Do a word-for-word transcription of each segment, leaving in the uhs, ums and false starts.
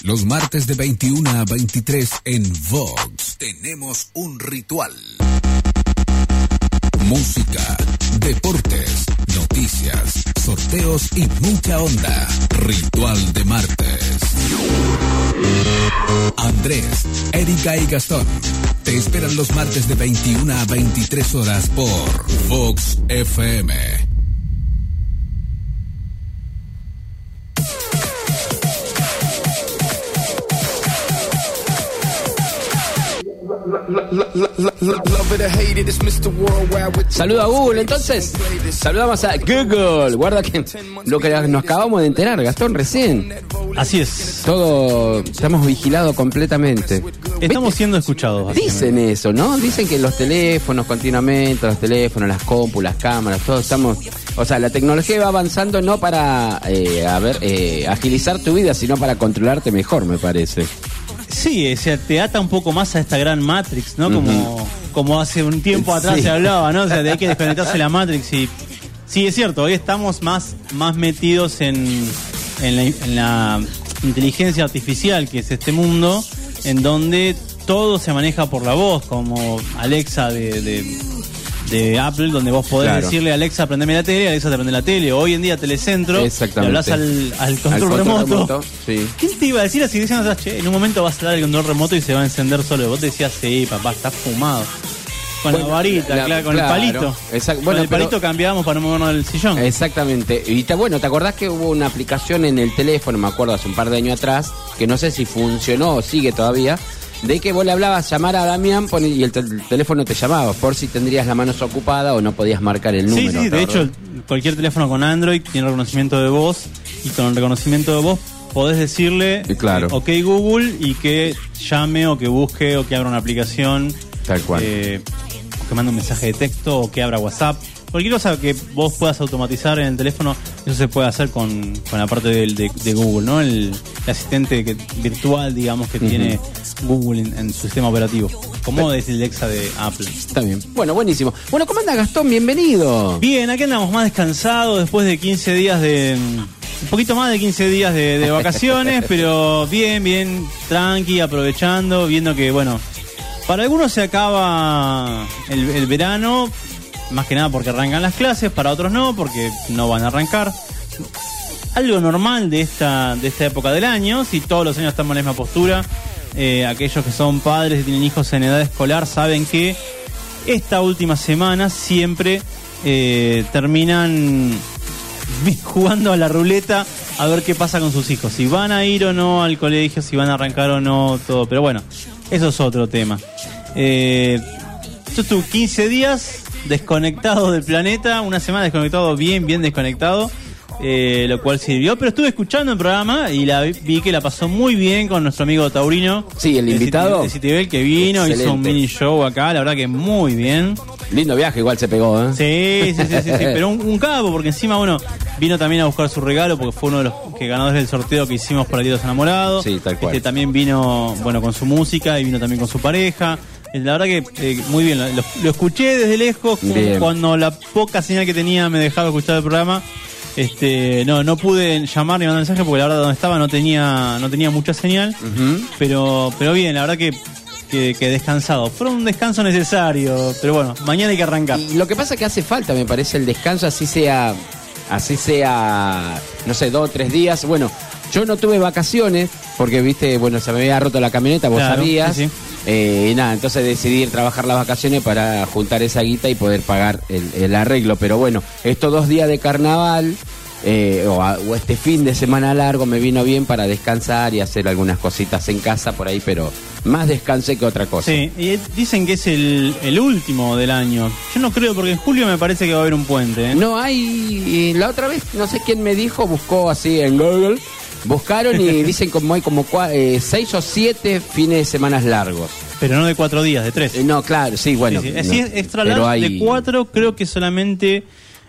Los martes de veintiuno a veintitrés en Vox tenemos un ritual. Música, deportes, noticias, sorteos y mucha onda. Ritual de martes. Andrés, Erika y Gastón te esperan los martes de veintiuno a veintitrés horas por Vox F M. Saluda a Google, entonces. Saludamos a Google. Guarda que lo que nos acabamos de enterar, Gastón, recién. Así es. Todo, estamos vigilados completamente. Estamos siendo escuchados. Dicen eso, ¿no? Dicen que los teléfonos continuamente, los teléfonos, las compus, las cámaras, todos estamos... O sea, la tecnología va avanzando no para, eh, a ver, eh, agilizar tu vida, sino para controlarte mejor, me parece. Sí, o sea, te ata un poco más a esta gran Matrix, ¿no? Como, uh-huh. como hace un tiempo atrás sí. se hablaba, ¿no? O sea, de hay que desconectarse la Matrix y... Sí, es cierto, hoy estamos más, más metidos en, en, la, en la inteligencia artificial, que es este mundo, en donde todo se maneja por la voz, como Alexa de... de de Apple, donde vos podés claro. decirle a Alexa, prendeme la tele, Alexa te prende la tele. Hoy en día Telecentro, le hablas al, al control, al control remoto, remoto sí. ¿Quién te iba a decir así? Diciendo, che, en un momento vas a dar el control remoto y se va a encender solo. Vos te decías, sí, papá, está fumado. Con bueno, la varita, la, claro, con claro. el palito. Exact- bueno, con el palito pero, cambiábamos para no movernos del sillón. Exactamente. Y te, bueno, ¿te acordás que hubo una aplicación en el teléfono, me acuerdo, hace un par de años atrás, que no sé si funcionó o sigue todavía, de que vos le hablabas, llamar a Damián y el, te- el teléfono te llamaba, por si tendrías la mano ocupada o no podías marcar el número. Sí, sí, de hecho, cualquier teléfono con Android tiene reconocimiento de voz, y con el reconocimiento de voz podés decirle, claro. eh, ok Google, y que llame o que busque o que abra una aplicación. Tal cual. Eh, que mande un mensaje de texto o que abra WhatsApp. Cualquier cosa que vos puedas automatizar en el teléfono, eso se puede hacer con, con la parte de, de, de Google, ¿no? El, el asistente que, virtual, digamos, que uh-huh. tiene Google en, en su sistema operativo. Como es el Alexa de Apple. Está bien. Bueno, buenísimo. Bueno, ¿cómo anda Gastón? Bienvenido. Bien, aquí andamos más descansados después de quince días de... Un poquito más de quince días de, de vacaciones, pero bien, bien, tranqui, aprovechando, viendo que, bueno, para algunos se acaba el, el verano... Más que nada porque arrancan las clases, para otros no, porque no van a arrancar. Algo normal de esta de esta época del año, si todos los años estamos en la misma postura. Eh, aquellos que son padres y tienen hijos en edad escolar saben que esta última semana siempre eh, terminan jugando a la ruleta a ver qué pasa con sus hijos. Si van a ir o no al colegio, si van a arrancar o no, todo. Pero bueno, eso es otro tema. Eh, yo estuve quince días... desconectado del planeta, una semana desconectado, bien, bien desconectado, eh, lo cual sirvió, pero estuve escuchando el programa y la vi que la pasó muy bien con nuestro amigo Taurino. Sí, el invitado. De Citibel, que vino, excelente. Hizo un mini show acá, la verdad que muy bien. Lindo viaje, igual se pegó, ¿eh? Sí, sí, sí, sí, sí pero un, un capo, porque encima, bueno, vino también a buscar su regalo, porque fue uno de los que ganadores del sorteo que hicimos para el Día de los Enamorados. Sí, tal cual. Este, también vino, bueno, con su música y vino también con su pareja. La verdad que eh, muy bien, lo, lo escuché desde lejos, bien. Cuando la poca señal que tenía me dejaba escuchar el programa. Este, no, no pude llamar ni mandar mensaje porque la verdad donde estaba no tenía, no tenía mucha señal, uh-huh. pero, pero bien, la verdad que, que, que descansado. Fue un descanso necesario, pero bueno, mañana hay que arrancar. Y lo que pasa es que hace falta, me parece, el descanso, así sea, así sea, no sé, dos o tres días. Bueno, yo no tuve vacaciones porque, viste, bueno, se me había roto la camioneta, vos claro, sabías. Sí, sí. Eh, y nada, entonces decidí ir trabajar las vacaciones para juntar esa guita y poder pagar el, el arreglo. Pero bueno, estos dos días de carnaval eh, o, a, o este fin de semana largo me vino bien para descansar y hacer algunas cositas en casa por ahí, pero más descansé que otra cosa. Sí, y dicen que es el, el último del año. Yo no creo, porque en julio me parece que va a haber un puente, ¿eh? No hay, la otra vez, no sé quién me dijo, buscó así en Google. Buscaron y dicen como hay como cua, eh, seis o siete fines de semanas largos. Pero no de cuatro días, de tres. Eh, no, claro, sí, bueno. Sí, sí. No, sí, es extra largo, hay... de cuatro, creo que solamente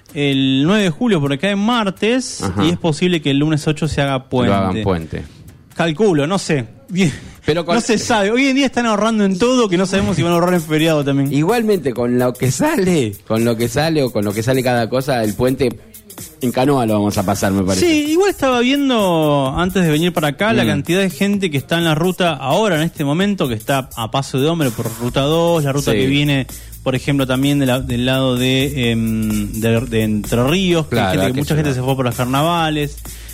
el nueve de julio, porque cae martes. Ajá. Y es posible que el lunes ocho se haga puente. Lo hagan puente. Calculo, no sé. Bien. Pero con... No se sabe. Hoy en día están ahorrando en todo, que no sabemos si van a ahorrar en feriado también. Igualmente, con lo que sale, con lo que sale o con lo que sale cada cosa, el puente En canoa lo vamos a pasar, me parece. Sí, igual estaba viendo, antes de venir para acá, mm. la cantidad de gente que está en la ruta ahora, en este momento, que está a paso de hombre por ruta dos, la ruta sí. que viene, por ejemplo, también de la, del lado de, eh, de, de Entre Ríos, claro, que, gente, que mucha gente se fue por los carnavales.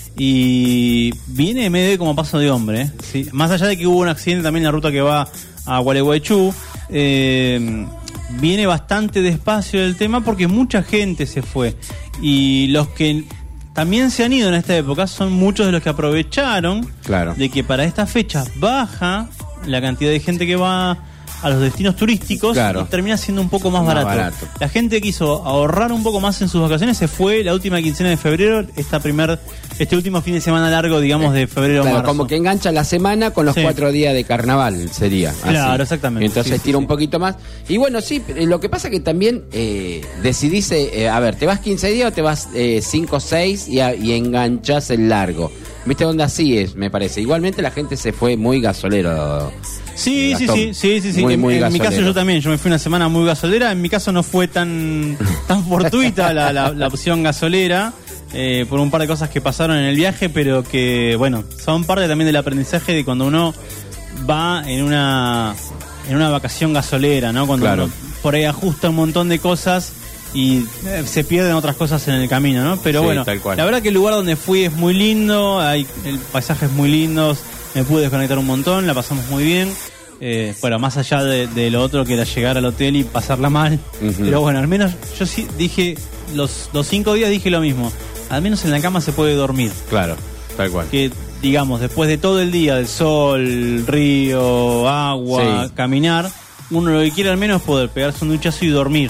Y viene medio como paso de hombre, ¿eh? ¿Sí? Más allá de que hubo un accidente también en la ruta que va a Gualeguaychú, eh, viene bastante despacio el tema porque mucha gente se fue. Y los que también se han ido en esta época son muchos de los que aprovecharon claro. de que para estas fechas baja la cantidad de gente que va a los destinos turísticos claro. y termina siendo un poco más, más barato. barato. La gente quiso ahorrar un poco más en sus vacaciones, se fue la última quincena de febrero, esta primer, este último fin de semana largo, digamos, de febrero a claro, marzo. Como que engancha la semana con los sí. cuatro días de carnaval, sería. Así. Claro, exactamente. Entonces sí, tira sí, un poquito más. Y bueno, sí, lo que pasa que también eh, decidís, eh, a ver, ¿te vas quince días o te vas eh, cinco o seis y, y enganchás el largo? ¿Viste dónde así es, me parece? Igualmente la gente se fue muy gasolero. Sí, sí, sí, sí, sí, sí. Muy, en, muy en mi caso yo también, yo me fui una semana muy gasolera. En mi caso no fue tan tan fortuita la, la, la opción gasolera, eh, por un par de cosas que pasaron en el viaje, pero que, bueno, son parte también del aprendizaje de cuando uno va en una en una vacación gasolera, ¿no? Cuando claro. uno por ahí ajusta un montón de cosas y eh, se pierden otras cosas en el camino, ¿no? Pero sí, bueno, la verdad que el lugar donde fui es muy lindo, hay el paisaje es muy lindo. Me pude desconectar un montón, la pasamos muy bien. Eh, bueno, más allá de, de lo otro que era llegar al hotel y pasarla mal. Uh-huh. Pero bueno, al menos yo sí dije, los, los cinco días dije lo mismo. Al menos en la cama se puede dormir. Claro, tal cual. Que, digamos, después de todo el día, del sol, río, agua, sí. caminar, uno lo que quiere al menos es poder pegarse un duchazo y dormir.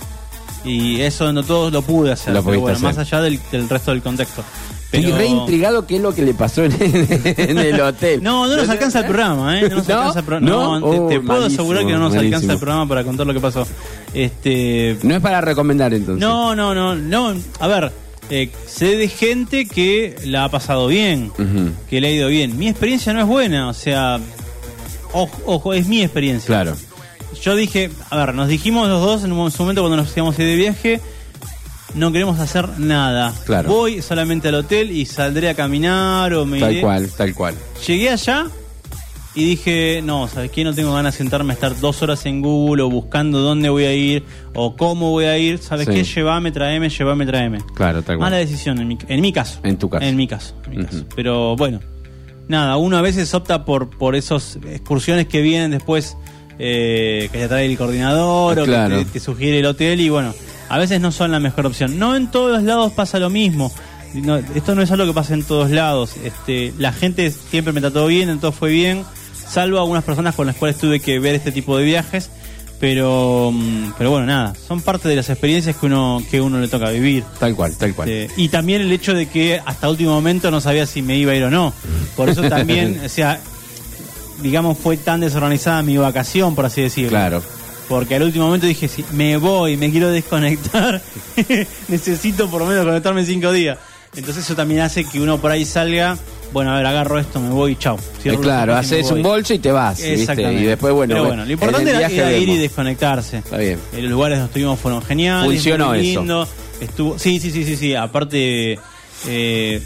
Y eso no todos lo pude hacer. Lo pero bueno, hacer. más allá del, del resto del contexto. Pero... Estoy re intrigado qué es lo que le pasó en el, en el hotel. No, no nos alcanza el programa, ¿eh? No nos ¿No? alcanza el programa. No, ¿No? te, te oh, puedo asegurar que no nos malísimo. alcanza el programa para contar lo que pasó. Este... No es para recomendar entonces. No, no, no, no. A ver, eh, sé de gente que la ha pasado bien, uh-huh. que le ha ido bien. Mi experiencia no es buena, o sea, ojo, ojo, es mi experiencia. Claro. Yo dije, a ver, nos dijimos los dos en un momento cuando nos íbamos a ir de viaje, no queremos hacer nada. Claro. Voy solamente al hotel y saldré a caminar o me Tal iré. cual, tal cual. Llegué allá y dije, no, ¿sabes qué? No tengo ganas de sentarme a estar dos horas en Google o buscando dónde voy a ir o cómo voy a ir. ¿Sabes sí. qué? Llévame, tráeme, llévame, tráeme. Claro, tal cual. Mala decisión en mi, en mi caso. En tu caso. En mi caso. En mi uh-huh. caso. Pero bueno, nada, uno a veces opta por, por esas excursiones que vienen después, eh, que te trae el coordinador claro. o que te, te sugiere el hotel y bueno... A veces no son la mejor opción. No en todos lados pasa lo mismo. No, esto no es algo que pasa en todos lados. Este, la gente siempre me trató bien, todo fue bien, salvo algunas personas con las cuales tuve que ver este tipo de viajes. Pero, pero bueno, nada, son parte de las experiencias que uno que uno le toca vivir. Tal cual, tal cual. Este, y también el hecho de que hasta último momento no sabía si me iba a ir o no. Por eso también, o sea, digamos, fue tan desorganizada mi vacación, por así decirlo. Claro. Porque al último momento dije, si me voy, me quiero desconectar, necesito por lo menos conectarme en cinco días. Entonces eso también hace que uno por ahí salga, bueno, a ver, agarro esto, me voy, chau. Eh, claro, haces un bolso y te vas, ¿viste? Y después, bueno, pero bueno, lo importante era, era ir y desconectarse. Está bien. Eh, los lugares donde estuvimos fueron geniales. Funcionó muy lindo. eso. Estuvo, sí, sí, sí, sí, sí. Aparte, eh,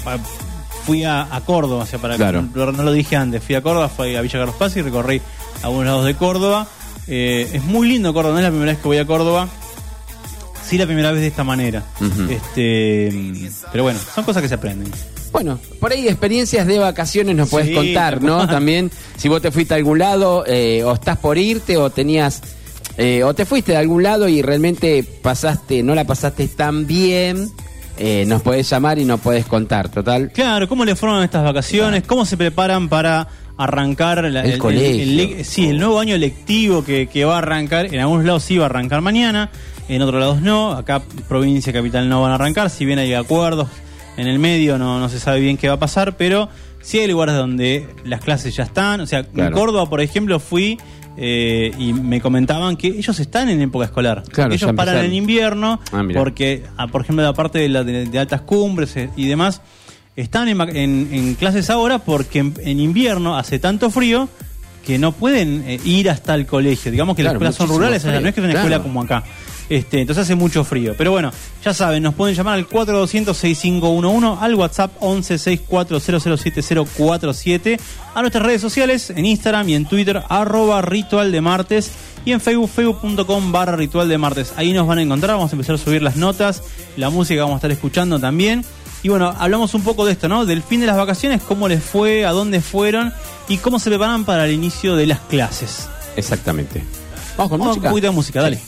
fui a, a Córdoba, o sea, para claro. no, no lo dije antes, fui a Córdoba, fui a Villa Carlos Paz y recorrí algunos lados de Córdoba. Eh, es muy lindo Córdoba, no es la primera vez que voy a Córdoba, sí la primera vez de esta manera. Uh-huh. Este, pero bueno, son cosas que se aprenden. Bueno, por ahí experiencias de vacaciones nos puedes sí, contar, ¿no? Mal. También, si vos te fuiste a algún lado, eh, o estás por irte, o tenías, eh, o te fuiste de algún lado y realmente pasaste, no la pasaste tan bien, eh, nos podés llamar y nos podés contar, total. Claro, ¿cómo le fueron estas vacaciones? ¿Cómo se preparan para arrancar la, el, el colegio? El, el, el, sí, el nuevo año lectivo que, que va a arrancar. En algunos lados sí va a arrancar mañana, en otros lados no. Acá, provincia, capital, no van a arrancar. Si bien hay acuerdos en el medio, no, no se sabe bien qué va a pasar, pero sí hay lugares donde las clases ya están. O sea, claro. En Córdoba, por ejemplo, fui eh, y me comentaban que ellos están en época escolar. Claro, ellos paran en invierno, ah, porque, por ejemplo, la parte de, la, de, de altas cumbres y demás, están en, en, en clases ahora porque en, en invierno hace tanto frío que no pueden eh, ir hasta el colegio. Digamos que claro, las escuelas son rurales, allá, no es que es una claro. escuela como acá. Este, entonces hace mucho frío. Pero bueno, ya saben, nos pueden llamar al cuatro dos cero cero, seis cinco uno uno, al WhatsApp once sesenta y cuatro cero cero siete cero cuatro siete, a nuestras redes sociales, en Instagram y en Twitter, arroba Ritual de Martes, y en Facebook, facebook.com barra Ritual de Martes. Ahí nos van a encontrar, vamos a empezar a subir las notas, la música que vamos a estar escuchando también. Y bueno, hablamos un poco de esto, ¿no? Del fin de las vacaciones, cómo les fue, a dónde fueron y cómo se preparan para el inicio de las clases. Exactamente. Vamos con vamos música. Un poquito de música, dale.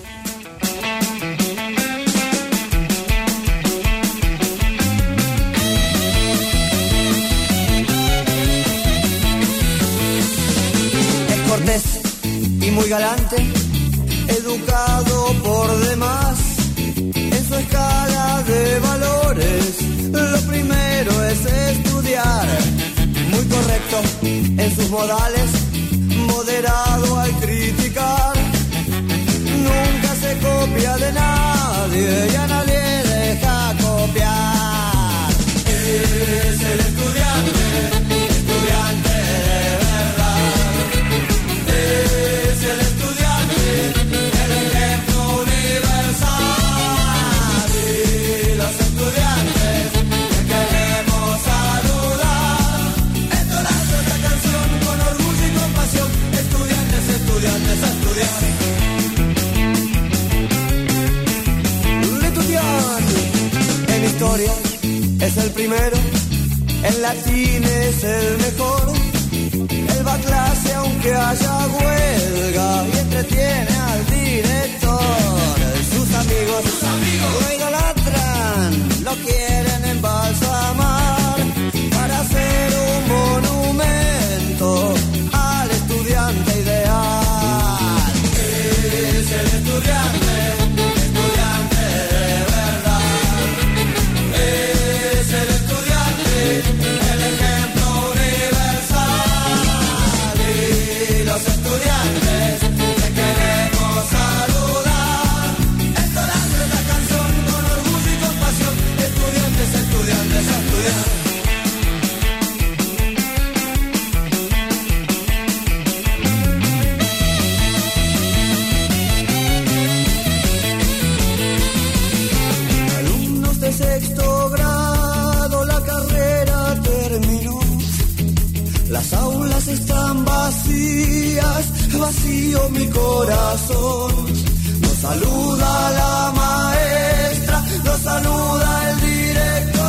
Es cortés y muy galante, educado por demás. En su escala de valores, lo primero es estudiar. Muy correcto en sus modales, moderado al criticar. Nunca se copia de nadie y a nadie deja copiar. Es el estudiante, estudiante de verdad. Es el estudiante, el ejemplo universal. Y los estudiantes que queremos saludar, entonando esta canción con orgullo y compasión. Estudiantes, estudiantes, a estudiar. En historia es el primero, en latín es el mejor. Él va a clase aunque haya huelga y entretiene al director. Sus amigos, sus amigos lo idolatran, lo quieren embalsamar para hacer un monumento al estudiante ideal. Es el estudiante. Sexto grado, la carrera terminó. Las aulas están vacías, vacío mi corazón. Nos saluda la maestra, nos saluda el director.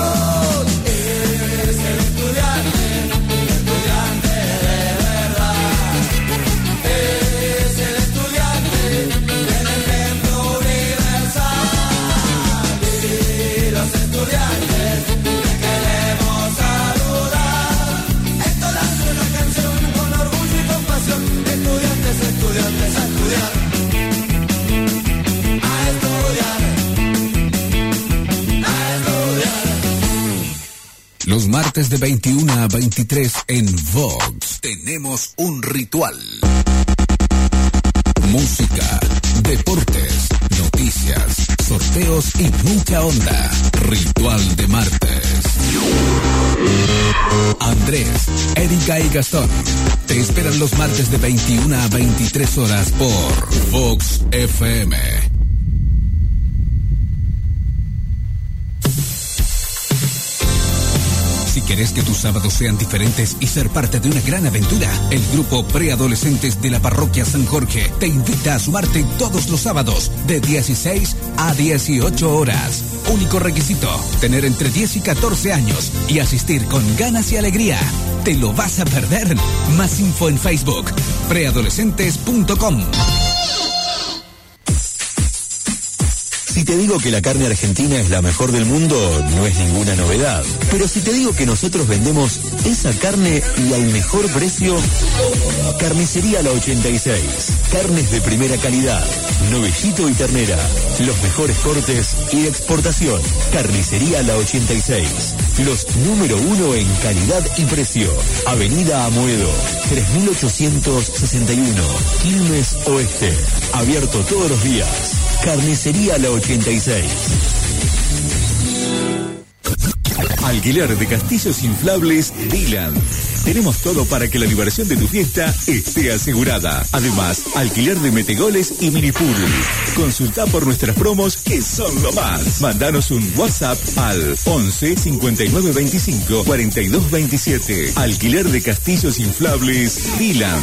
Es el estudiante, estudiante de verdad. Es el estudiante, el ejemplo universal. Los estudiantes que queremos saludar, entonando una canción con orgullo y compasión. Estudiantes, estudiantes, a estudiar, a estudiar, a estudiar. Los martes de veintiuno a veintitrés en Vox tenemos un ritual. Música, deportes, noticias, sorteos y mucha onda. Ritual de martes. Andrés, Erika y Gastón te esperan los martes de veintiuno a veintitrés horas por Vox F M. Si querés que tus sábados sean diferentes y ser parte de una gran aventura, el grupo Preadolescentes de la Parroquia San Jorge te invita a sumarte todos los sábados de dieciséis a dieciocho horas. Único requisito, tener entre diez y catorce años y asistir con ganas y alegría. ¿Te lo vas a perder? Más info en Facebook, preadolescentes punto com. Si te digo que la carne argentina es la mejor del mundo, no es ninguna novedad. Pero si te digo que nosotros vendemos esa carne y al mejor precio, Carnicería La ochenta y seis. Carnes de primera calidad, novellito y ternera, los mejores cortes y exportación. Carnicería La ochenta y seis. Los número uno en calidad y precio. Avenida Amoedo, tres mil ochocientos sesenta y uno, Quilmes Oeste. Abierto todos los días. Carnicería La ochenta y seis. Alquiler de castillos inflables Dylan. Tenemos todo para que la diversión de tu fiesta esté asegurada. Además, alquiler de metegoles y minipool. Consulta por nuestras promos que son lo más. Mandanos un WhatsApp al once cincuenta y nueve veinticinco cuarenta y dos veintisiete. Alquiler de castillos inflables Dylan.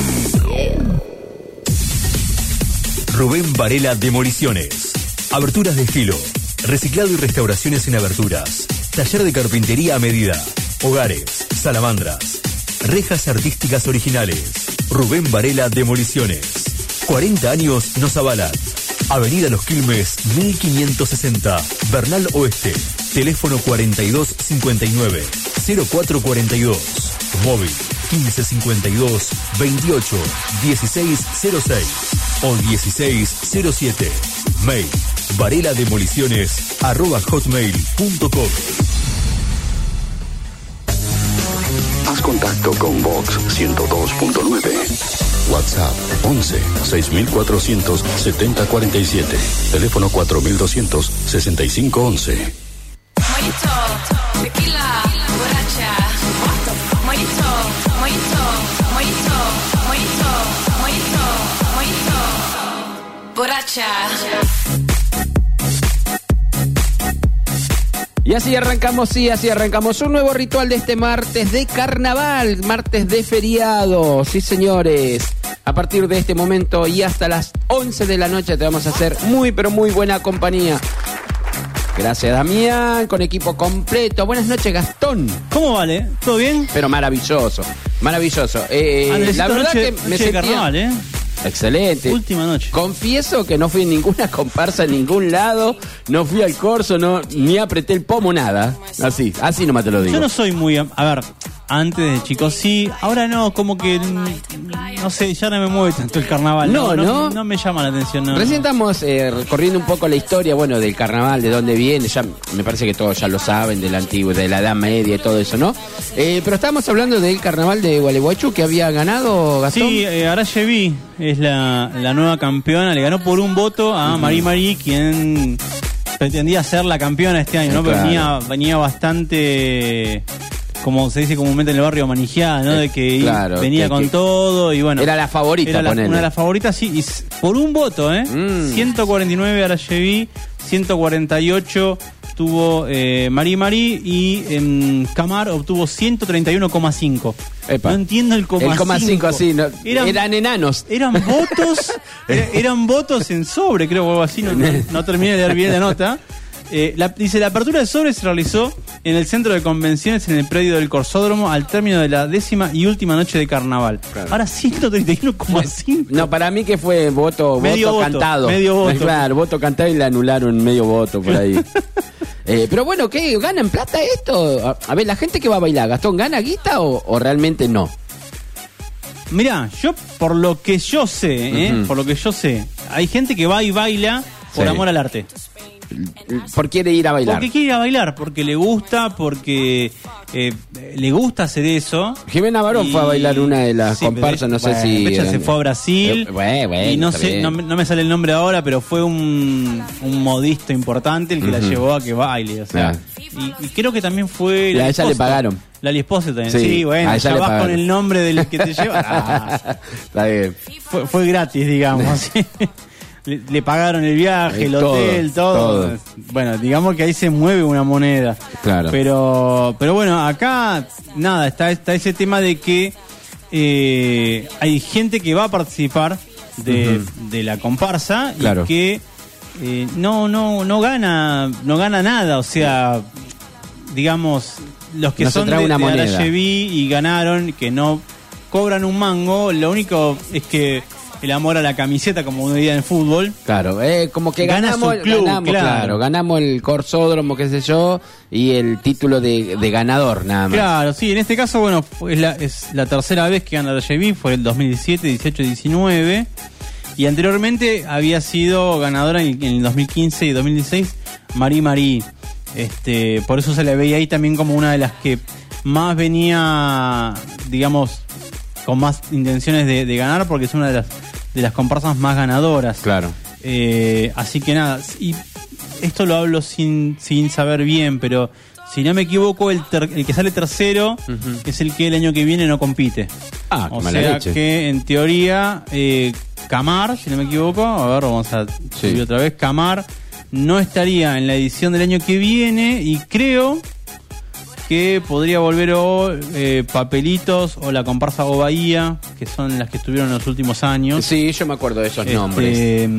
Rubén Varela Demoliciones. Aberturas de estilo. Reciclado y restauraciones en aberturas. Taller de carpintería a medida. Hogares, salamandras. Rejas artísticas originales. Rubén Varela Demoliciones. cuarenta años nos avalan. Avenida Los Quilmes, mil quinientos sesenta. Bernal Oeste. Teléfono cuarenta y dos cincuenta y nueve cero cuatro cuarenta y dos. Móvil quince cincuenta y dos veintiocho dieciséis cero seis o dieciséis cero siete. Mail varelademoliciones arroba hotmail punto com. Haz contacto con Vox ciento dos punto nueve. WhatsApp once seis mil cuatrocientos setenta cuarenta y siete. Teléfono cuatro mil doscientos sesenta y cinco once. Mojito, tequila, borracha. Mojito, mojito, mojito, mojito, mojito, mojito, borracha. Y así arrancamos, sí, así arrancamos un nuevo ritual de este martes de carnaval, martes de feriado, sí señores. A partir de este momento y hasta las once de la noche te vamos a hacer muy pero muy buena compañía. Gracias Damián, con equipo completo. Buenas noches Gastón. ¿Cómo vale? ¿Todo bien? Pero maravilloso, maravilloso. Eh, la verdad noche, que me noche sentía... de carnaval, ¿eh? Excelente. Última noche. Confieso que no fui en ninguna comparsa en ningún lado, no fui al corso, no, ni apreté el pomo, nada. Así, así nomás te lo digo. Yo no soy muy... A ver, antes de chico sí, ahora no, como que... No sé, ya no me mueve tanto el carnaval. No, no. ¿no? No, no me llama la atención, no. Recién estamos eh, recorriendo un poco la historia, bueno, del carnaval, de dónde viene, ya me parece que todos ya lo saben, del antiguo, de la Edad Media y todo eso, ¿no? Eh, pero estábamos hablando del carnaval de Gualeguaychú, que había ganado Gastón. Sí, eh, Arayeví es la, la nueva campeona, le ganó por un voto a uh-huh. Marí Marí, quien pretendía ser la campeona este año, ¿no? Pero claro. venía, venía bastante... como se dice comúnmente en el barrio, manijeada, ¿no? De que claro, venía que, con que todo y bueno. Era la favorita, era la, una de las favoritas, sí, y por un voto, ¿eh? Mm. ciento cuarenta y nueve Arayeví, ciento cuarenta y ocho tuvo eh, Marí Marí y en Camar obtuvo ciento treinta y uno coma cinco. No entiendo el coma cinco. El coma cinco, sí, no, eran, eran enanos. Eran votos, era, eran votos en sobre, creo, o algo así, no, no, no terminé de leer bien la nota. Eh, la, dice, la apertura de sobre se realizó en el centro de convenciones en el predio del Corsódromo al término de la décima y última noche de carnaval. Claro. Ahora ciento treinta y uno coma cinco. No, para mí que fue voto, medio voto, voto cantado. Medio voto. Claro, voto cantado y le anularon medio voto por ahí. eh, pero bueno, ¿qué? ¿Gana en plata esto? A, a ver, la gente que va a bailar, ¿Gastón gana guita o, o realmente no? Mirá, yo por lo que yo sé, ¿eh? Uh-huh. Por lo que yo sé, hay gente que va y baila por sí. amor al arte. ¿Por quiere ir a bailar? Porque quiere ir a bailar, porque le gusta, porque eh, le gusta hacer eso. Jimena Barón y... fue a bailar una de las sí, comparsas, no bueno, sé si... Ella se fue a Brasil, eh, bueno, bueno, y no sé, no, no me sale el nombre ahora, pero fue un, un modisto importante el que uh-huh. la llevó a que baile, o sea. Y, y creo que también fue... Y a ella le pagaron. La Esposa también. Sí, sí bueno, ya vas pagaron. con el nombre del que te lleva. Ah, está bien. Fue, fue gratis, digamos, ¿sí? Le, le pagaron el viaje, el todo, hotel, todo. todo. Bueno, digamos que ahí se mueve una moneda. Claro. Pero, pero bueno, acá nada, está, está ese tema de que eh, hay gente que va a participar de, uh-huh. de la comparsa claro. y que eh, no, no, no gana, no gana nada. O sea, digamos, los que no son de, de Arayeví y ganaron, que no cobran un mango, lo único es que el amor a la camiseta, como uno diría en el fútbol. Claro, eh, como que Gana ganamos, su club, ganamos claro. claro, ganamos el Corsódromo, qué sé yo, y el título de, de ganador, nada más. Claro, sí, en este caso, bueno, es la, es la tercera vez que gana la Arayeví, fue el dos mil diecisiete, dieciocho, diecinueve, y anteriormente había sido ganadora en, en el dos mil quince y dos mil dieciséis, Marí Marí. Este, por eso se la veía ahí también como una de las que más venía, digamos, con más intenciones de, de ganar, porque es una de las de las comparsas más ganadoras. Claro. Eh, así que nada, y esto lo hablo sin, sin saber bien, pero Si no me equivoco, el, ter- el que sale tercero Uh-huh. es el que el año que viene no compite. Ah, qué O mala sea leche. que en teoría eh, Camar, si no me equivoco, a ver, vamos a Sí. subir otra vez, Camar no estaría en la edición del año que viene y creo que podría volver o eh, Papelitos o la comparsa O Bahía, que son las que estuvieron en los últimos años. Sí, yo me acuerdo de esos Este, nombres.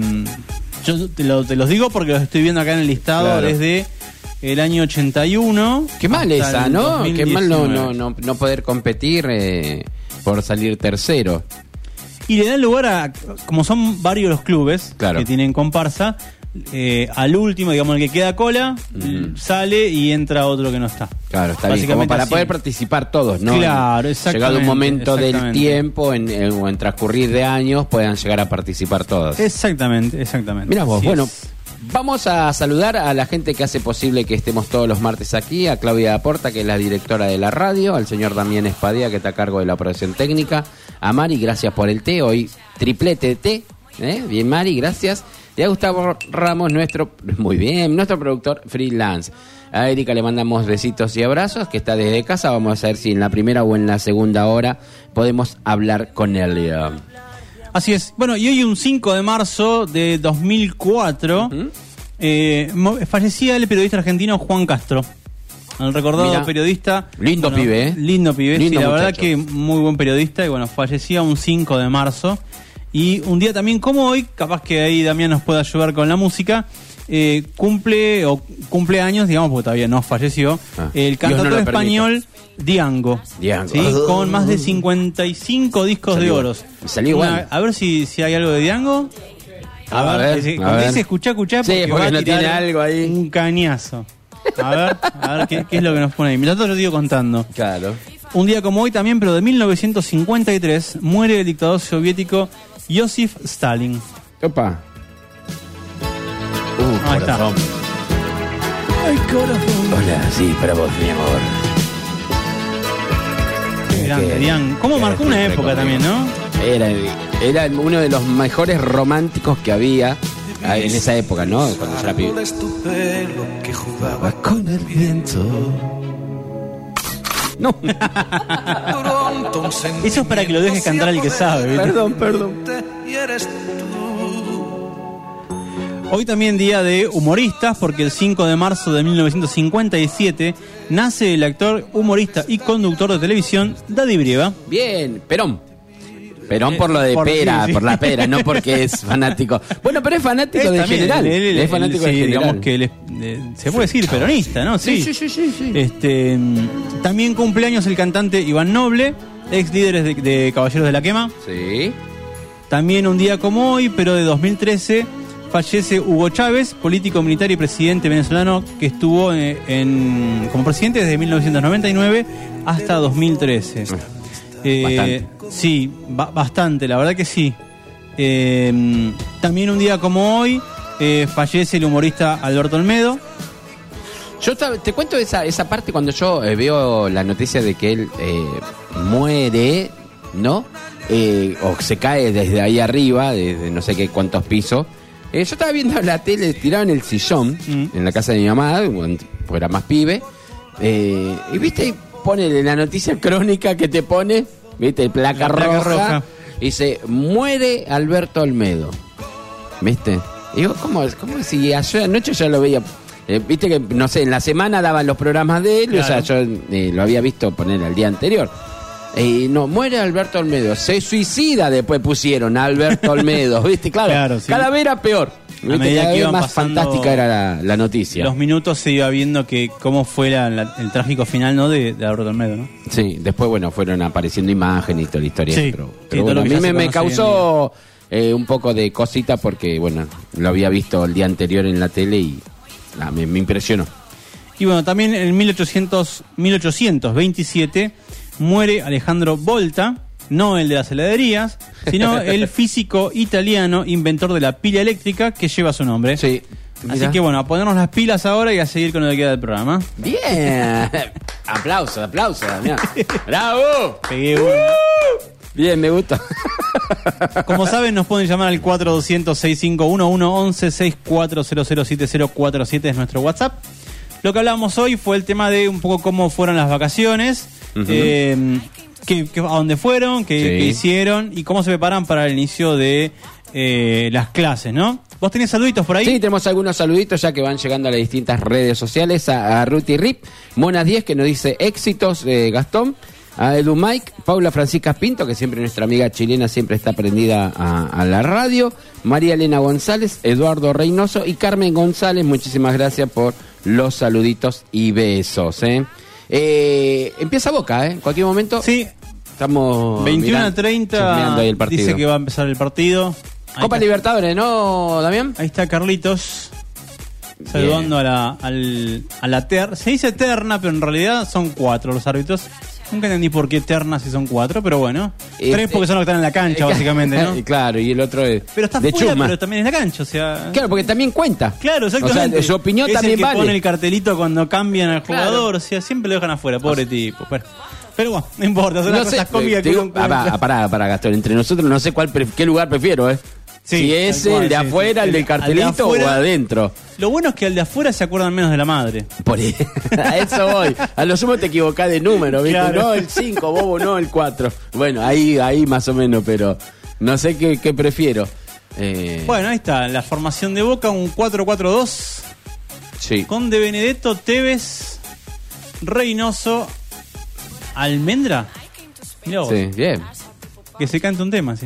Yo te, lo- te los digo porque los estoy viendo acá en el listado Claro. desde el año ochenta y uno. Qué mal hasta esa, el ¿no? Qué mal no, no, dos mil diecinueve. no, no poder competir eh, por salir tercero. Y le dan lugar a, como son varios los clubes Claro. que tienen comparsa, eh, al último, digamos, el que queda cola, Ujú. sale y entra otro que no está. Claro, está bien. Básicamente Como para así. poder participar todos, ¿no? Claro, En- exactamente, Llegado un momento del exactamente. tiempo, en, en- o en transcurrir de años, puedan llegar a participar todos. Exactamente, exactamente. Mira vos, Así bueno, es. vamos a saludar a la gente que hace posible que estemos todos los martes aquí, a Claudia Aporta, que es la directora de la radio, al señor Damián Espadía, que está a cargo de la operación técnica, a Mari, gracias por el té, hoy triplete de té, ¿eh? Bien Mari, gracias, y a Gustavo Ramos, nuestro, muy bien, nuestro productor freelance. A Erika le mandamos besitos y abrazos, que está desde casa, vamos a ver si en la primera o en la segunda hora podemos hablar con él. Así es. Bueno, y hoy un cinco de marzo de dos mil cuatro ¿Mm? eh, mo- fallecía el periodista argentino Juan Castro. El recordado Mirá, periodista. lindo pibe, ¿eh? Lindo pibe, Lindo sí, la verdad muchacho. que muy buen periodista. Y bueno, fallecía un cinco de marzo. Y un día también como hoy, capaz que ahí Damián nos puede ayudar con la música, eh, cumple o cumple años, digamos, porque todavía no falleció, Ah, el Dios no cantautor lo español Diango. Diango. ¿Sí? Con más de cincuenta y cinco discos Salió- de oros. salió igual. Una- a ver si, si hay algo de Diango. A ver, ese- a cuando ver. dice escuchá, escuchá, Sí, porque va a no tirar tiene algo ahí. Un cañazo. A ver, a ver qué, qué es lo que nos pone ahí. Mientras tanto, yo sigo contando. Claro. Un día como hoy también, pero de mil novecientos cincuenta y tres, muere el dictador soviético Joseph Stalin. Opa. Uh, Ahí está. corazón. Hola, sí, para vos, mi amor. Grande, Que- Dian. ¿Cómo que marcó una siempre época conmigo. también, no? Era, era uno de los mejores románticos que había ah, en esa época, ¿no? Cuando yo era pibe. que jugaba con el viento. No. Eso es para que lo dejes cantar el que sabe, ¿viste? Perdón, perdón. Y eres tú. Hoy también día de humoristas, porque el cinco de marzo de mil novecientos cincuenta y siete nace el actor, humorista y conductor de televisión Daddy Brieva. Bien, Perón. Perón por lo de Por- pera, sí, sí. por la pera, no porque es fanático. Bueno, pero es fanático Él de también, general. él- él- es fanático él, de sí, general. digamos que él es, eh, se puede decir peronista, ¿no? Sí. Sí, sí, sí, sí. Este, mm, también cumpleaños el cantante Iván Noble, ex líderes de, de Caballeros de la Quema. Sí. También un día como hoy, pero de dos mil trece, fallece Hugo Chávez, político militar y presidente venezolano que estuvo en, en- como presidente desde mil novecientos noventa y nueve hasta dos mil trece. Eh, sí, ba- bastante, la verdad que sí. Eh, también un día como hoy eh, fallece el humorista Alberto Olmedo. Yo te, te cuento esa, esa parte cuando yo eh, veo la noticia de que él eh, muere, ¿no? Eh, o se cae desde ahí arriba, desde no sé qué cuántos pisos. Eh, yo estaba viendo la tele tirado en el sillón, Mm. en la casa de mi mamá, cuando era más pibe. Eh, y viste, pone en la noticia crónica que te pone, viste, placa, La placa roja, roja. dice, muere Alberto Olmedo. ¿Viste? Y digo, ¿cómo, cómo si ayer anoche ya lo veía? Eh, Viste que, no sé, en la semana daban los programas de él, Claro. o sea, yo eh, lo había visto poner el día anterior. Y no, muere Alberto Olmedo, se suicida, después pusieron a Alberto Olmedo, ¿viste? Claro, Claro, sí. cada vez era peor. ¿Viste? medida Cada que vez iban más pasando fantástica era la, la noticia. Los minutos se iba viendo que cómo fue la- la- el trágico final, ¿no? de, de Alberto Olmedo, ¿no? Sí, después, bueno, fueron apareciendo imágenes y toda la historia. Sí, pero sí, pero todo bueno, lo a que mí ya me, se me conoce hoy en causó eh, un poco de cosita porque, bueno, lo había visto el día anterior en la tele y ah, me, me impresionó. Y bueno, también en mil ochocientos, mil ochocientos veintisiete muere Alejandro Volta, no el de las heladerías, sino el físico italiano inventor de la pila eléctrica que lleva su nombre. Sí. Así Mirá. que bueno, a ponernos las pilas ahora y a seguir con lo que queda del programa. Bien. aplauso, aplauso, Damián. ¡Bravo! Pegué una. Bien, me gusta. Como saben, nos pueden llamar al cuatro doscientos, sesenta y cinco once, once, seis cuatro cero cero siete cero cuatro siete es nuestro WhatsApp. lo que hablábamos hoy fue el tema de un poco cómo fueron las vacaciones, uh-huh. eh, que, que, a dónde fueron, qué, sí. qué hicieron y cómo se preparan para el inicio de eh, las clases, ¿no? ¿Vos tenés saluditos por ahí? Sí, tenemos algunos saluditos ya que van llegando a las distintas redes sociales. A, a Ruti Rip, Mona diez que nos dice éxitos, eh, Gastón. A Edu Mike, Paula Francisca Pinto, que siempre nuestra amiga chilena siempre está prendida a, a la radio. María Elena González, Eduardo Reynoso y Carmen González. Muchísimas gracias por los saluditos y besos. ¿eh? Eh, empieza Boca, ¿eh? En cualquier momento. Sí. Estamos veintiuno a treinta. Ahí el partido. Dice que va a empezar el partido. Ahí Copa está. Libertadores, ¿no, Damián? Ahí está Carlitos saludando a la, al, a la terna. Se dice terna, pero en realidad son cuatro los árbitros. Nunca entendí por qué terna si son cuatro, pero bueno. Este, Tres porque son los que están en la cancha, básicamente, ¿no? Claro, y el otro es pero está de fuera, chusma. pero también es la cancha, o sea... Claro, porque también cuenta. Claro, exactamente. O sea, su opinión es también el que vale. Pone el cartelito cuando cambian al Claro. jugador, o sea, siempre lo dejan afuera, pobre tipo. Pero, pero bueno, no importa, son No las sé, cosas cómicas te que digo, uno- ah, pará, pará, Gastón, entre nosotros no sé cuál pre- qué lugar prefiero, ¿eh? Sí, si es tal cual, el de sí, afuera, sí. el del El- cartelito al de afuera- o adentro. Lo bueno es que al de afuera se acuerdan menos de la madre. Por ahí. A eso voy. A lo sumo te equivocás de número, ¿viste? Claro. No el cinco, bobo, no el cuatro. Bueno, ahí, ahí más o menos, pero no sé qué, qué prefiero. Eh, Bueno, ahí está, la formación de Boca, un cuatro cuatro dos, sí. con De Benedetto, Tevez, Reynoso, Almendra. Mirá vos, Sí, bien. que se canta un tema, sí.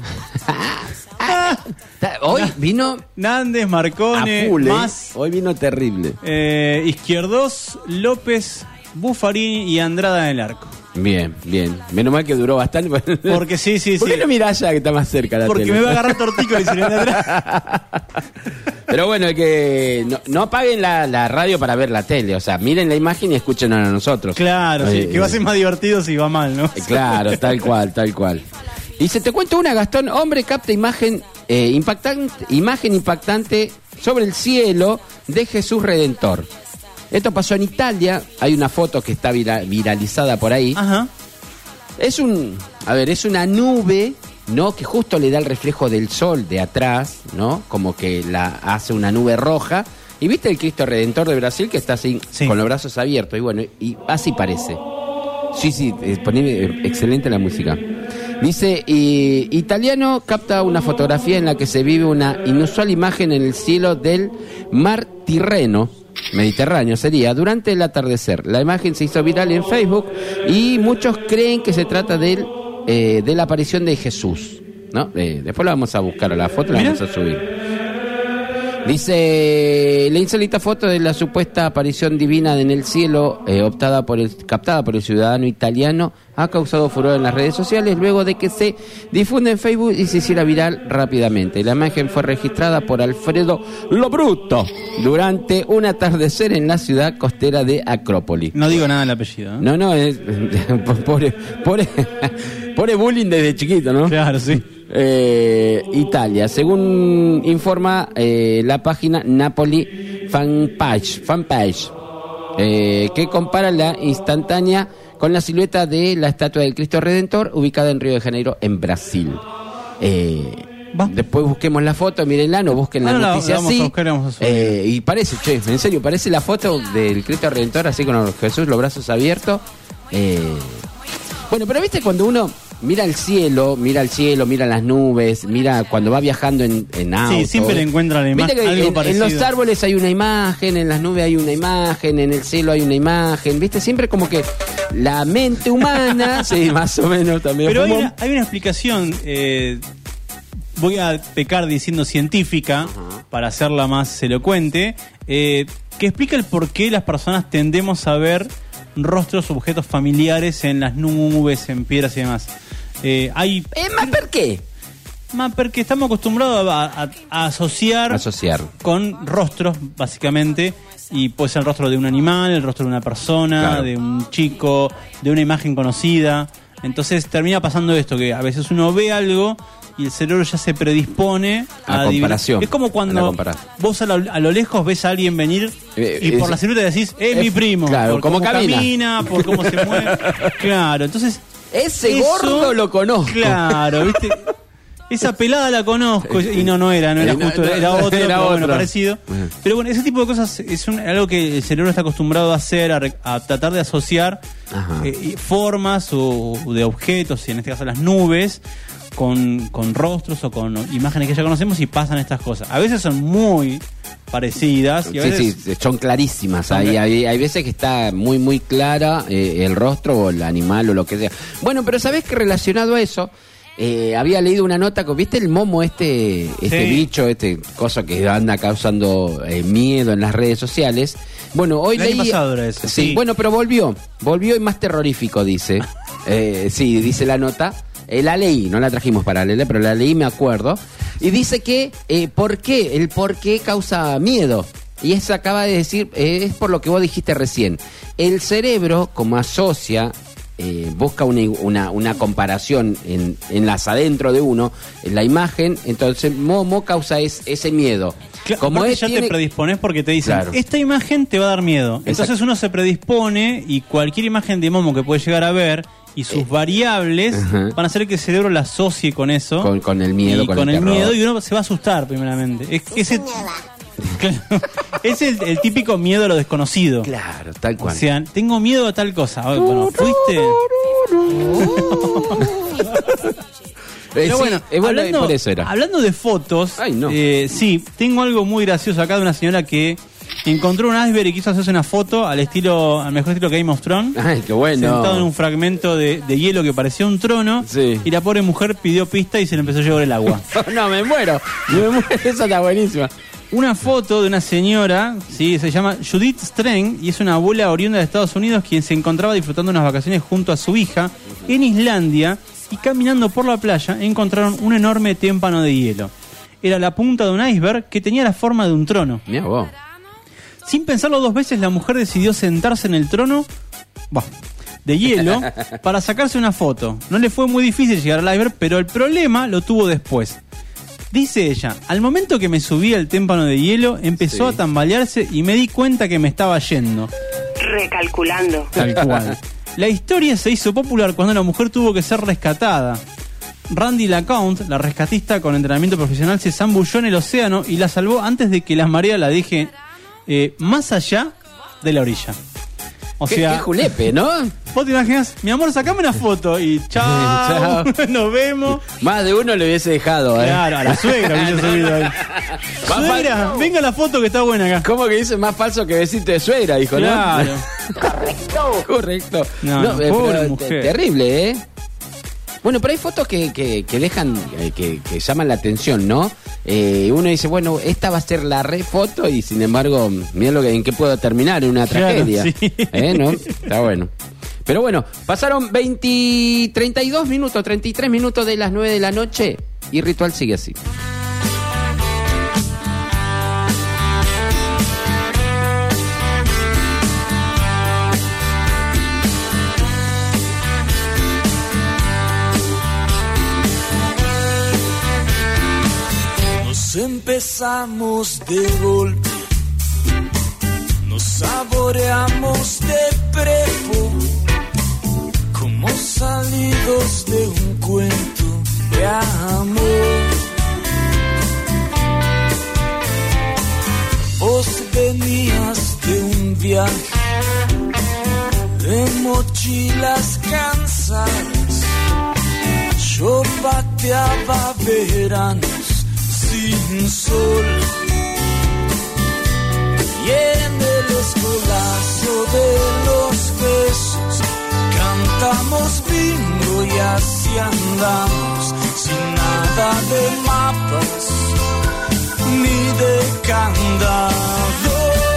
Hoy vino Nández, a Marcone, full, ¿eh? más Hoy vino terrible. eh, Izquierdos, López, Buffarini y Andrada en el arco. Bien, bien. Menos mal que duró bastante. Porque sí, sí, ¿Por sí. qué no mirás ya que está más cerca la Porque tele? me va a agarrar tortico y se le atrás. Pero bueno, que no, no apaguen la, la radio para ver la tele. O sea, miren la imagen y escuchen a nosotros. Claro, sí, Eh, que va a ser más divertido si va mal, ¿no? eh, Claro, tal cual, tal cual. Y se te cuento una, Gastón. Hombre capta imagen, eh, impactante, imagen impactante sobre el cielo de Jesús Redentor. Esto pasó en Italia. Hay una foto que está vira- viralizada por ahí. Ajá. Es un, a ver, es una nube, ¿no? Que justo le da el reflejo del sol de atrás, ¿no? Como que la hace una nube roja. Y viste el Cristo Redentor de Brasil que está así, Sí. con los brazos abiertos. Y bueno, y así parece. Sí, sí, eh, poneme, eh, excelente la música. Dice, y, italiano capta una fotografía en la que se vive una inusual imagen en el cielo del mar Tirreno, Mediterráneo sería, durante el atardecer. La imagen se hizo viral en Facebook y muchos creen que se trata del, eh, de la aparición de Jesús, ¿no? Eh, después la vamos a buscar, a la foto la Mira. vamos a subir. Dice, la insólita foto de la supuesta aparición divina en el cielo, eh, optada por el, captada por el ciudadano italiano, ha causado furor en las redes sociales luego de que se difunde en Facebook y se hiciera viral rápidamente. La imagen fue registrada por Alfredo Lobruto durante un atardecer en la ciudad costera de Acrópolis. No digo nada del apellido, ¿eh? No, no, es pobre, pobre, pobre bullying desde chiquito, ¿no? Claro, sí. Eh, Italia, según informa eh, la página Napoli Fanpage, fanpage eh, que compara la instantánea con la silueta de la estatua del Cristo Redentor ubicada en Río de Janeiro, en Brasil. Eh, Va. después busquemos la foto, mírenla, no busquen la No, no, la- noticia la vamos así. a buscar y vamos a subir. Eh, y parece, che, en serio, parece la foto del Cristo Redentor así con Jesús, los brazos abiertos. Eh, bueno, pero viste cuando uno mira el cielo, mira el cielo, mira las nubes, mira cuando va viajando en, en auto. Sí, siempre le encuentra la Viste imagen, que algo en, parecido. en los árboles hay una imagen, en las nubes hay una imagen, en el cielo hay una imagen, viste, siempre como que la mente humana, sí, más o menos también. Pero hay fumó. una, hay una explicación, eh, voy a pecar diciendo científica, Ajá. para hacerla más elocuente, eh, que explica el por qué las personas tendemos a ver rostros, objetos familiares en las nubes, en piedras y demás. Eh, hay Eh, ¿más por qué? más porque estamos acostumbrados a, a- a asociar Asociar. con rostros, básicamente, y puede ser el rostro de un animal, el rostro de una persona, Claro. de un chico, de una imagen conocida. Entonces termina pasando esto, que a veces uno ve algo y el cerebro ya se predispone A adivinar. comparación. Es como A la cuando comparación. vos a lo, a lo lejos ves a alguien venir Eh, y por es- la silueta decís, es, es- mi primo. claro, por cómo cómo camina. por cómo se mueve. Claro, entonces... Ese eso- gordo lo conozco. Claro, ¿viste? esa pelada la conozco. Y no, no era, no era justo, era otro, era pero bueno, parecido. Pero bueno, ese tipo de cosas es un, algo que el cerebro está acostumbrado a hacer, a, a tratar de asociar eh, formas o de objetos, y en este caso las nubes, con, con rostros o con imágenes que ya conocemos, y pasan estas cosas. A veces son muy parecidas y a sí, veces sí, son clarísimas. Son hay, clar- hay, hay veces que está muy muy clara eh, el rostro o el animal o lo que sea. Bueno, pero sabés que relacionado a eso, eh, había leído una nota que, ¿viste el momo este este Sí. bicho, este cosa que anda causando eh, miedo en las redes sociales? Bueno, hoy El año leí pasado era eso, sí, sí. bueno, pero volvió, volvió y más terrorífico, dice. Eh, sí, dice la nota. Eh, la leí, no la trajimos para leerla, pero la leí, me acuerdo. Y dice que, eh, ¿por qué? El por qué causa miedo. Y eso acaba de decir, eh, es por lo que vos dijiste recién. El cerebro, como asocia, eh, busca una, una, una comparación en, en las adentro de uno, en la imagen, entonces Momo causa es, ese miedo. Claro, Como aparte es, ya tiene- te predispones porque te dicen, Claro. esta imagen te va a dar miedo. Exacto. Entonces uno se predispone y cualquier imagen de Momo que puede llegar a ver y sus Eh, variables ajá. van a hacer que el cerebro la asocie con eso. Con, con el miedo, y con, con el, el terror. miedo, y uno se va a asustar primeramente. Es, ese, claro, es el, el típico miedo a lo desconocido. Claro, tal O cual. sea, tengo miedo a tal cosa. Ah, Bueno, fuiste... Eh, Pero sí, bueno, eh, bueno, hablando, por eso era. hablando de fotos, Ay, no. eh, sí, tengo algo muy gracioso acá de una señora que encontró un iceberg y quiso hacerse una foto al estilo, al mejor estilo que Game of Thrones. Ay, qué bueno. Sentado en un fragmento de, de hielo que parecía un trono. Sí. Y la pobre mujer pidió pista y se le empezó a llevar el agua. No, me muero. Me muero. Esa está buenísima. Una foto de una señora, sí, se llama Judith Strang, y es una abuela oriunda de Estados Unidos quien se encontraba disfrutando unas vacaciones junto a su hija en Islandia, y caminando por la playa encontraron un enorme témpano de hielo. Era la punta de un iceberg que tenía la forma de un trono. Mirá vos. Sin pensarlo dos veces, la mujer decidió sentarse en el trono bah, de hielo para sacarse una foto. No le fue muy difícil llegar al iceberg, pero el problema lo tuvo después. Dice ella, al momento que me subí al témpano de hielo, empezó Sí. a tambalearse y me di cuenta que me estaba yendo. Recalculando. Tal cual. La historia se hizo popular cuando la mujer tuvo que ser rescatada. Randy LaCount, la rescatista con entrenamiento profesional, se zambulló en el océano y la salvó antes de que la marea la deje eh, más allá de la orilla. O Qué, sea, qué julepe, ¿no? vos te imaginas, mi amor, sacame una foto y chao, Chao. nos vemos. Más de uno le hubiese dejado, ¿eh? Claro, a la suegra hubiese subido ahí. Más Suegra, fal- venga la foto que está buena acá. ¿Cómo que dice más falso que besito de suegra, hijo? Claro. ¿No? Correcto. No, no, eh, pobre pero mujer. te- terrible, ¿eh? Bueno, pero hay fotos que, que, que dejan, eh, que, que llaman la atención, ¿no? Eh, uno dice, bueno, esta va a ser la re foto y sin embargo, mira lo que, en qué puedo terminar, en una Claro, tragedia. sí. ¿Eh? ¿No? Está bueno. Pero bueno, pasaron veinte, treinta y dos minutos, treinta y tres minutos de las nueve de la noche y Ritual sigue así. Nos empezamos de golpe, nos saboreamos de prepo, como salidos de un cuento de amor. Vos venías de un viaje de mochilas cansadas, yo pateaba veranos sin sol, y en el escolazo de los besos cantamos bingo y así andamos, sin nada de mapas ni de candado.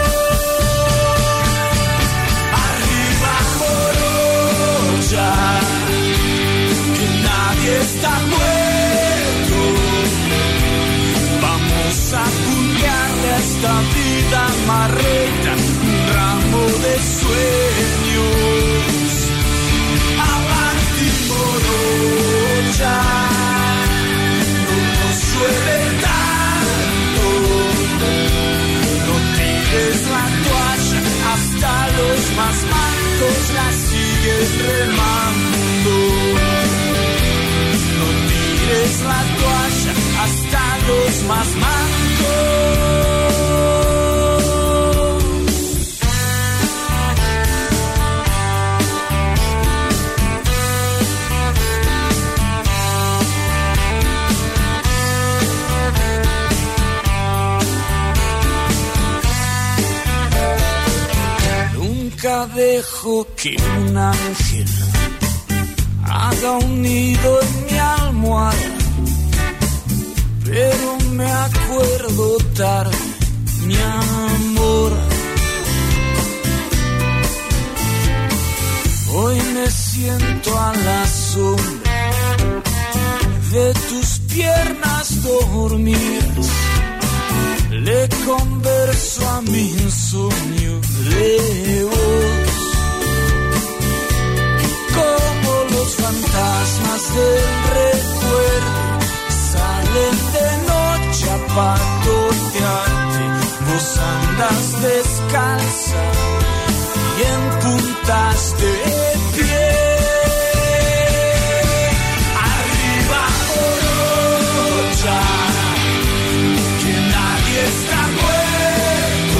Arriba Moroya, que nadie está muerto. Vamos a puñarle a esta vida marreta un ramo de sueños. Avanti Moroya, no nos más mancos. Nunca dejo que un ángel haga un nido en mi almohada, pero me acuerdo tarde, mi amor. Hoy me siento a la sombra de tus piernas dormidas, le converso a mi insomnio de vos. Como los fantasmas del recuerdo salen de noche a patotearte, vos andas descalza y en puntas de pie. Arriba Orocha, que nadie está muerto.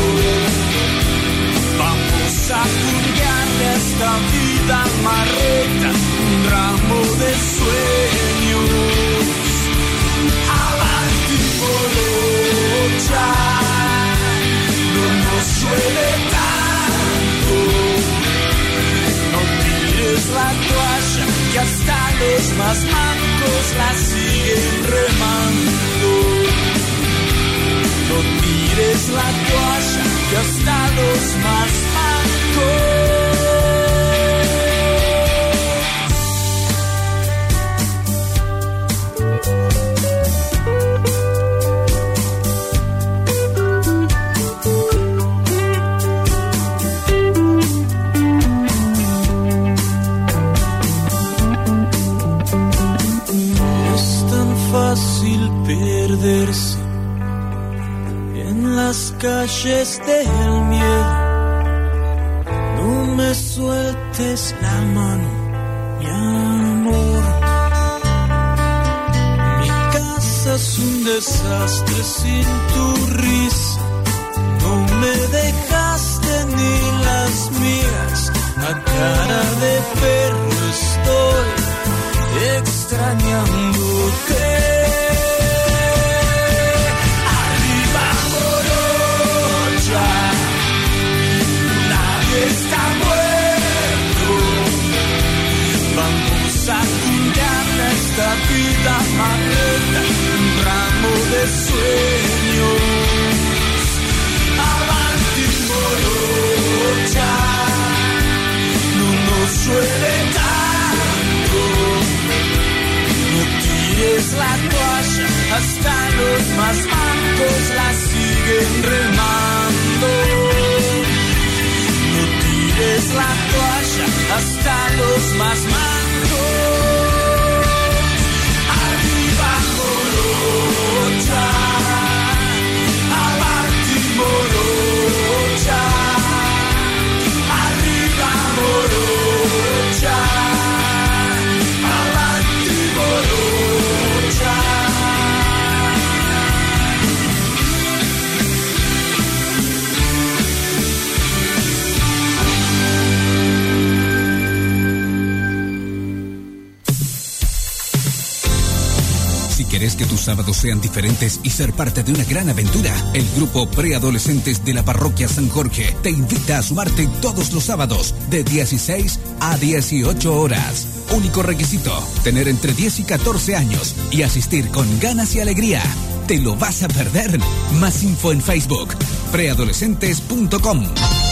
Vamos a cambiarle a esta vida marreta un ramo de sueños. Avanti Orocha, no nos suele tanto. No tires la toalla, que hasta los más mancos la siguen remando. No tires la toalla, que hasta los más mancos. Fácil perderse en las calles del miedo. No me sueltes la mano, mi amor. Mi casa es un desastre sin tu risa. No me dejaste ni las mías. A cara de perro estoy extrañándote. Arriba Orocha, nadie está muerto. Vamos a cambiarle a esta vida marreta un ramo de sueños. Avanti Orocha, no nos suele tanto. Es la toalla, hasta los más mancos la siguen remando. No tires la toalla, hasta los más mancos. Arriba Orocha, avanti Orocha, arriba Orocha. ¿Querés que tus sábados sean diferentes y ser parte de una gran aventura? El grupo Preadolescentes de la Parroquia San Jorge te invita a sumarte todos los sábados de dieciséis a dieciocho horas. Único requisito, tener entre diez y catorce años y asistir con ganas y alegría. ¿Te lo vas a perder? Más info en Facebook, preadolescentes punto com.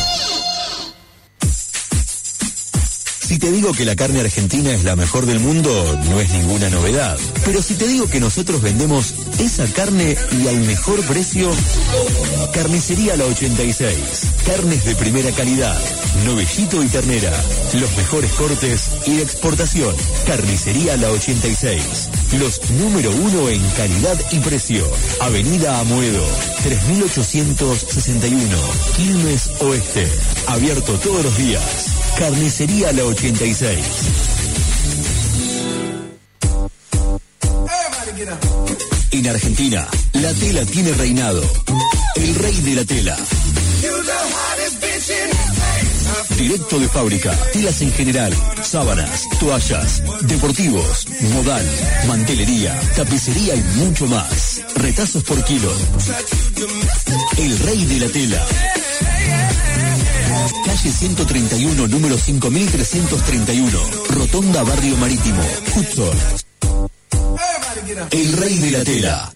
Si te digo que la carne argentina es la mejor del mundo, no es ninguna novedad. Pero si te digo que nosotros vendemos esa carne y al mejor precio, Carnicería La ochenta y seis. Carnes de primera calidad, novellito y ternera, los mejores cortes y de exportación. Carnicería La ochenta y seis. Los número uno en calidad y precio. Avenida Amoedo, tres mil ochocientos sesenta y uno, Quilmes Oeste. Abierto todos los días. Carnicería La ochenta y seis. En Argentina, la tela tiene reinado. El rey de la tela. Directo de fábrica, telas en general, sábanas, toallas, deportivos, modal, mantelería, tapicería y mucho más. Retazos por kilo. El rey de la tela. Calle ciento treinta y uno, número cinco mil trescientos treinta y uno. Rotonda Barrio Marítimo. Hudson. El rey de la tela.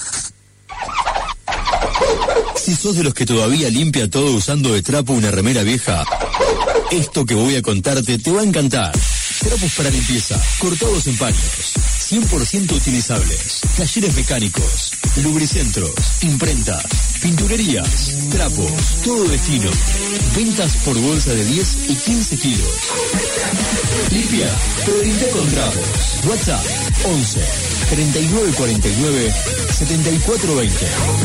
Si sos de los que todavía limpia todo usando de trapo una remera vieja, esto que voy a contarte te va a encantar. Trapos para limpieza, cortados en paños, cien por ciento utilizables, talleres mecánicos, lubricentros, imprentas, pinturerías, trapos, todo destino. Ventas por bolsa de diez y quince kilos. Limpia, pero limpia con trapos. WhatsApp once, treinta y nueve cuarenta y nueve, setenta y cuatro veinte.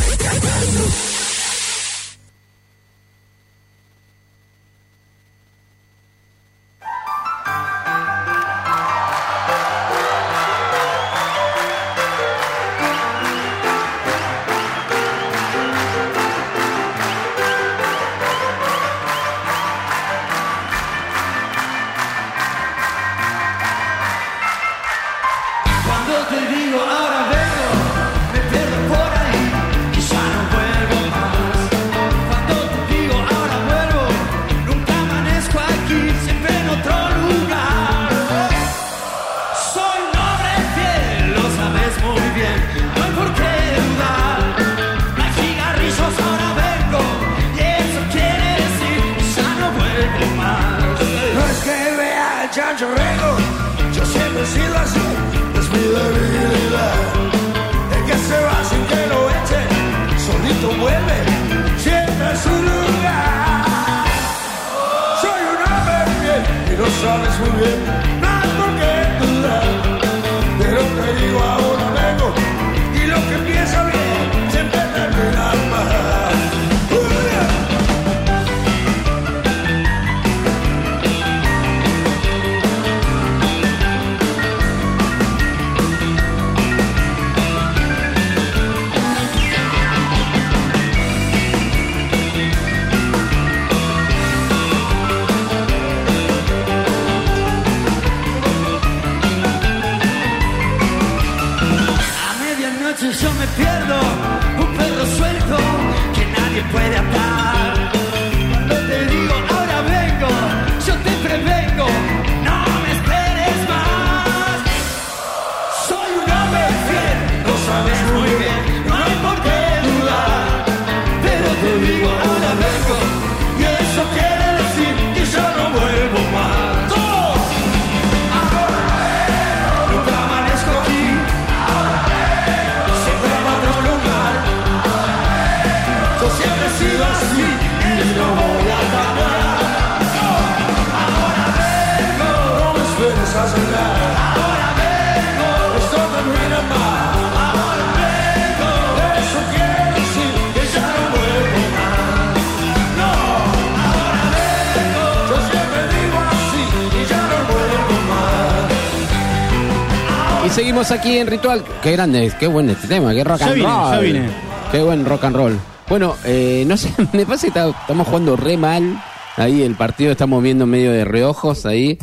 Seguimos aquí en Ritual. Qué grande, qué buen este tema, qué rock ya and vine, roll. Ya vine. Qué buen rock and roll. Bueno, eh, no sé, me parece que está, estamos jugando re mal. Ahí el partido estamos viendo medio de reojos ahí.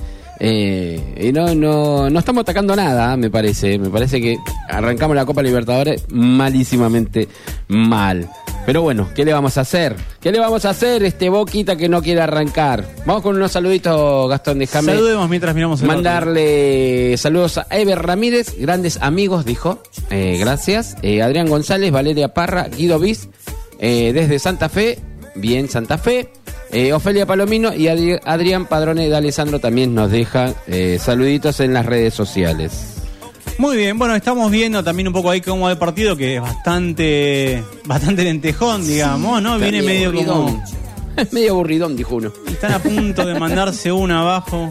Eh, y no, no, no estamos atacando nada, me parece. Me parece que arrancamos la Copa Libertadores malísimamente mal. Pero bueno, ¿qué le vamos a hacer? ¿Qué le vamos a hacer este Boquita que no quiere arrancar? Vamos con unos saluditos, Gastón, déjame. Saludemos mientras miramos el mandarle otro. Saludos a Eber Ramírez, grandes amigos, dijo. Eh, gracias. Eh, Adrián González, Valeria Parra, Guido Bis, eh, desde Santa Fe, bien Santa Fe. Eh, Ofelia Palomino y Adri- Adrián Padrone de Alessandro también nos deja eh, saluditos en las redes sociales. Muy bien, bueno, estamos viendo también un poco ahí cómo va el partido, que es bastante bastante lentejón, digamos, sí, ¿no? Viene medio aburridón. Como... medio aburridón, dijo uno. Están a punto de mandarse una abajo.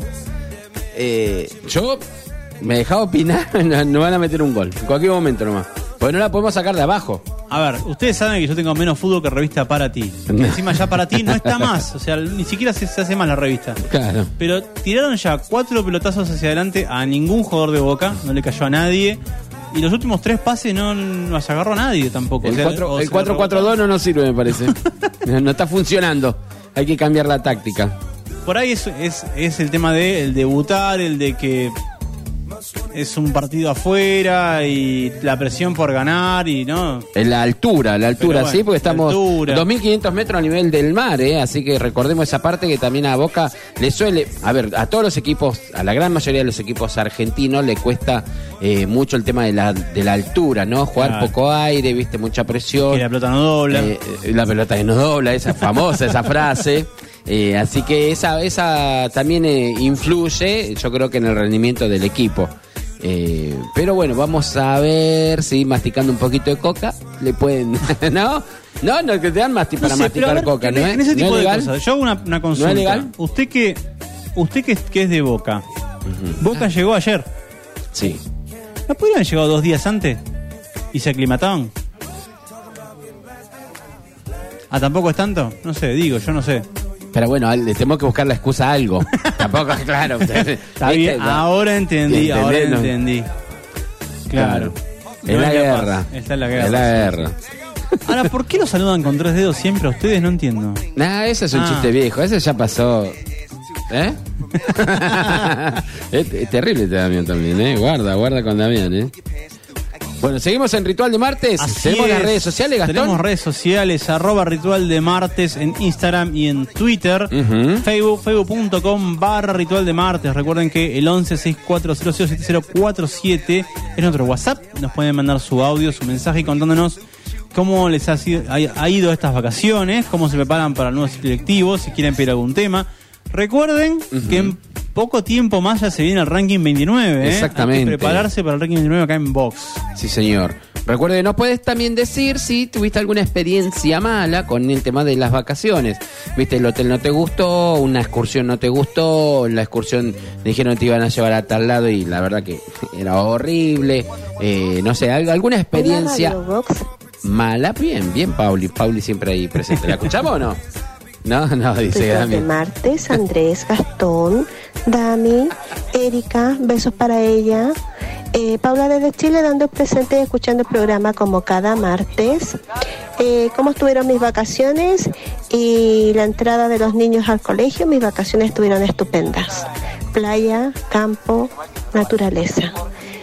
Eh, yo me dejaba opinar, no, no van a meter un gol, en cualquier momento nomás. Porque no la podemos sacar de abajo. A ver, ustedes saben que yo tengo menos fútbol que revista Para Ti. Que encima ya Para Ti no está más. O sea, ni siquiera se, se hace más la revista. Claro. Pero tiraron ya cuatro pelotazos hacia adelante a ningún jugador de Boca. No le cayó a nadie. y los últimos tres pases no los agarró nadie tampoco. El, o sea, cuatro, o el se cuatro cuatro dos no nos sirve, me parece. No está funcionando. Hay que cambiar la táctica. Por ahí es, es, es el tema de el debutar, el de que es un partido afuera y la presión por ganar y no. En la altura, la altura, bueno, sí, porque estamos dos mil quinientos metros a nivel del mar, ¿eh? Así que recordemos esa parte que también a Boca le suele, a ver, a todos los equipos, a la gran mayoría de los equipos argentinos le cuesta eh, mucho el tema de la, de la altura, ¿no? Jugar claro. poco aire, viste, mucha presión. Que la pelota no dobla. Eh, la pelota que no dobla, esa famosa, esa frase. Eh, así que esa, esa también eh, influye, yo creo que en el rendimiento del equipo. Eh, pero bueno, vamos a ver si masticando un poquito de coca le pueden. ¿No? No, no, que te dan masti- para no sé, masticar ver, coca, en, ¿no es? En ese tipo ¿No es de legal? cosas. Yo hago una, una consulta. ¿No es legal? Usted que, usted que, que es de Boca. Uh-huh. Boca ah. llegó ayer. Sí. ¿No pudieron haber llegado dos días antes? ¿Y se aclimataban? ¿Ah, tampoco es tanto? No sé, digo, yo no sé. Pero bueno, le tenemos que buscar la excusa a algo. Tampoco, claro. Está bien, no. ahora entendí, ahora entendí. Claro. claro. Es no la guerra. Está en la guerra. Es la guerra. Ahora, ¿por qué lo saludan con tres dedos siempre a ustedes? No entiendo. Nah, ese es un ah. chiste viejo, ese ya pasó. ¿Eh? es, es terrible este Damián también, ¿eh? Guarda, guarda con Damián, ¿eh? Bueno, seguimos en Ritual de Martes. Así Tenemos es. las redes sociales, Gastón. Tenemos redes sociales, arroba Ritual de Martes en Instagram y en Twitter. Uh-huh. Facebook, facebook.com barra Ritual de Martes. Recuerden que el once sesenta y cuatro cero cero siete cero cuatro siete es nuestro WhatsApp. Nos pueden mandar su audio, su mensaje contándonos cómo les ha, sido, ha, ha ido estas vacaciones, cómo se preparan para el nuevo ciclo lectivo, si quieren pedir algún tema. Recuerden uh-huh. que en poco tiempo más ya se viene el ranking veintinueve. ¿eh? Exactamente. Hay que prepararse para el ranking veintinueve acá en Vox. Sí, señor. Recuerden, nos puedes también decir si tuviste alguna experiencia mala con el tema de las vacaciones. Viste, el hotel no te gustó, una excursión no te gustó, la excursión dijeron que te iban a llevar a tal lado y la verdad que era horrible. Eh, no sé, alguna experiencia mala. Bien, bien, Pauli. Pauli siempre ahí presente. ¿La escuchamos o no? No, no, dice Dami. De martes, Andrés, Gastón, Dami, Erika, besos para ella. Eh, Paula desde Chile dando presente y escuchando el programa como cada martes. Eh, ¿Cómo estuvieron mis vacaciones? Y la entrada de los niños al colegio, mis vacaciones estuvieron estupendas. Playa, campo, naturaleza.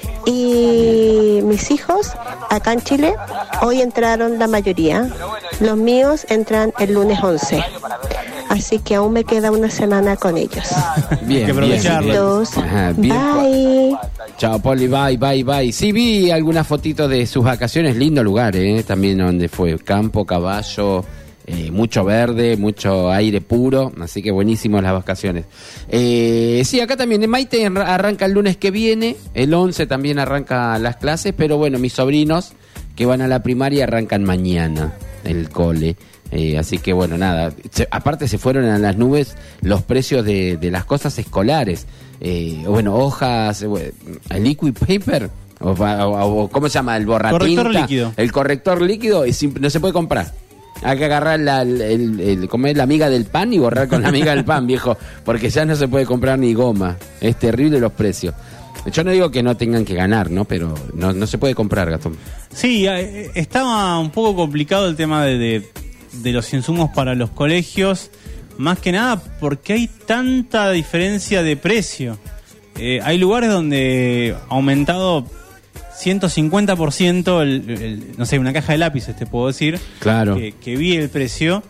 Y mis hijos, acá en Chile, hoy entraron la mayoría. Los míos entran el lunes once. Así que aún me queda una semana con ellos. Bien, que aprovecharlo. Ajá, bien. Bye. Chao, Poli, bye, bye, bye. Sí, vi algunas fotitos de sus vacaciones. Lindo lugar, ¿eh? También donde fue campo, caballo, eh, mucho verde, mucho aire puro. Así que buenísimo las vacaciones. Eh, sí, acá también. Maite arranca el lunes que viene. El once también arranca las clases. Pero bueno, mis sobrinos que van a la primaria arrancan mañana el cole. Eh, así que bueno, nada, se, aparte se fueron a las nubes los precios de, de las cosas escolares, eh, bueno, hojas, eh, el liquid paper, o, o, o ¿cómo se llama? El borratinta, corrector líquido. El corrector líquido es, no se puede comprar. Hay que agarrar la, el, el, el, comer la miga del pan y borrar con la miga del pan, viejo, porque ya no se puede comprar ni goma. Es terrible los precios. Yo no digo que no tengan que ganar, ¿no? Pero no, no se puede comprar, Gastón. Sí, eh, estaba un poco complicado el tema de, de, de los insumos para los colegios, más que nada porque hay tanta diferencia de precio. Eh, hay lugares donde ha aumentado ciento cincuenta por ciento, el, el, no sé, una caja de lápices, te puedo decir. Claro. Que, que vi el precio.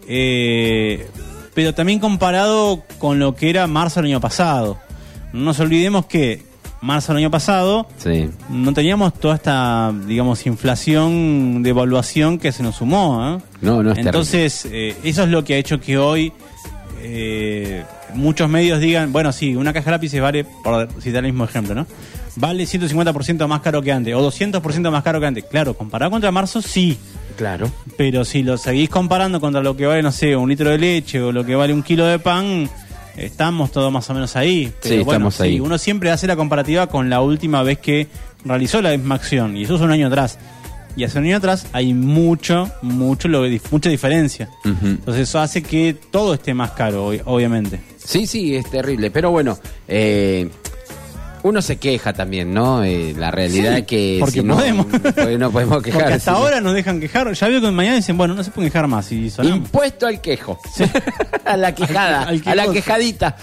Eh, pero también comparado con lo que era marzo del año pasado. No nos olvidemos que marzo del año pasado sí. no teníamos toda esta, digamos, inflación, devaluación que se nos sumó, ¿eh? No, no es Entonces, eh, eso es lo que ha hecho que hoy eh, muchos medios digan, bueno, sí, una caja de lápices vale, por citar el mismo ejemplo, ¿no? Vale ciento cincuenta por ciento más caro que antes, o doscientos por ciento más caro que antes. Claro, comparado contra marzo, sí. Claro. Pero si lo seguís comparando contra lo que vale, no sé, un litro de leche o lo que vale un kilo de pan, estamos todos más o menos ahí. Pero sí, bueno, estamos sí, ahí. Uno siempre hace la comparativa con la última vez que realizó la misma acción, y eso es un año atrás. Y hace un año atrás hay mucho, mucho, lo, mucha diferencia. Uh-huh. Entonces eso hace que todo esté más caro, obviamente. Sí, sí, es terrible. Pero bueno, eh, Uno se queja también, ¿no? Eh, la realidad Sí, es que porque si no, podemos. pues no podemos quejar. Porque hasta si no. ahora nos dejan quejar. Ya veo que mañana dicen, bueno, no se pueden quejar más. Y sonamos. Impuesto al quejo. A la quejada, Al que- al a la quejoso. quejadita.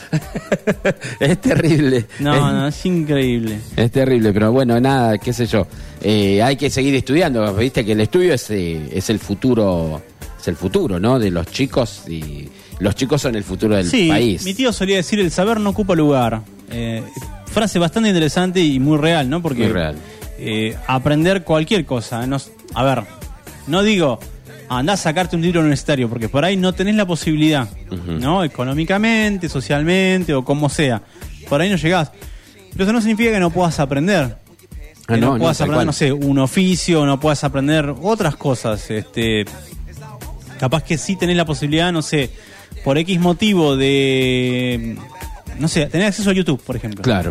Es terrible. No, es, no, es increíble. es terrible, pero bueno, nada, qué sé yo. Eh, hay que seguir estudiando. Viste que el estudio es, eh, es el futuro, es el futuro, ¿no? De los chicos, y los chicos son el futuro del Sí, país. mi tío solía decir, el saber no ocupa lugar. Eh, frase bastante interesante y muy real, ¿no? Porque Muy real. eh, aprender cualquier cosa. No, a ver, no digo, andá a sacarte un libro universitario, porque por ahí no tenés la posibilidad, Ujú. ¿no? Económicamente, socialmente o como sea. Por ahí no llegás. Pero eso no significa que no puedas aprender. Ah, Que no, no, no, puedas tal aprender, cual. no sé, un oficio, no puedas aprender otras cosas. Este, capaz que sí tenés la posibilidad, no sé, por X motivo de, no sé, tener acceso a YouTube, por ejemplo. Claro.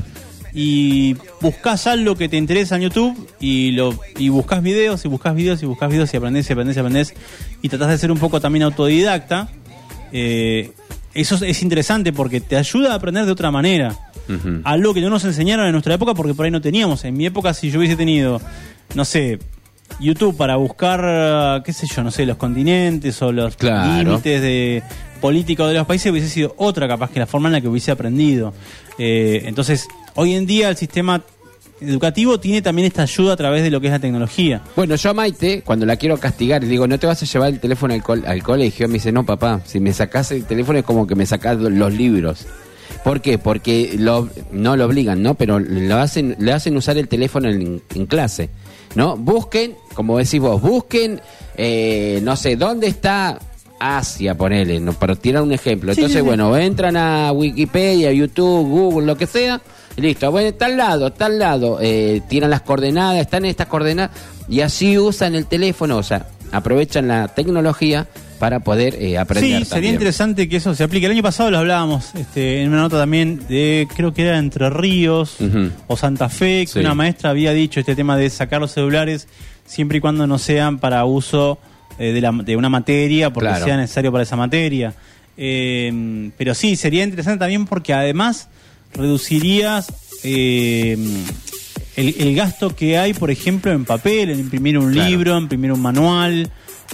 Y buscas algo que te interesa en YouTube y lo y buscas videos y buscas videos y buscas videos y aprendés y aprendés y aprendés y tratás de ser un poco también autodidacta. Eh, eso es, es interesante porque te ayuda a aprender de otra manera. Ujú. Algo que no nos enseñaron en nuestra época porque por ahí no teníamos. En mi época, si yo hubiese tenido, no sé, YouTube para buscar, qué sé yo, no sé, los continentes o los Claro. límites de políticos de los países, hubiese sido otra capaz que la forma en la que hubiese aprendido. Eh, entonces, hoy en día el sistema educativo tiene también esta ayuda a través de lo que es la tecnología. Bueno, yo a Maite, cuando la quiero castigar, le digo, no te vas a llevar el teléfono al, col- al colegio. Me dice, no, papá, si me sacás el teléfono es como que me sacás los libros. ¿Por qué? Porque lo, no lo obligan, ¿no? Pero lo hacen, le hacen usar el teléfono en, en clase, ¿no? Busquen, como decís vos, busquen, eh, no sé, ¿dónde está Asia? Ponele, ¿no? Para tirar un ejemplo. Sí, Entonces, sí, sí. bueno, entran a Wikipedia, YouTube, Google, lo que sea, y listo. Bueno, está al lado, está al lado. Eh, tiran las coordenadas, están en estas coordenadas, y así usan el teléfono, o sea, aprovechan la tecnología para poder eh, aprender. Sí, sería también. interesante que eso se aplique. El año pasado lo hablábamos este, en una nota también de, creo que era Entre Ríos Ujú. o Santa Fe, que Sí. una maestra había dicho este tema de sacar los celulares siempre y cuando no sean para uso eh, de, la, de una materia, porque Claro. sea necesario para esa materia. Eh, pero sí, sería interesante también porque además reducirías eh, el, el gasto que hay, por ejemplo, en papel, en imprimir un Claro. libro, en imprimir un manual.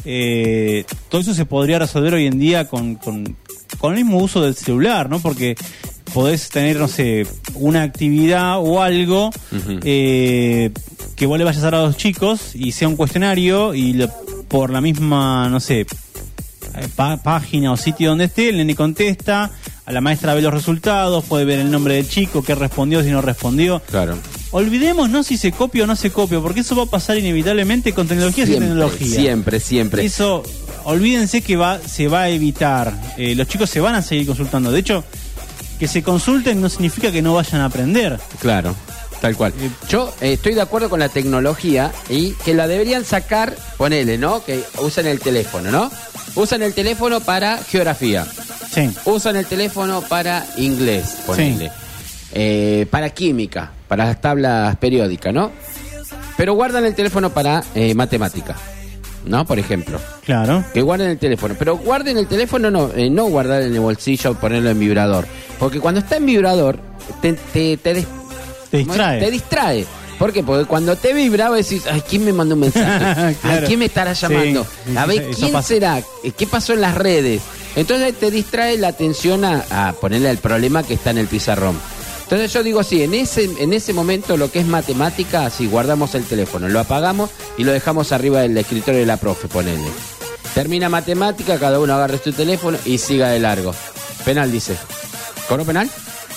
Eh, todo eso se podría resolver hoy en día con, con, con el mismo uso del celular, ¿no? Porque podés tener, no sé, una actividad o algo Ujú. eh, que vos le vayas a dar a los chicos y sea un cuestionario y lo- por la misma, no sé, eh, pá- página o sitio donde esté, el nene contesta, a la maestra ve los resultados, puede ver el nombre del chico, qué respondió, si no respondió. Claro. Olvidémonos si se copia o no se copia, porque eso va a pasar inevitablemente con tecnología y Siempre, tecnología. siempre, siempre. Eso, olvídense que va, se va a evitar. Eh, los chicos se van a seguir consultando. De hecho, que se consulten no significa que no vayan a aprender. Claro, tal cual. Yo eh, estoy de acuerdo con la tecnología y que la deberían sacar, ponele, ¿no? Que usan el teléfono, ¿no? Usan el teléfono para geografía. Sí. Usan el teléfono para inglés, ponele. Eh, para química, para las tablas periódicas, ¿no? Pero guardan el teléfono para eh, matemática, ¿no? Por ejemplo. Claro. Que guarden el teléfono. Pero guarden el teléfono, no, eh, no guardar en el bolsillo o ponerlo en vibrador. Porque cuando está en vibrador, te, te, te, des- Te distrae. te distrae. ¿Por qué? Porque cuando te vibra, vos decís, ay, ¿quién me mandó un mensaje? Claro. ¿A quién me estará llamando? Sí, A ver, eso ¿quién pasa. será? ¿Qué pasó en las redes? Entonces te distrae la atención a, a ponerle el problema que está en el pizarrón. Entonces yo digo así, en ese, en ese momento lo que es matemática, si guardamos el teléfono, lo apagamos y lo dejamos arriba del escritorio de la profe, ponele. Termina matemática, cada uno agarre su teléfono y siga de largo. Penal, dice. ¿Cobró penal?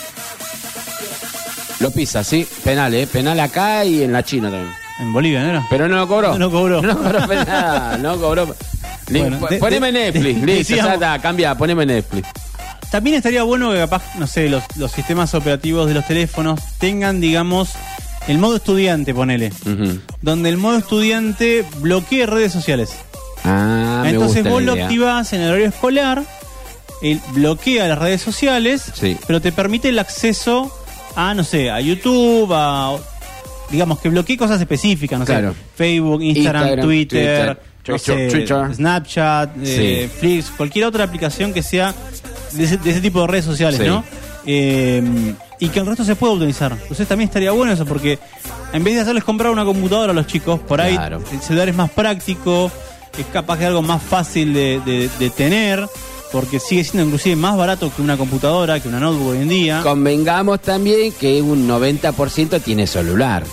Lo pisa, sí. Penal, ¿eh? Penal acá y en la China también. En Bolivia, ¿no era? Pero no lo cobró. No lo cobró. No cobró penal, no cobró. Li- Bueno, po- de- poneme de- Netflix, de- listo, ya decíamos- está, cambia, poneme Netflix. También estaría bueno que capaz, no sé, los, los sistemas operativos de los teléfonos tengan, digamos, el modo estudiante, ponele. Ujú. Donde el modo estudiante bloquee redes sociales. Ah, me Entonces gusta vos la lo idea. activás en el horario escolar, él bloquea las redes sociales, Sí. pero te permite el acceso a, no sé, a YouTube, a, digamos, que bloquee cosas específicas, no Claro. sé, Facebook, Instagram, Instagram, Twitter, Twitter, no sé, Twitter. Snapchat, eh, Sí. Flix, cualquier otra aplicación que sea de ese, de ese tipo de redes sociales, Sí. ¿no? Eh, y que el resto se pueda utilizar. Entonces también estaría bueno eso, porque en vez de hacerles comprar una computadora a los chicos, por ahí claro. el celular es más práctico, es capaz de algo más fácil de, de, de tener, porque sigue siendo inclusive más barato que una computadora, que una notebook hoy en día. Convengamos también que un noventa por ciento tiene celular,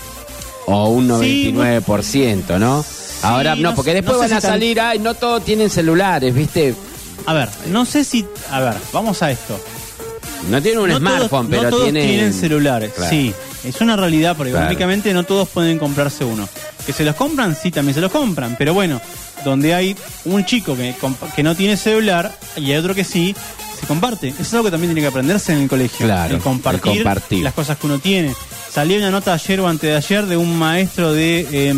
o un noventa y nueve por ciento, sí, ¿no? Sí, ahora no, porque después no van a si salir, tan... ay, no todos tienen celulares, ¿viste? A ver, no sé si, a ver, vamos a esto. No tienen un no smartphone, todos, pero no todos tienen... tienen celulares, claro. Sí. Es una realidad, porque claro. económicamente no todos pueden comprarse uno. ¿Que se los compran? Sí, también se los compran. Pero bueno, donde hay un chico que, que no tiene celular y hay otro que sí, se comparte. Eso es algo que también tiene que aprenderse en el colegio. Claro, el compartir, el compartir. Las cosas que uno tiene. Salió una nota ayer o antes de ayer de un maestro de, eh,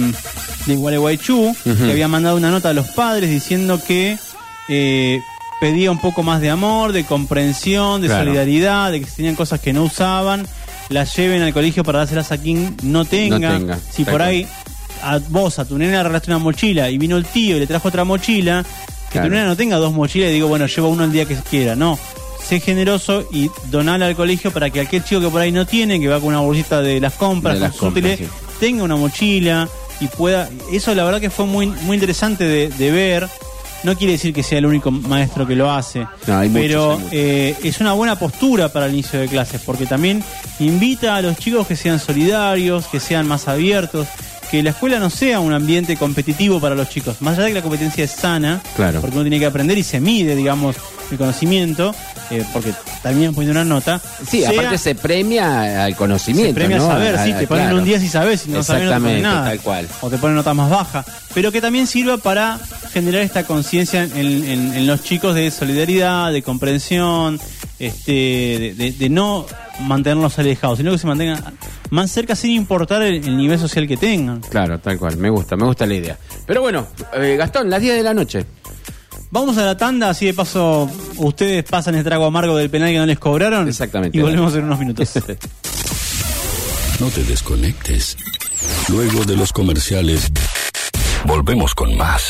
de Gualeguaychú, uh-huh. que había mandado una nota a los padres diciendo que... Eh, pedía un poco más de amor, de comprensión, de claro. solidaridad, de que si tenían cosas que no usaban, las lleven al colegio para dárselas a quien no tenga. No tenga si por cual. Ahí a vos, a tu nena, arreglaste una mochila y vino el tío y le trajo otra mochila, que claro. tu nena no tenga dos mochilas y digo, bueno, lleva uno el día que quiera. No, sé generoso y donale al colegio para que aquel chico que por ahí no tiene, que va con una bolsita de las compras, de las compras útiles, sí. tenga una mochila y pueda... Eso la verdad que fue muy, muy interesante de, de ver. No quiere decir que sea el único maestro que lo hace, no, hay pero muchos, hay eh, es una buena postura para el inicio de clases, porque también invita a los chicos que sean solidarios, que sean más abiertos, que la escuela no sea un ambiente competitivo para los chicos, más allá de que la competencia es sana, claro. porque uno tiene que aprender y se mide, digamos, el conocimiento, eh, porque también poniendo una nota. Sí, sea, aparte se premia al conocimiento. Se premia, ¿no? A saber, sí, te ponen claro. un día si sabes, si no sabes no te ponen nada. Tal cual. O te ponen notas más bajas. Pero que también sirva para generar esta conciencia en, en, en los chicos de solidaridad, de comprensión, este, de, de, de no mantenerlos alejados, sino que se mantengan más cerca sin importar el, el nivel social que tengan. Claro, tal cual. Me gusta, me gusta la idea. Pero bueno, eh, Gastón, las diez de la noche. Vamos a la tanda, así de paso ustedes pasan el trago amargo del penal que no les cobraron. Exactamente. Y volvemos en unos minutos. No te desconectes. Luego de los comerciales, volvemos con más.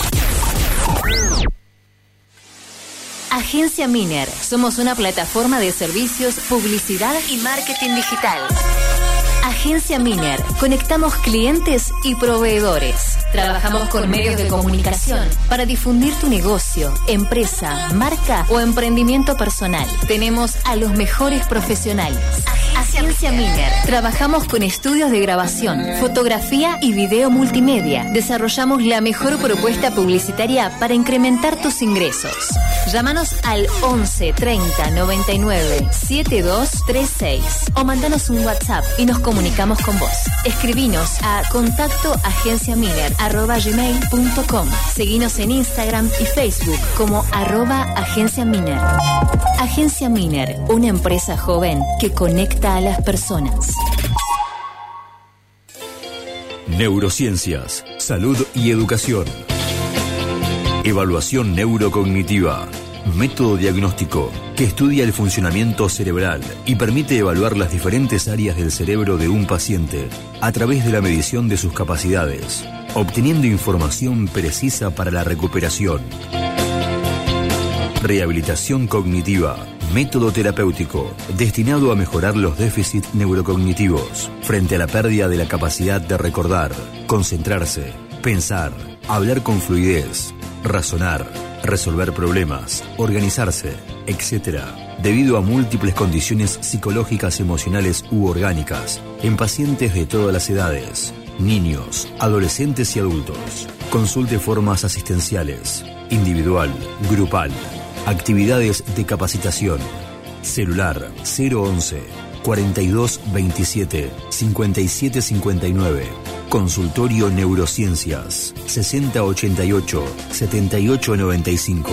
Agencia Miner. Somos una plataforma de servicios, publicidad y marketing digital. Agencia Miner. Conectamos clientes y proveedores. Trabajamos con medios de comunicación para difundir tu negocio, empresa, marca o emprendimiento personal. Tenemos a los mejores profesionales. Agencia Miner. Trabajamos con estudios de grabación, fotografía y video multimedia. Desarrollamos la mejor propuesta publicitaria para incrementar tus ingresos. Llámanos al once treinta noventa y nueve setenta y dos treinta y seis o mandanos un WhatsApp y nos comunicamos con vos. Escribinos a contacto agenciaminer arroba gmail punto com. Seguinos en Instagram y Facebook como arroba Agencia Miner. Agencia Miner, una empresa joven que conecta a las personas. Neurociencias, salud y educación. Evaluación neurocognitiva. Método diagnóstico que estudia el funcionamiento cerebral y permite evaluar las diferentes áreas del cerebro de un paciente a través de la medición de sus capacidades, obteniendo información precisa para la recuperación. Rehabilitación cognitiva. Método terapéutico destinado a mejorar los déficits neurocognitivos frente a la pérdida de la capacidad de recordar, concentrarse, pensar, hablar con fluidez, razonar, resolver problemas, organizarse, etcétera, debido a múltiples condiciones psicológicas, emocionales u orgánicas en pacientes de todas las edades, niños, adolescentes y adultos. Consulte formas asistenciales, individual, grupal, actividades de capacitación. Celular cero once cuarenta y dos veintisiete cincuenta y siete cincuenta y nueve. Consultorio Neurociencias sesenta ochenta y ocho setenta y ocho noventa y cinco.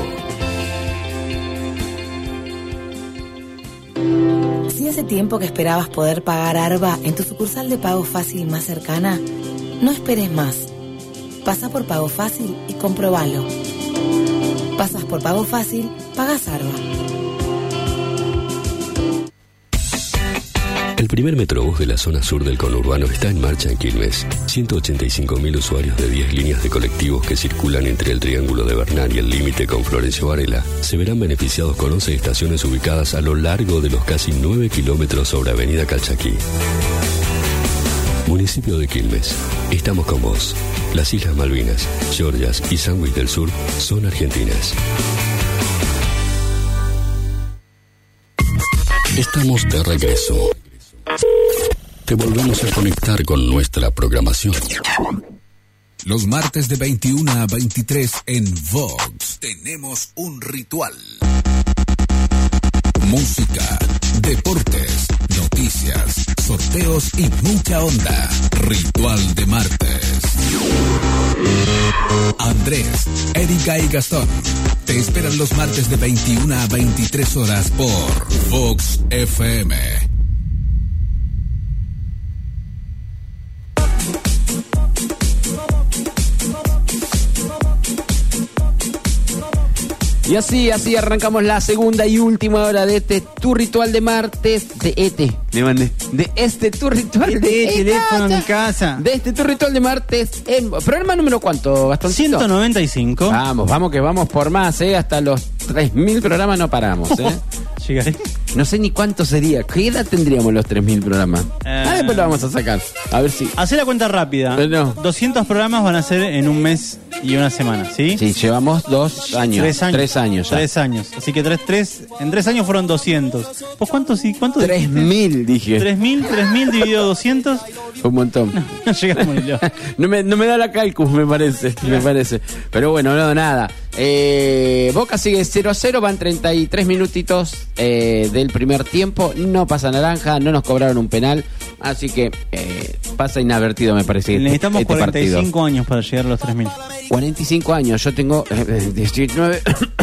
Si hace tiempo que esperabas poder pagar ARBA en tu sucursal de Pago Fácil más cercana, no esperes más. Pasa por Pago Fácil y comprobalo. Pasas por Pago Fácil, pagas ARBA. El primer Metrobús de la zona sur del conurbano está en marcha en Quilmes. ciento ochenta y cinco mil usuarios de diez líneas de colectivos que circulan entre el Triángulo de Bernal y el límite con Florencio Varela se verán beneficiados con once estaciones ubicadas a lo largo de los casi nueve kilómetros sobre Avenida Calchaquí. Municipio de Quilmes. Estamos con vos. Las Islas Malvinas, Georgias y Sandwich del Sur son argentinas. Estamos de regreso. Te volvemos a conectar con nuestra programación. Los martes de veintiuno a veintitrés en Vox tenemos un ritual. Música, deportes, noticias, sorteos y mucha onda. Ritual de martes. Andrés, Erika y Gastón te esperan los martes de veintiuno a veintitrés horas por Vox F M. Y así, así arrancamos la segunda y última hora de este tu ritual de martes. De este, le mandé. De este tu ritual de, de teléfono en casa. De este tu ritual de martes. En, ¿Programa número cuánto, Gastoncito? ciento noventa y cinco. Vamos, vamos que vamos por más, ¿eh? Hasta los tres mil programas no paramos, ¿eh? Llegaré. No sé ni cuánto sería. ¿Qué edad tendríamos los tres mil programas? Eh... Ah, después lo vamos a sacar. A ver si... Hacé la cuenta rápida. No. doscientos programas van a ser en un mes y una semana, ¿sí? Sí, llevamos dos años. Tres años. Tres años ya. Tres años. Así que tres, tres, en tres años fueron doscientos. ¿Vos cuántos? ¿Cuánto Tres mil, dije. Tres mil, tres mil dividido doscientos. Un montón. No, no llegamos ni lo. no, me, no me da la calcus, me parece. Me parece. Pero bueno, no, nada. Eh, Boca sigue cero a cero, van treinta y tres minutitos eh, del primer tiempo. No pasa naranja, no nos cobraron un penal. Así que eh, pasa inadvertido, me parece. Necesitamos este cuarenta y cinco partido. años para llegar a los tres mil. cuarenta y cinco años, yo tengo eh, diecinueve.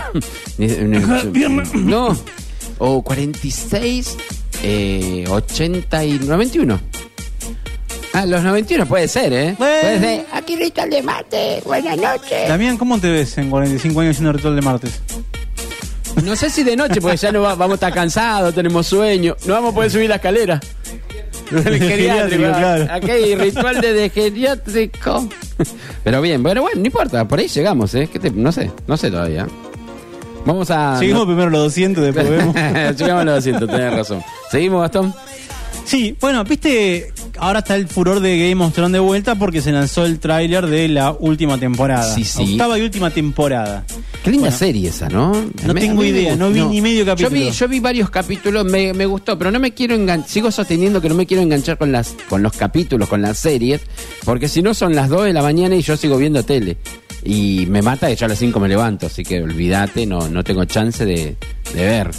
No, o cuarenta y seis, eh, ochenta y noventa y uno. Ah, los noventa y uno puede ser, ¿eh? Bueno. Puede ser. Aquí ritual de martes, buenas noches. Damián, ¿cómo te ves en cuarenta y cinco años haciendo ritual de martes? No sé si de noche, porque ya no va, vamos a estar cansados, tenemos sueño. No vamos a poder subir la escalera. El geriátrico, claro. Aquí hay ritual de, de geriátrico. Pero bien, bueno, bueno, no importa, por ahí llegamos, ¿eh? ¿Qué te, no sé, no sé todavía. Vamos a... Seguimos no. primero los doscientos, después vemos. Llegamos a los doscientos, tenés razón. ¿Seguimos, Gastón? Sí, bueno, viste, ahora está el furor de Game of Thrones de vuelta porque se lanzó el tráiler de la última temporada. Sí, sí. Octava y última temporada. Qué linda bueno, serie esa, ¿no? No me, tengo idea, no vi no. ni medio capítulo. Yo vi, yo vi varios capítulos, me, me gustó, pero no me quiero enganchar, sigo sosteniendo que no me quiero enganchar con las con los capítulos, con las series, porque si no son las dos de la mañana y yo sigo viendo tele. Y me mata que yo a las cinco me levanto, así que olvídate, no, no tengo chance de, de ver.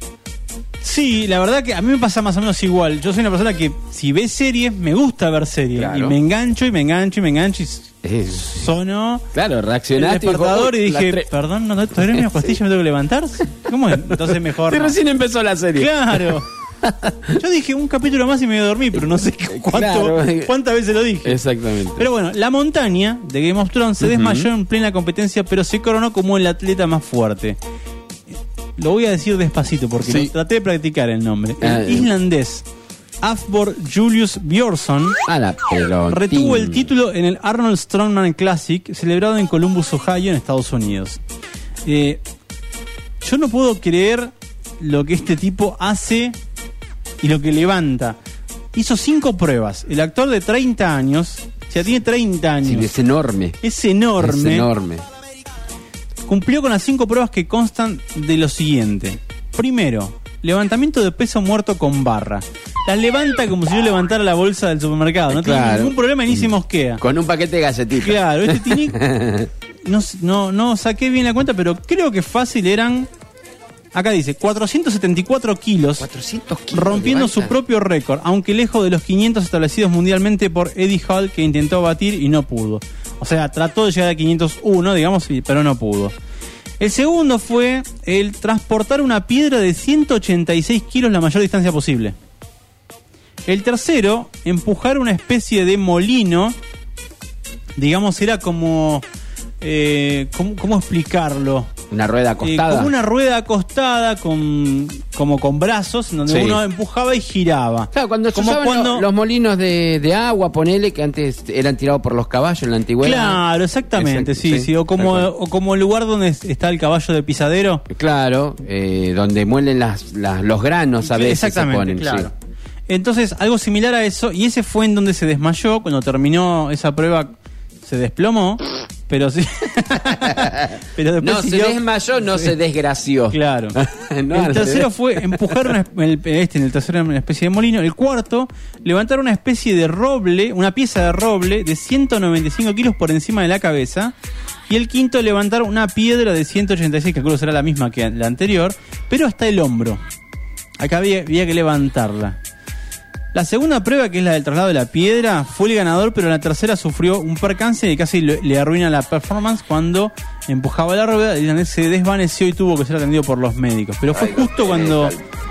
Sí, la verdad que a mí me pasa más o menos igual. Yo soy una persona que si ve series, me gusta ver series. Claro. Y me engancho y me engancho y me engancho y es... sonó. Claro, reaccionaste. El despertador y, y dije, tre... perdón, ¿no todavía no me pastillas, me tengo que levantar? ¿Cómo es? Entonces mejor. Sí, no. Recién empezó la serie. Claro. Yo dije un capítulo más y me voy a dormir, pero no sé cuánto, claro. cuántas veces lo dije. Exactamente. Pero bueno, la montaña de Game of Thrones se uh-huh. desmayó en plena competencia, pero se coronó como el atleta más fuerte. Lo voy a decir despacito porque sí. traté de practicar el nombre. El ah, islandés Hafþór Julius Björnsson retuvo el título en el Arnold Strongman Classic celebrado en Columbus, Ohio, en Estados Unidos. Eh, yo no puedo creer lo que este tipo hace y lo que levanta. Hizo cinco pruebas. El actor de treinta años, o sea, tiene treinta años. Sí, es enorme. Es enorme. Es enorme. Cumplió con las cinco pruebas que constan de lo siguiente. Primero, levantamiento de peso muerto con barra. Las levanta como si yo levantara la bolsa del supermercado. No claro. tiene ningún problema y ni se mosquea. Con un paquete de galletitas. Claro, este tiene... no, no, no saqué bien la cuenta, pero creo que fácil eran... Acá dice, cuatrocientos setenta y cuatro kilos, cuatrocientos kilos rompiendo su propio récord, aunque lejos de los quinientos establecidos mundialmente por Eddie Hall, que intentó batir y no pudo. O sea, trató de llegar a quinientos uno, digamos, pero no pudo. El segundo fue el transportar una piedra de ciento ochenta y seis kilos la mayor distancia posible. El tercero, empujar una especie de molino, digamos, era como... Eh, ¿cómo, ¿Cómo explicarlo? Una rueda acostada. Eh, como una rueda acostada con como con brazos, donde sí. uno empujaba y giraba. Claro, cuando se como usaban cuando... los, los molinos de, de agua, ponele, que antes eran tirados por los caballos en la antigüedad. Claro, exactamente, Exacto, sí, sí, sí. O como, o como el lugar donde está el caballo de pisadero. Claro, eh, donde muelen las, las, los granos a veces. Exactamente, se ponen, claro. Sí. Entonces, algo similar a eso, y ese fue en donde se desmayó, cuando terminó esa prueba se desplomó, pero sí. pero después no, siguió, se desmayó, no sí. se desgració. Claro. no, el tercero fue empujar una, el, este, en el tercero una especie de molino. El cuarto, levantar una especie de roble, una pieza de roble de ciento noventa y cinco kilos por encima de la cabeza. Y el quinto, levantar una piedra de ciento ochenta y seis, que creo será la misma que la anterior, pero hasta el hombro. Acá había, había que levantarla. La segunda prueba, que es la del traslado de la piedra, fue el ganador, pero la tercera sufrió un percance y casi le, le arruina la performance cuando empujaba la rueda y se desvaneció y tuvo que ser atendido por los médicos. Pero fue Ay, justo cuando...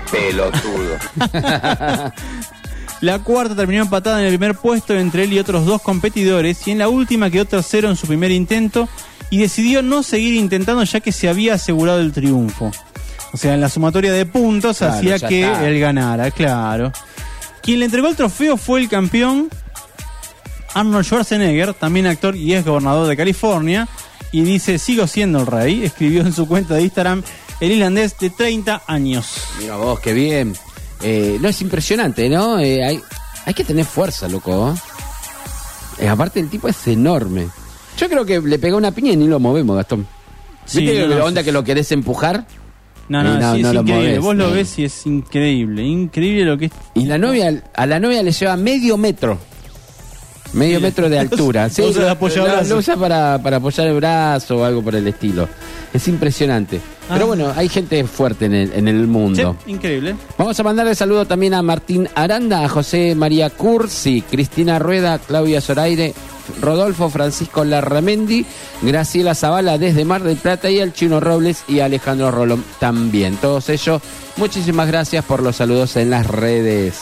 Pelotudo. La cuarta terminó empatada en el primer puesto entre él y otros dos competidores, y en la última quedó tercero en su primer intento y decidió no seguir intentando ya que se había asegurado el triunfo. O sea, en la sumatoria de puntos claro, hacía que está. él ganara, claro. Quien le entregó el trofeo fue el campeón Arnold Schwarzenegger, también actor y ex gobernador de California, y dice: sigo siendo el rey. Escribió en su cuenta de Instagram el irlandés de treinta años. Mira vos, qué bien. Eh, no, es impresionante, ¿no? Eh, hay, hay que tener fuerza, loco. Eh, aparte, el tipo es enorme. Yo creo que le pegó una piña y ni lo movemos, Gastón. Sí, ¿Viste no, la no, onda sí. que lo querés empujar? No, no, no, sí, no es increíble. Movés, Vos no. lo ves y es increíble. Increíble lo que es. Y la novia, a la novia le lleva medio metro. Medio sí, metro de altura. Sí, usa lo, lo, lo usa para, para apoyar el brazo o algo por el estilo. Es impresionante. Ah. Pero bueno, hay gente fuerte en el, en el mundo. Sí, increíble. Vamos a mandarle saludo también a Martín Aranda, a José María Cursi, Cristina Rueda, Claudia Zoraire, Rodolfo Francisco Larramendi, Graciela Zavala desde Mar del Plata y al Chino Robles y Alejandro Rolón también. Todos ellos, muchísimas gracias por los saludos en las redes.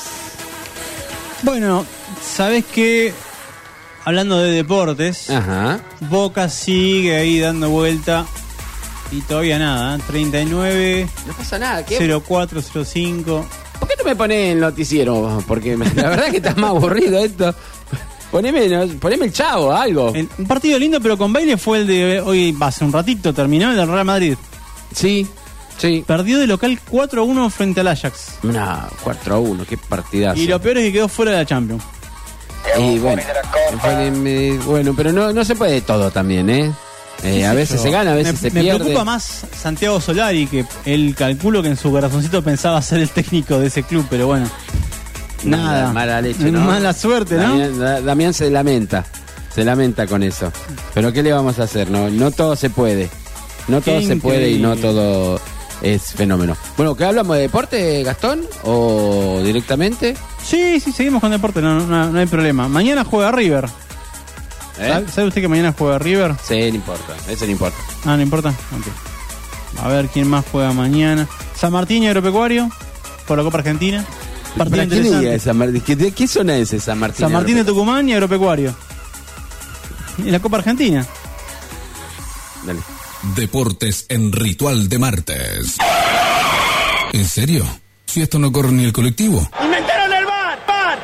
Bueno, ¿sabés qué? Hablando de deportes, Ajá. Boca sigue ahí dando vuelta y todavía nada, ¿eh? treinta y nueve, no pasa nada, ¿qué? cero cuatro, cero cinco. ¿Por qué no me pones el noticiero? Porque la verdad que está más aburrido esto. Poneme, poneme el Chavo, algo. El, un partido lindo, pero con baile fue el de hoy, hace un ratito, terminó el del Real Madrid. Sí, sí. Perdió de local cuatro a uno frente al Ajax. No, cuatro a uno, qué partidazo. Y lo peor es que quedó fuera de la Champions. Y bueno, bueno, pero no, no se puede todo también, ¿eh? eh a veces yo? se gana, a veces me, se me pierde. Me preocupa más Santiago Solari, que él calculo que en su corazoncito pensaba ser el técnico de ese club, pero bueno. Nada. Mala, mala leche, ¿no? Mala suerte, ¿no? Damián, Damián se lamenta, se lamenta con eso. Pero ¿qué le vamos a hacer? No, no todo se puede. No todo se puede y no todo es fenómeno. Bueno, ¿qué hablamos de deporte, Gastón? ¿O directamente? Sí, sí, seguimos con deporte, no, no, no hay problema. Mañana juega River. ¿Eh? ¿Sabe, ¿Sabe usted que mañana juega River? Sí, no importa, eso no importa. Ah, ¿no importa? Ok. A ver quién más juega mañana. San Martín y Agropecuario por la Copa Argentina. Partido interesante. Esa, ¿Qué, ¿De qué zona es esa San Martín? San Martín de Tucumán y Agropecuario. Y la Copa Argentina. Dale. Deportes en Ritual de Martes. ¿En serio? Si esto no corre ni el colectivo. ¡Inventaron el bar! ¡Bar!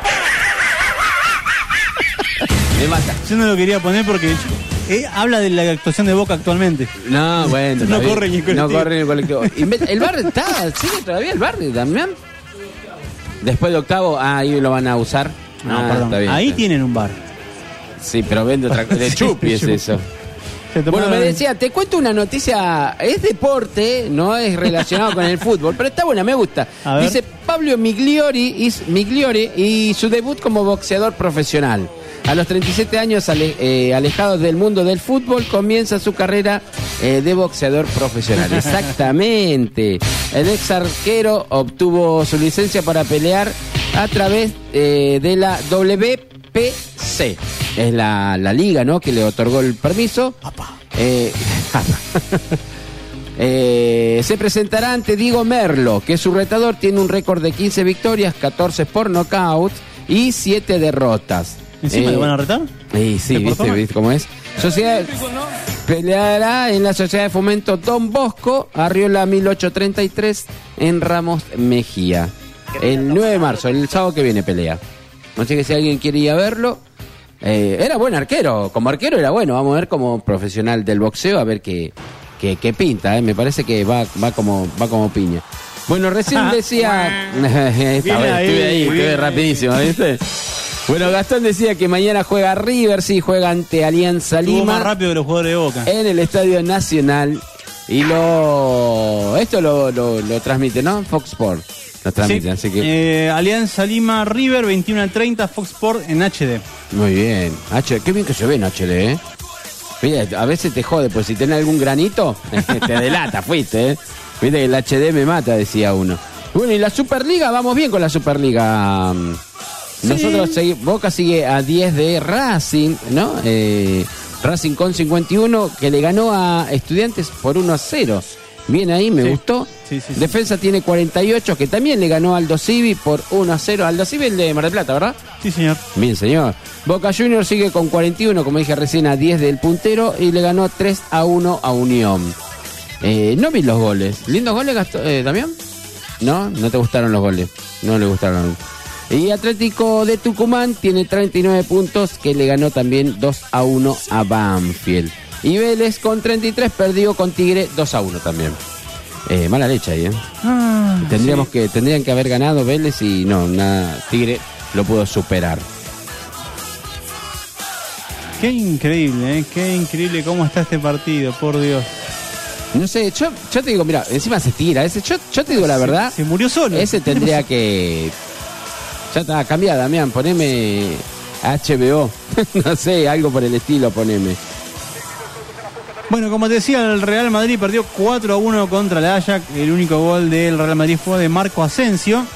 Me mata. Yo no lo quería poner porque eh, habla de la actuación de Boca actualmente. No, bueno. no corre ni el colectivo. No corre ni el colectivo. ¿El bar está? ¿Sigue todavía el bar también? Después de octavo, ah, ahí lo van a usar. No, ah, perdón. Está bien, ahí está. tienen un bar. Sí, pero vende otra cosa. De chupi es eso. Bueno, me decía, te cuento una noticia, es deporte, no es relacionado con el fútbol, pero está buena, me gusta. Dice Pablo Migliori, is, Migliori y su debut como boxeador profesional. A los treinta y siete años, ale, eh, alejados del mundo del fútbol, comienza su carrera eh, de boxeador profesional. Exactamente. El ex arquero obtuvo su licencia para pelear a través eh, de la W P C. Es la, la liga, ¿no?, que le otorgó el permiso. Eh, eh, se presentará ante Diego Merlo, que es su retador. Tiene un récord de quince victorias, catorce por nocaut y siete derrotas. ¿Encima eh, le van a retar? Sí, sí, ¿viste, ¿viste cómo es? Sociedad, peleará en la Sociedad de Fomento Don Bosco, Arriola mil ochocientos treinta y tres, en Ramos Mejía. El nueve de marzo, el sábado que viene pelea. Así que si alguien quiere ir a verlo, eh, era buen arquero, como arquero era bueno. Vamos a ver como profesional del boxeo, a ver qué, qué, qué pinta, eh. Me parece que va, va como, va como piña. Bueno, recién decía... Esta vez estuve ahí, estuve rapidísimo, ¿viste? Bueno, Gastón decía que mañana juega River, sí, juega ante Alianza Lima. Estuvo más rápido que los jugadores de Boca. En el Estadio Nacional. Y lo... Esto lo, lo, lo transmite, ¿no? Fox Sports. Lo transmite, sí. Así que... Eh, Alianza Lima, River, veintiuno a treinta, Fox Sports en H D. Muy bien. H D, qué bien que se ve en H D, ¿eh? Mira, a veces te jode, pues si tenés algún granito, te delata, fuiste, ¿eh? Viste que el H D me mata, decía uno. Bueno, y la Superliga, vamos bien con la Superliga. Sí. Nosotros seguimos, Boca sigue a diez de Racing, ¿no? Eh, Racing con cincuenta y uno, que le ganó a Estudiantes por uno a cero. Bien ahí, me sí. gustó. Sí, sí, Defensa sí. tiene cuarenta y ocho, que también le ganó a Aldo Civi por uno a cero. Aldo Civi, el de Mar del Plata, ¿verdad? Sí, señor. Bien, señor. Boca Juniors sigue con cuarenta y uno, como dije recién, a diez del puntero, y le ganó tres a uno a Unión. Eh, no vi los goles. ¿Lindos goles, Gastón, eh, Damián? ¿No? ¿No te gustaron los goles? No le gustaron. Y Atlético de Tucumán tiene treinta y nueve puntos, que le ganó también dos a uno a Banfield. Y Vélez con treinta y tres perdió con Tigre dos a uno también. Eh, mala leche ahí, ¿eh? Ah, Tendríamos sí. que, tendrían que haber ganado Vélez y no, nada, Tigre lo pudo superar. Qué increíble, ¿eh? Qué increíble cómo está este partido, por Dios. No sé, yo, yo te digo, mira, encima se tira. Ese, yo, yo te digo la verdad. Se, se murió solo. Ese tendría que... Ya está, cambia, Damián, poneme H B O. No sé, algo por el estilo, poneme. Bueno, como te decía, el Real Madrid perdió cuatro a uno contra el Ajax. El único gol del Real Madrid fue de Marco Asensio.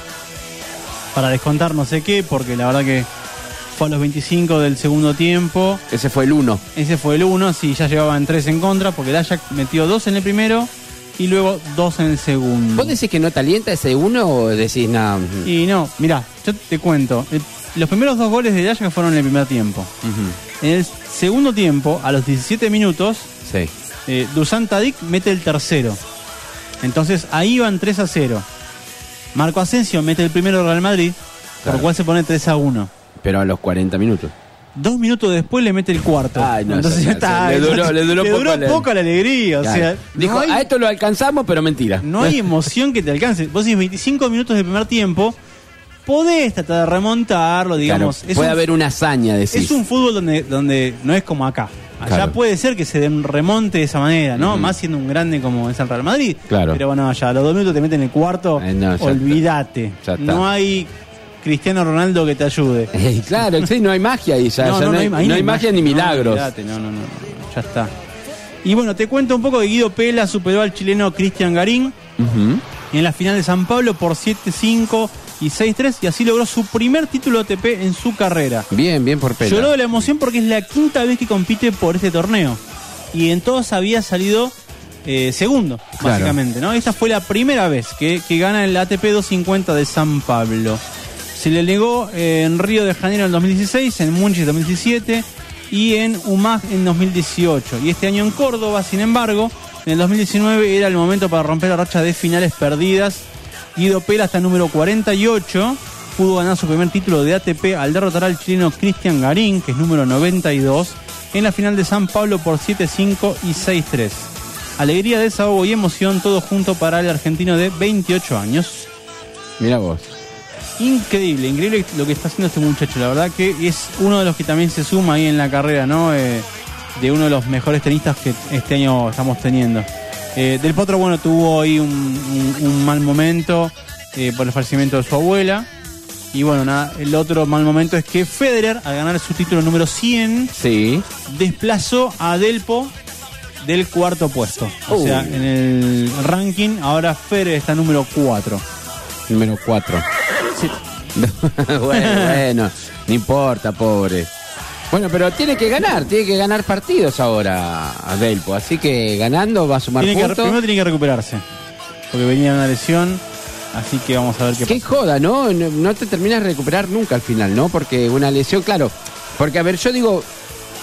Para descontar no sé qué, porque la verdad que fue a los veinticinco del segundo tiempo. Ese fue el uno. Ese fue el uno, sí, ya llevaban tres en contra, porque el Ajax metió dos en el primero y luego dos en el segundo. ¿Vos decís que no te alienta ese uno o decís nada? Y no, mirá, yo te cuento. El, los primeros dos goles del Ajax fueron en el primer tiempo. Uh-huh. En el segundo tiempo, a los diecisiete minutos, sí. eh, Dusan Tadic mete el tercero. Entonces ahí van tres a cero. Marco Asensio mete el primero del Real Madrid, claro. Por lo cual se pone tres a uno. Pero a los cuarenta minutos. Dos minutos después le mete el cuarto. Ay, no, entonces ya está. Le duró, le duró, le poco, duró la... poco la alegría. Claro. O sea, dijo, no hay... a esto lo alcanzamos, pero mentira. No hay emoción que te alcance. Vos decís veinticinco minutos del primer tiempo, podés tratar de remontarlo, digamos. Claro, es puede un, haber una hazaña, decís. Es un fútbol donde, donde no es como acá. Allá claro. puede ser que se den remonte de esa manera, ¿no? Uh-huh. Más siendo un grande como es el Real Madrid. Claro. Pero bueno, allá a los dos minutos te meten el cuarto, eh, no, olvídate. No hay Cristiano Ronaldo que te ayude. Eh, claro, sí, no hay magia ahí. Ya, no, ya no, no, hay, no, hay, no hay magia ni milagros. No, no, no, no, ya está. Y bueno, te cuento un poco que Guido Pela superó al chileno Cristian Garín uh-huh. en la final de San Pablo por siete cinco y seis tres, y así logró su primer título A T P en su carrera. Bien, bien por Pela. Lloró de la emoción porque es la quinta vez que compite por este torneo. Y en todos había salido eh, segundo, claro. básicamente, ¿no? Esta fue la primera vez que, que gana el A T P doscientos cincuenta de San Pablo. Se le negó eh, en Río de Janeiro en dos mil dieciséis, en Múnich en dos mil diecisiete y en U M A G en dos mil dieciocho. Y este año en Córdoba, sin embargo, en el dos mil diecinueve era el momento para romper la racha de finales perdidas. Guido Pela, hasta el número cuarenta y ocho, pudo ganar su primer título de A T P al derrotar al chileno Cristian Garín, que es número noventa y dos, en la final de San Pablo por siete cinco y seis tres. Alegría, desahogo y emoción, todo junto para el argentino de veintiocho años. Mira vos. Increíble, increíble lo que está haciendo este muchacho. La verdad que es uno de los que también se suma ahí en la carrera, ¿no? Eh, de uno de los mejores tenistas que este año estamos teniendo. Eh, Del Potro, bueno, tuvo ahí un, un, un mal momento eh, por el fallecimiento de su abuela. Y bueno, nada, el otro mal momento es que Federer, al ganar su título número cien, sí. desplazó a Delpo del cuarto puesto. O uh. sea, en el ranking, ahora Federer está número cuatro. Número cuatro. Sí. bueno, bueno, no importa, pobre. Bueno, pero tiene que ganar, tiene que ganar partidos ahora a Delpo, así que ganando va a sumar tiene puntos. Que, primero tiene que recuperarse, porque venía una lesión, así que vamos a ver qué pasa. Qué joda, ¿no? ¿no? No te terminas de recuperar nunca al final, ¿no? Porque una lesión, claro, porque a ver, yo digo,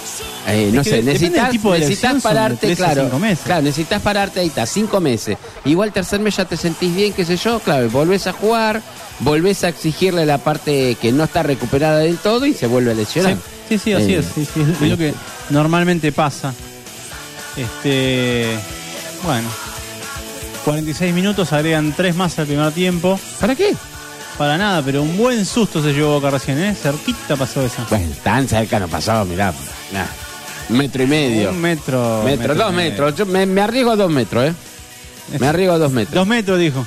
Eh, no es sé, necesitas, tipo de necesitas pararte, claro, meses. claro, necesitas pararte, ahí está, cinco meses. Igual tercer mes ya te sentís bien, qué sé yo, claro, volvés a jugar, volvés a exigirle la parte que no está recuperada del todo y se vuelve a lesionar. Sí, sí, sí así eh, es, sí, sí, es lo que normalmente pasa. Este, bueno, cuarenta y seis minutos, agregan tres más al primer tiempo. ¿Para qué? Para nada, pero un buen susto se llevó Boca recién, ¿eh? Cerquita pasó esa. Bueno, tan cerca no pasó, mirá, nah. Un metro y medio. Un metro. Metro, metro dos metros. Yo me, me arriesgo a dos metros, ¿eh? Me arriesgo a dos metros. Dos metros, dijo.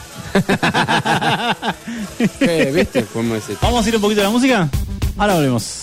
¿Qué, ¿Viste cómo es esto? Vamos a ir un poquito a la música. Ahora volvemos.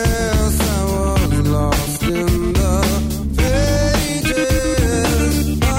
Lost in the pages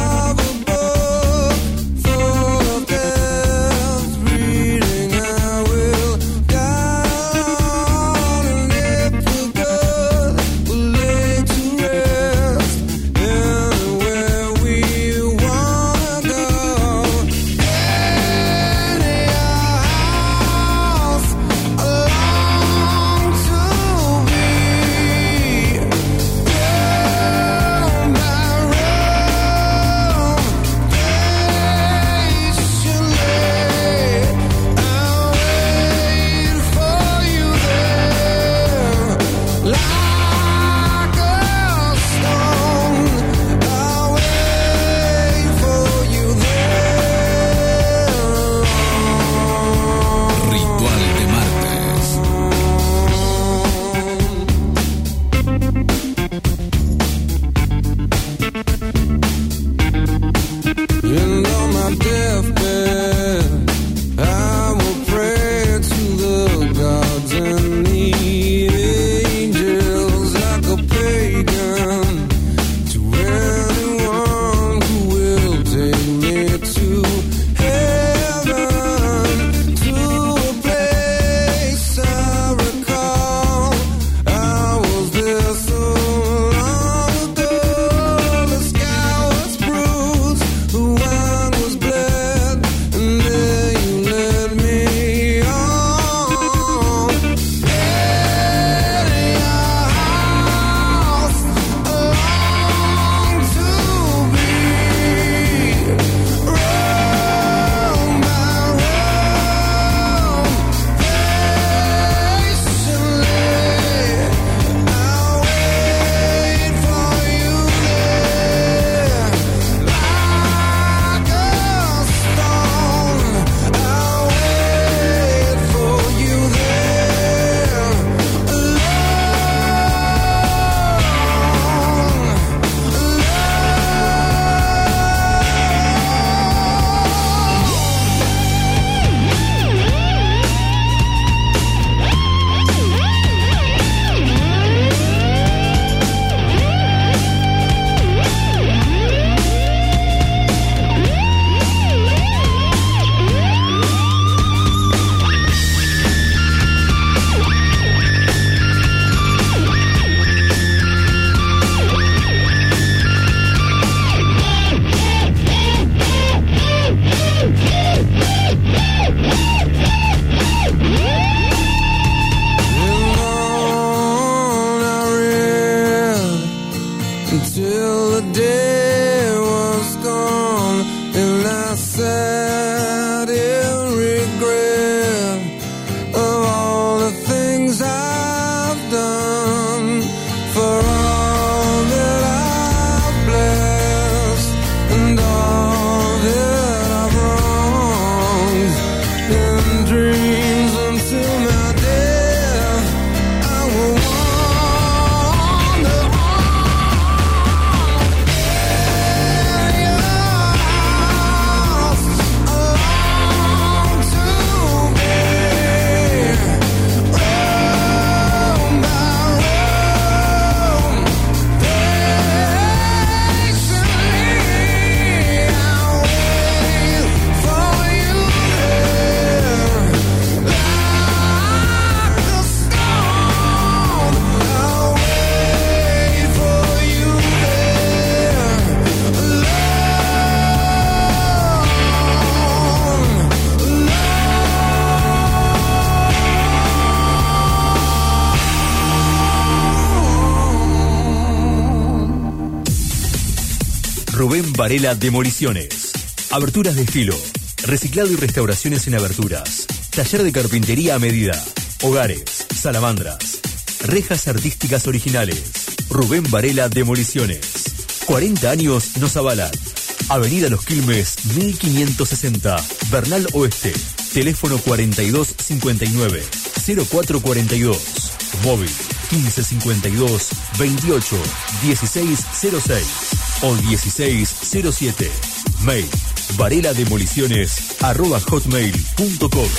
Rubén Varela Demoliciones. Aberturas de estilo, reciclado y restauraciones en aberturas. Taller de carpintería a medida. Hogares, salamandras. Rejas artísticas originales. Rubén Varela Demoliciones. cuarenta años nos avalan. Avenida Los Quilmes, mil quinientos sesenta, Bernal Oeste. Teléfono cuarenta y dos cincuenta y nueve, cero cuatro cuarenta y dos. Móvil quince cincuenta y dos, veintiocho, dieciséis cero seis o dieciséis cero siete. Mail varelademoliciones arroba hotmail punto com.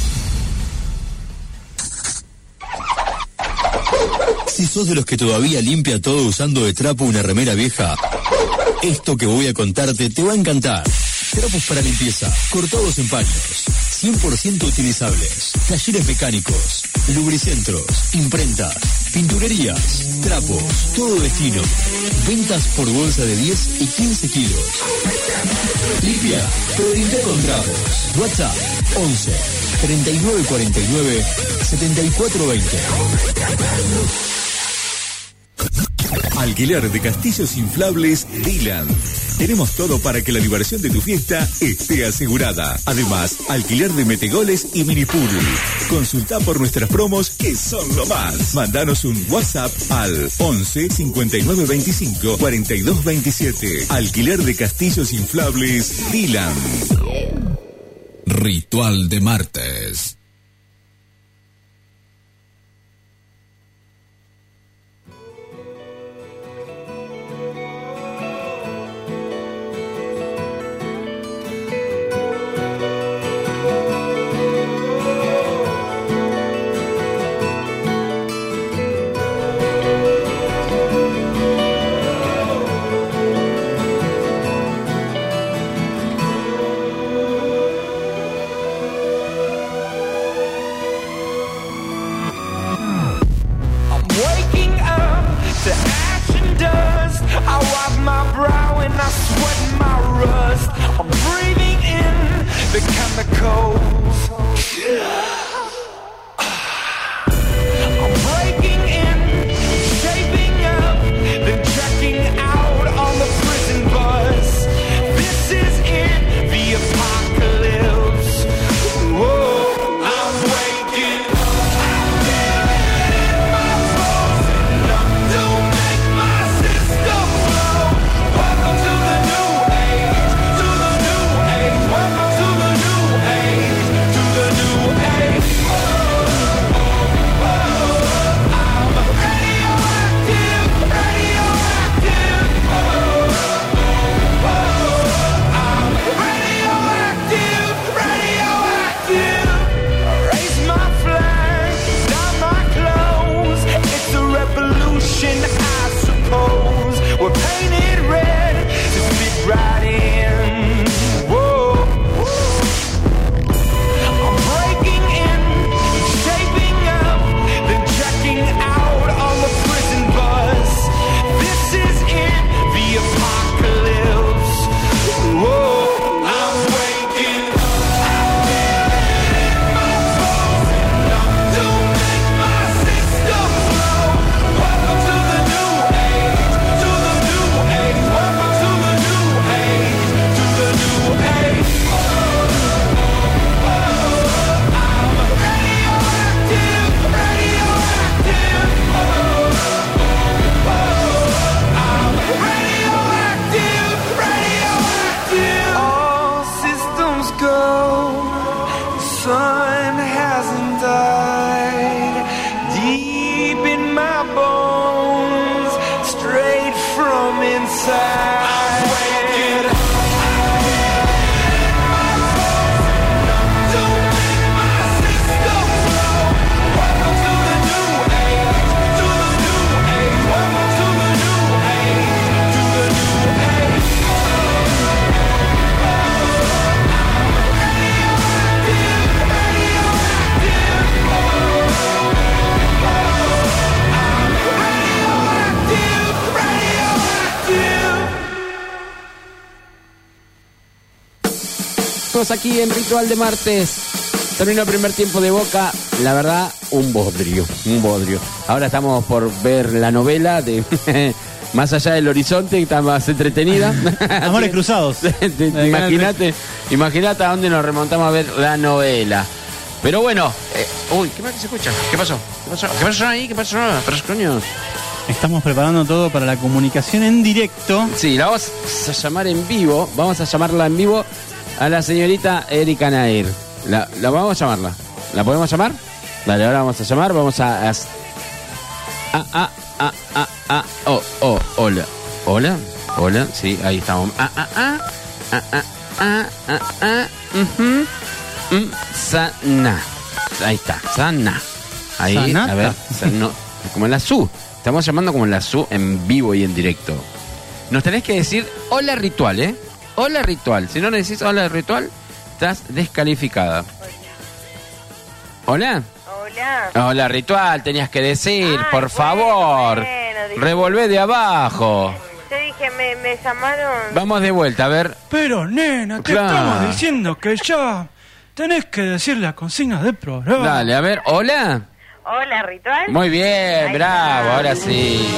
Si sos de los que todavía limpia todo usando de trapo una remera vieja, esto que voy a contarte te va a encantar. Trapos para limpieza, cortados en paños, cien por ciento utilizables. Talleres mecánicos, lubricentros, imprentas, pinturerías, trapos, todo destino. Ventas por bolsa de diez y quince kilos. Limpia, pero limpia con trapos. WhatsApp once, treinta y nueve cuarenta y nueve, setenta y cuatro veinte. Alquiler de castillos inflables Dylan. Tenemos todo para que la diversión de tu fiesta esté asegurada. Además, alquiler de metegoles y minipool. Consulta por nuestras promos que son lo más. Mandanos un WhatsApp al once, cincuenta y nueve veinticinco, cuarenta y dos veintisiete. Alquiler de castillos inflables Dylan. Ritual de martes. Aquí en Ritual de Martes. Terminó el primer tiempo de Boca. La verdad, un bodrio, un bodrio. Ahora estamos por ver la novela de Más allá del horizonte, está más entretenida. Amores cruzados. Imagínate, imagínate a dónde nos remontamos a ver la novela. Pero bueno, eh, uy, ¿qué más que se escucha? ¿Qué pasó? ¿Qué pasó? ¿Qué pasó ahí? ¿Qué pasó? Pero coño. Estamos preparando todo para la comunicación en directo. Sí, la vamos a llamar en vivo. Vamos a llamarla en vivo a la señorita Erika Nair. La, la vamos a llamarla. ¿La podemos llamar? Dale, ahora vamos a llamar. Vamos a... a ah, ah, ah, ah, ah, oh, oh, hola. Hola, hola, sí, ahí estamos. Ah, ah, ah, ah, ah, ah, ah, ah, uh-huh. Mm, sana. Ahí está, sana. Ahí, Sanata. a ver, no, como en la S U. Estamos llamando como en la S U en vivo y en directo. Nos tenés que decir hola ritual, ¿eh? Hola ritual. Si no le decís hola ritual, estás descalificada. ¿Hola? Hola. Hola ritual, tenías que decir, Ay, por bueno, favor. bueno, dije- Revolvé de abajo. Yo dije, me, me llamaron. Vamos de vuelta, a ver. Pero, nena, te Claro. estamos diciendo que ya tenés que decir las consignas del programa. Dale, a ver, hola. Hola, Ritual. Muy bien, Ahí bravo, está. ahora sí.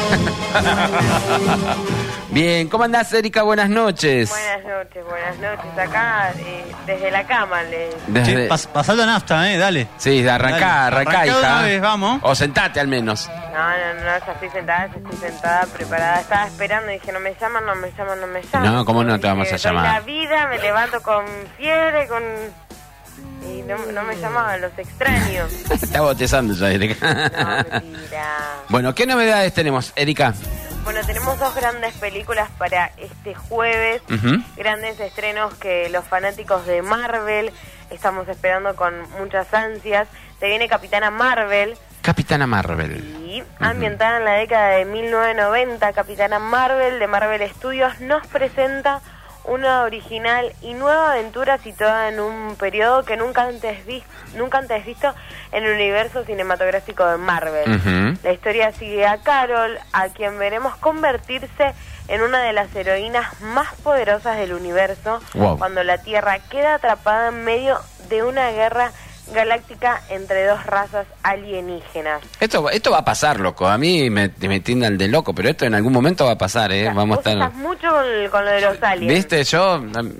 Bien, ¿cómo andás, Erika? Buenas noches. Buenas noches, buenas noches. Acá, eh, desde la cama, le... Desde- Che, pas, pasá la nafta, eh, dale. Sí, de arrancá, Dale, arrancá, arrancá de hija. una vez, vamos. O sentate al menos. No, no, no, ya estoy sentada, ya estoy sentada, preparada. Estaba esperando y dije, no me llaman, no me llaman, no me llaman. No, ¿cómo no te vamos a Dije, doy llamar? la vida, me levanto con fiebre, con... Y no, no me llamaban, los extraños. Está botezando ya, Erika. No, mentira. Bueno, ¿qué novedades tenemos, Erika? Bueno, tenemos dos grandes películas para este jueves. Ujú. Grandes estrenos que los fanáticos de Marvel estamos esperando con muchas ansias. Se viene Capitana Marvel, Capitana Marvel. y ambientada en la década de mil novecientos noventa, Capitana Marvel de Marvel Studios nos presenta una original y nueva aventura situada en un periodo que nunca antes, vi, nunca antes visto en el universo cinematográfico de Marvel. Ujú. La historia sigue a Carol, a quien veremos convertirse en una de las heroínas más poderosas del universo, Wow. cuando la Tierra queda atrapada en medio de una guerra galáctica entre dos razas alienígenas. Esto, esto va a pasar, loco. A mí me, me tildan de loco, pero esto en algún momento va a pasar, ¿eh? Vamos a Vos estar... estás mucho con, con lo de los aliens. ¿Viste? Yo...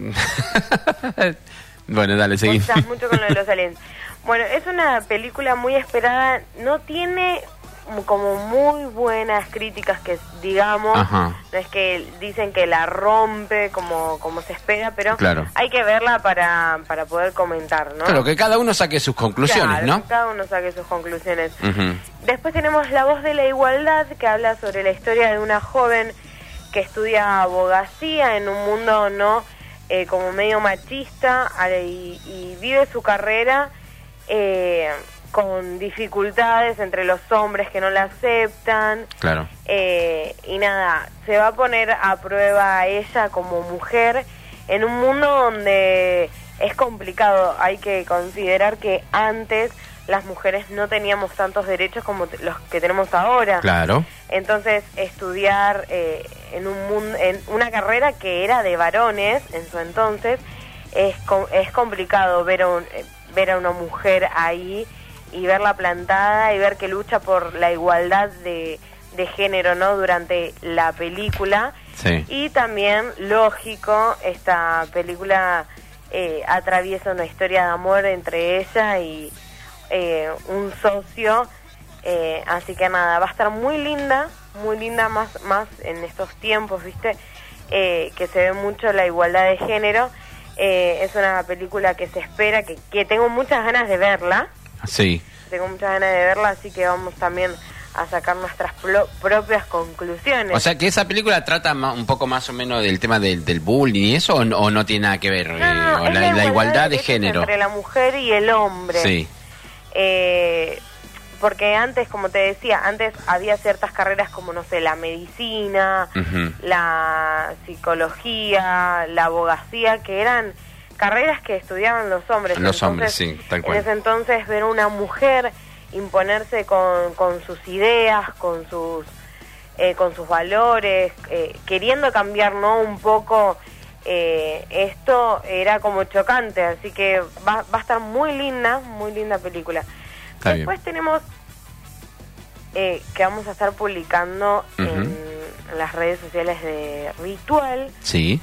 Bueno, dale, Vos seguí. estás mucho con lo de los aliens. Bueno, es una película muy esperada, no tiene como muy buenas críticas que digamos, Ajá. no es que dicen que la rompe como como se espera, pero Claro. hay que verla para, para poder comentar, ¿no? Claro, que cada uno saque sus conclusiones, Claro, ¿no? que cada uno saque sus conclusiones. Ujú. Después tenemos La Voz de la Igualdad, que habla sobre la historia de una joven que estudia abogacía en un mundo no eh, como medio machista, ale- y, y vive su carrera eh, con dificultades entre los hombres que no la aceptan. Claro. Eh, y nada, se va a poner a prueba a ella como mujer en un mundo donde es complicado. Hay que considerar que antes las mujeres no teníamos tantos derechos como te- los que tenemos ahora. Claro. Entonces, estudiar eh, en un mundo, en una carrera que era de varones en su entonces, es, com- es complicado ver a, un- eh, ver a una mujer ahí y verla plantada y ver que lucha por la igualdad de, de género, ¿no? Durante la película. Sí. Y también, lógico, esta película eh, atraviesa una historia de amor entre ella y eh, un socio. Eh, así que nada, va a estar muy linda, muy linda más, más en estos tiempos, ¿viste? Eh, que se ve mucho la igualdad de género. Eh, es una película que se espera, que, que tengo muchas ganas de verla. Sí. Tengo muchas ganas de verla, así que vamos también a sacar nuestras pro- propias conclusiones. O sea, que esa película trata ma- un poco más o menos del tema del, del bullying y eso, o no, o no tiene nada que ver, No, eh, no, o es la, la igualdad de derechos género. entre la mujer y el hombre. Sí. Eh, porque antes, como te decía, antes había ciertas carreras como, no sé, la medicina, Ujú. la psicología, la abogacía, que eran carreras que estudiaban los hombres. Los hombres, Entonces, sí, tal cual. En ese entonces, ver una mujer imponerse con, con sus ideas, con sus eh, con sus valores, eh, queriendo cambiar, ¿no?, un poco eh, esto, era como chocante. Así que va, va a estar muy linda, muy linda película. Está Después tenemos eh, que vamos a estar publicando Ujú. en, en las redes sociales de Ritual. Sí.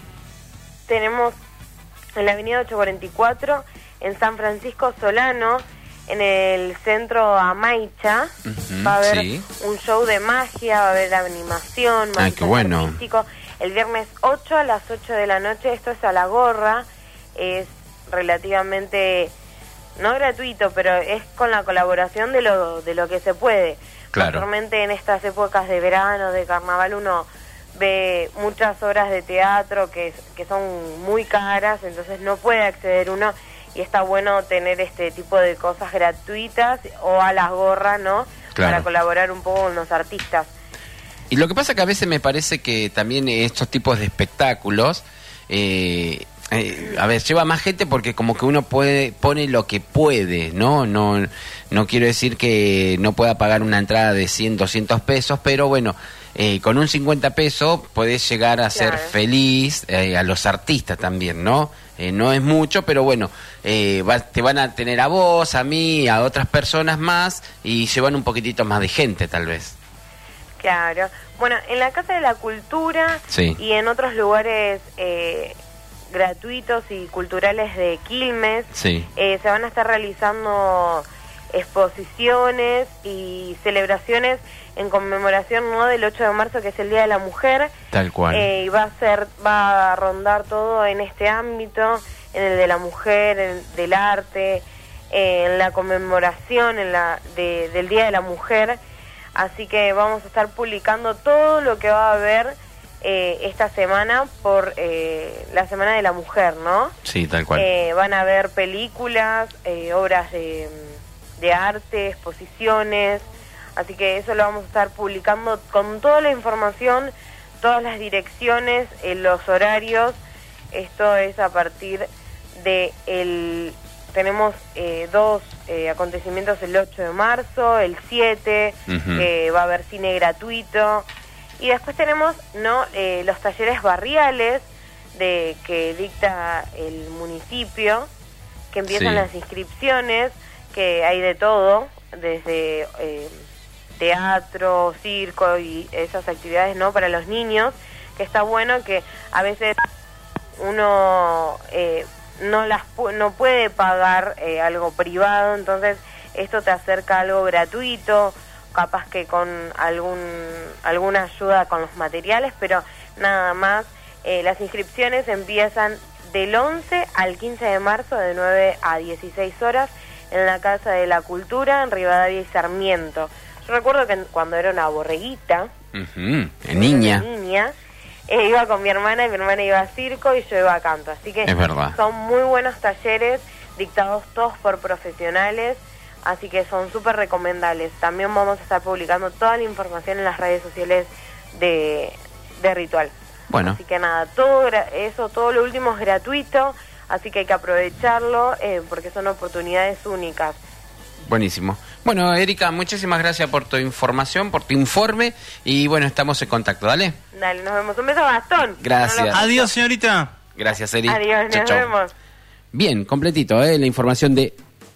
Tenemos en la avenida ocho cuarenta y cuatro, en San Francisco Solano, en el centro Amaicha, Uh-huh, va a haber sí. un show de magia, va a haber animación, Ah, qué bueno. artístico. El viernes ocho a las ocho de la noche, esto es a la gorra, es relativamente, no gratuito, pero es con la colaboración de lo, de lo que se puede. Claro. Mayormente en estas épocas de verano, de carnaval, uno ve muchas obras de teatro que, que son muy caras, entonces no puede acceder uno, y está bueno tener este tipo de cosas gratuitas o a las gorras, ¿no? Claro. Para colaborar un poco con los artistas. Y lo que pasa que a veces me parece que también estos tipos de espectáculos, eh, eh, a ver, lleva más gente porque como que uno puede pone lo que puede, ¿no? No, no quiero decir que no pueda pagar una entrada de cien, doscientos pesos, pero bueno, eh, con un cincuenta pesos podés llegar a ser Claro. feliz eh, a los artistas también, ¿no? Eh, no es mucho, pero bueno, eh, va- te van a tener a vos, a mí, a otras personas más, y llevan un poquitito más de gente tal vez. Claro. Bueno, en la Casa de la Cultura Sí. y en otros lugares eh, gratuitos y culturales de Quilmes, Sí. eh, se van a estar realizando exposiciones y celebraciones en conmemoración, ¿no?, del ocho de marzo, que es el Día de la Mujer. Tal cual. Eh, y va a ser, va a rondar todo en este ámbito, en el de la mujer, en, del arte, eh, en la conmemoración en la, de, del Día de la Mujer. Así que vamos a estar publicando todo lo que va a haber eh, esta semana por eh, la Semana de la Mujer, ¿no? Sí, tal cual. Eh, van a haber películas, eh, obras de, de arte, exposiciones, así que eso lo vamos a estar publicando con toda la información, todas las direcciones, eh, los horarios. Esto es a partir de el... Tenemos eh, dos eh, acontecimientos el ocho de marzo, el siete, Ujú. que va a haber cine gratuito. Y después tenemos, ¿no?, eh, los talleres barriales de que dicta el municipio, que empiezan Sí. las inscripciones, que hay de todo, desde eh, teatro, circo y esas actividades, ¿no?, para los niños, que está bueno que a veces uno eh, no las pu- no puede pagar eh, algo privado, entonces esto te acerca a algo gratuito, capaz que con algún alguna ayuda con los materiales, pero nada más. Eh, las inscripciones empiezan del once al quince de marzo, de nueve a dieciséis horas, en la Casa de la Cultura, en Rivadavia y Sarmiento. Yo recuerdo que cuando era una borreguita, Ujú, de niña. una niña, eh, iba con mi hermana, y mi hermana iba a circo y yo iba a canto. Así que Es verdad. son muy buenos talleres, dictados todos por profesionales, así que son súper recomendables. También vamos a estar publicando toda la información en las redes sociales de, de Ritual. Bueno, Así que nada, todo gra- eso, todo lo último es gratuito, así que hay que aprovecharlo eh, porque son oportunidades únicas. buenísimo. Bueno, Erika, muchísimas gracias por tu información, por tu informe, y bueno, estamos en contacto, ¿dale? Dale, nos vemos. Un beso, Gastón. Gracias. No lo- Adiós, señorita. Gracias, Erika. Adiós, Chau, nos chau. vemos. Bien, completito, ¿eh? La información de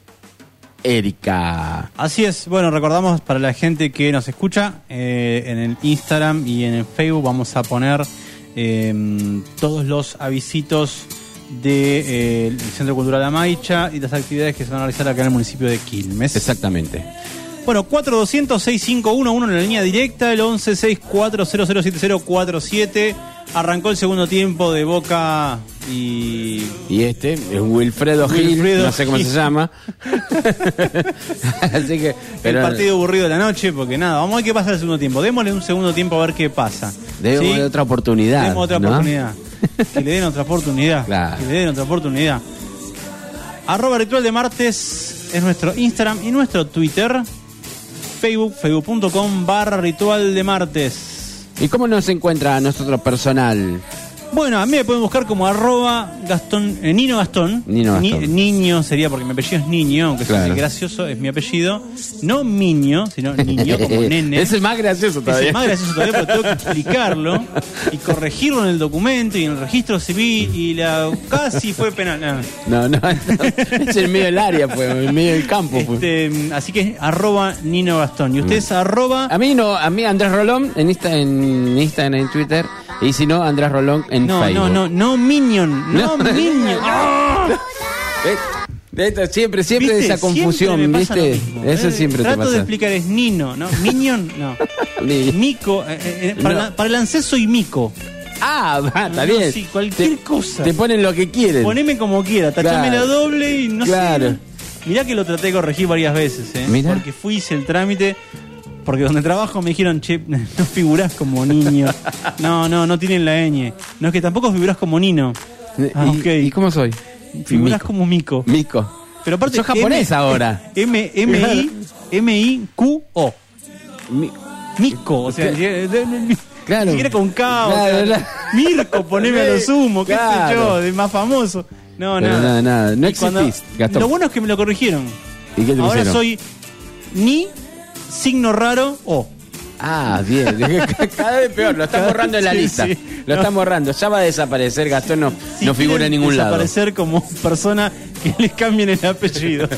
Erika. Así es, bueno, recordamos para la gente que nos escucha, eh, en el Instagram y en el Facebook vamos a poner eh, todos los avisitos del Centro Cultural Amaicha y las actividades que se van a realizar acá en el municipio de Quilmes. Exactamente. Bueno, cuatro doscientos, seis cinco uno uno en la línea directa, el once sesenta y cuatro cero cero siete cero cuatro siete. Arrancó el segundo tiempo de Boca y... Y este es Wilfredo Gil, Wilfredo no sé cómo Gil. se llama. Así que... pero- el partido aburrido de la noche, porque nada, vamos a ver qué pasa en el segundo tiempo. Démosle un segundo tiempo a ver qué pasa. Debemos ¿Sí? de otra oportunidad. Demos otra ¿no? oportunidad. Que le den otra oportunidad. Claro. Que le den otra oportunidad. Arroba Ritual de Martes es nuestro Instagram y nuestro Twitter. Facebook, facebook.com barra Ritual de Martes. ¿Y cómo nos encuentra a nosotros personal? Bueno, a mí me pueden buscar como arroba Gastón, eh, Nino Gastón. Nino Gastón. Ni, niño sería porque mi apellido es Niño, aunque claro. sea gracioso, es mi apellido. No Miño, sino Niño como nene. Ese es más gracioso todavía. Ese es más gracioso todavía porque tengo que explicarlo y corregirlo en el documento y en el registro civil y la casi fue penal. No, no, no, no es en medio del área, pues, en medio del campo. Pues. Este, así que arroba Nino Gastón. Y ustedes arroba... A mí no, a mí Andrés Rolón en, Insta, en Instagram, en Twitter. Y si no, Andrés Rolón en no, Facebook. No, no, no, Minion. No, no Minion. ¡Oh! De esto, siempre, siempre ¿Viste? esa confusión, siempre ¿viste? Mismo, Eso eh, siempre trato te pasa. de explicar, es Nino, ¿no? Minion, no. Mico. Eh, eh, para, no. la, para el ANSES soy Mico. Ah, va, está no, bien. Sí, cualquier te, cosa. Te ponen lo que quieren. Poneme como quiera, tachame claro. la doble y no claro. sé. Mirá que lo traté de corregir varias veces, ¿eh? Mirá. Porque fui, hice el trámite. Porque donde trabajo me dijeron, che, no figurás como niño. No, no, no tienen la ñ. No, es que tampoco figurás como Nino. Ah, ¿Y, okay. ¿Y cómo soy? Figurás Mico. como Mico. Mico. Pero aparte, soy japonés M, ahora. M, M, I, M, I, Q, O. Mi, Mico, o sea, claro. ni siquiera con K. Claro, o sea, claro. Mirko, poneme a lo sumo, qué claro. sé yo, de más famoso. No, Pero nada. nada, nada. No Y cuando- existís, Gastón. Lo bueno es que me lo corrigieron. ¿Y qué te Ahora pusieron? soy ni signo raro O. Ah, bien. Cada vez peor. Lo están borrando en la Sí, lista. sí. Lo No. están borrando. Ya va a desaparecer. Gastón no, Si no figura en quieren ningún lado. desaparecer como persona que les cambien el apellido.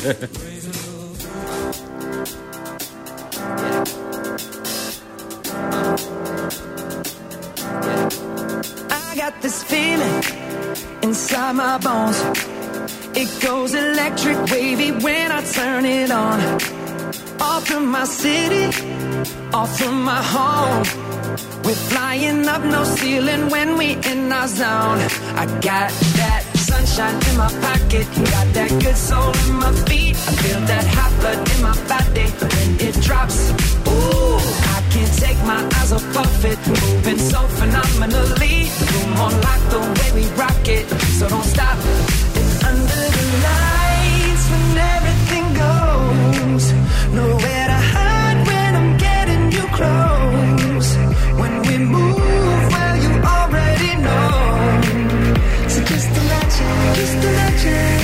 I got this feeling inside my bones. It goes electric wavy when I turn it on. Off from my city, off from my home. We're flying up no ceiling when we in our zone. I got that sunshine in my pocket, got that good soul in my feet. I feel that hot blood in my body when it drops. Ooh, I can't take my eyes off of it, moving so phenomenally. Room on lock the way we rock it, so don't stop. And under the lights when everything goes, nowhere to hide when I'm getting you close. When we move, well you already know. So just imagine, just imagine.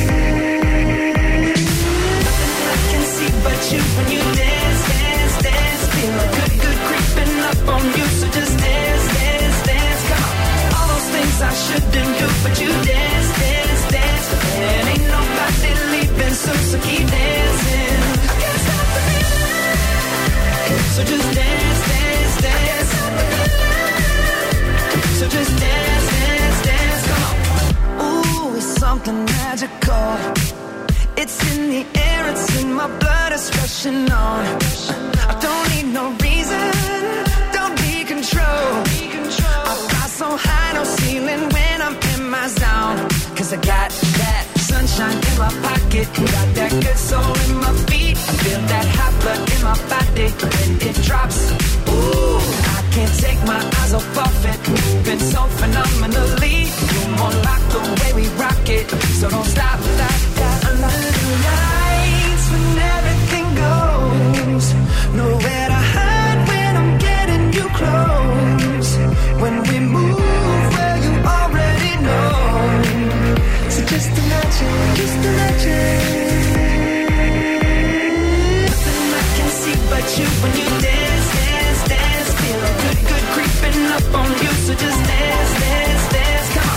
Nothing I can see but you when you dance, dance, dance. Feel a good, good creeping up on you. So just dance, dance, dance. Come on. All those things I shouldn't do, but you dance, dance, dance. And ain't nobody leaving soon, so keep dancing. I can't stop the feeling. So just dance, dance, dance. So just dance, dance, dance. Come on. Ooh, it's something magical. It's in the air, it's in my blood, it's rushing on. I don't need no reason, don't be control. I fly so high, no ceiling when I'm in my zone. Cause I got that sunshine in my pocket, got that good soul in my feet. I feel that hot blood in my body when it drops. Ooh, I can't take my eyes off of it, moving so phenomenally. Room on lock the way we rock it, so don't stop, stop, stop. Under the lights when everything goes, nowhere to hide when I'm getting you close. When we move, well you already know. So just imagine, just imagine. Nothing I can see but you when you dance, dance, dance. Feel a good, good creeping up on you. So just dance, dance, dance. Come on.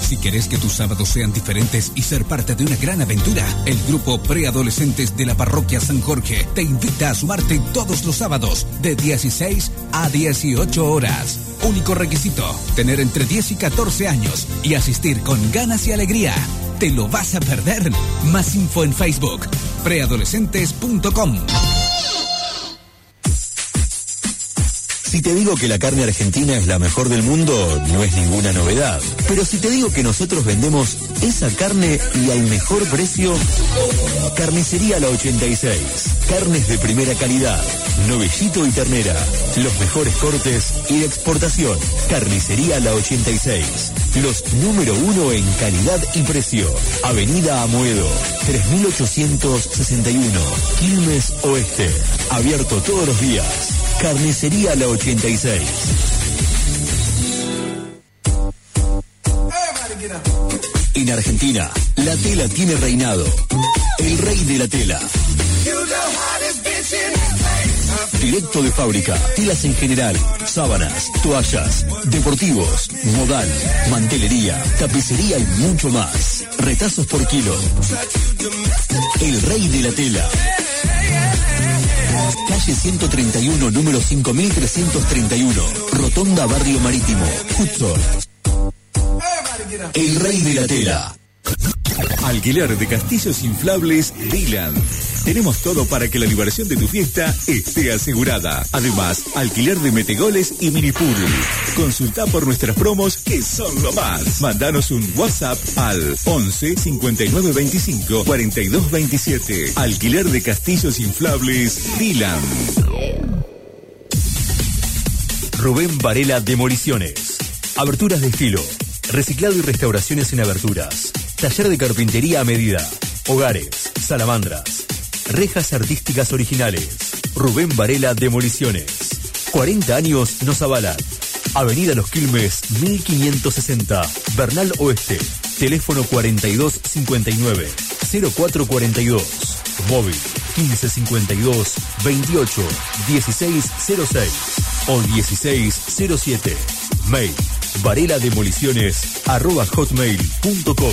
Si querés que tus sábados sean diferentes y ser parte de una gran aventura, el grupo Preadolescentes de la Parroquia San Jorge te invita a sumarte todos los sábados de dieciséis a dieciocho horas. Único requisito, tener entre diez y catorce años y asistir con ganas y alegría. ¿Te lo vas a perder? Más info en Facebook, preadolescentes punto com. Si te digo que la carne argentina es la mejor del mundo, no es ninguna novedad. Pero si te digo que nosotros vendemos esa carne y al mejor precio, Carnicería La ochenta y seis. Carnes de primera calidad, novellito y ternera, los mejores cortes y de exportación. Carnicería La ochenta y seis. Los número uno en calidad y precio. Avenida Amoedo, tres mil ochocientos sesenta y uno, Quilmes Oeste. Abierto todos los días. Carnicería La ochenta y seis. En Argentina, la tela tiene reinado. El rey de la tela. Directo de fábrica, telas en general, sábanas, toallas, deportivos, modal, mantelería, tapicería y mucho más. Retazos por kilo. El rey de la tela. Calle ciento treinta y uno, número cinco mil trescientos treinta y uno. Rotonda Barrio Marítimo. Hudson. El rey de la tela. Alquiler de castillos inflables Dylan. Tenemos todo para que la diversión de tu fiesta esté asegurada. Además, alquiler de metegoles y minipool. Consulta por nuestras promos que son lo más. Mandanos un WhatsApp al once cincuenta y nueve veinticinco cuarenta y dos veintisiete. Alquiler de castillos inflables Dylan. Rubén Varela Demoliciones. Aberturas de estilo. Reciclado y restauraciones en aberturas. Taller de carpintería a medida. Hogares, salamandras. Rejas artísticas originales. Rubén Varela Demoliciones. cuarenta años nos avalan. Avenida Los Quilmes, mil quinientos sesenta. Bernal Oeste. Teléfono cuarenta y dos cincuenta y nueve, cero cuatro cuarenta y dos. Móvil quince cincuenta y dos, veintiocho, dieciséis cero seis o dieciséis cero siete. Mail varelademoliciones arroba hotmail punto com.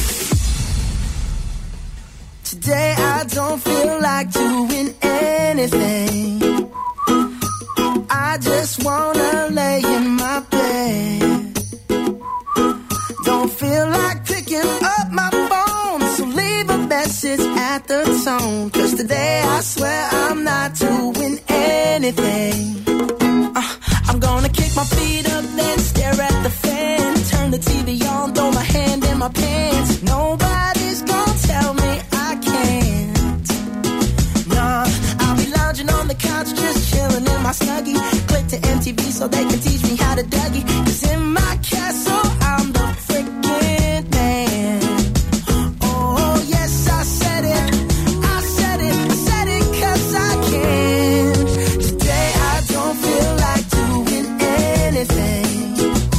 Today I don't feel like doing anything. I just wanna lay in my bed. Don't feel like picking up my phone, so leave a message at the tone. Cause today I swear I'm not doing anything. uh, I'm gonna kick my feet up, then stare at the fan. Turn the T V on, throw my hand in my pants. Nobody's gonna tell me I can't. Nah, I'll be lounging on the couch, just chilling in my Snuggie. Click to M T V so they can teach me how to Dougie. Cause in my castle, I'm the freaking man. Oh, yes, I said it. I said it. I said it cause I can. Today I don't feel like doing anything.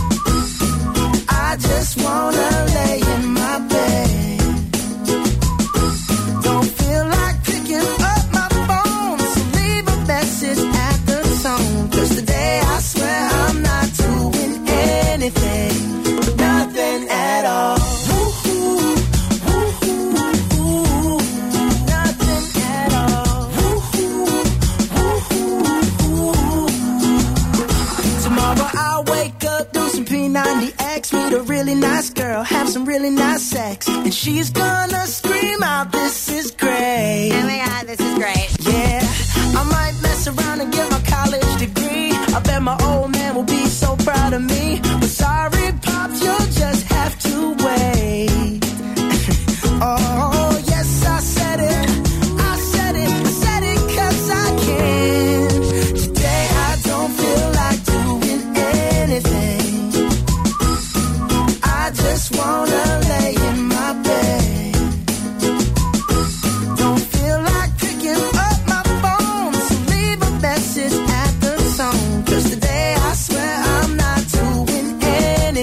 I just wanna lay in my bed. Don't feel like picking up my phone, so leave a message at the tone. Cause today I swear I'm not doing anything. Nothing at all. Woo-hoo, woo-hoo, woo-hoo. Nothing at all. Woo-hoo, woo-hoo, woo-hoo. Tomorrow I'll wake up, do some P ninety X, meet a really nice girl, have some really nice sex, and she's gonna scream out, this is great. Oh my god, this is great. Yeah, I might mess around and get my college degree. I bet my old man will be so proud of me. But sorry, Pops, you'll just have to wait. Oh, yes, I said it. I said it. I said it cause I can. Today I don't feel like doing anything. I just wanna lay in my bed. Don't feel like picking up my phone, so leave a message at the tone. Cause today I swear I'm not doing anything.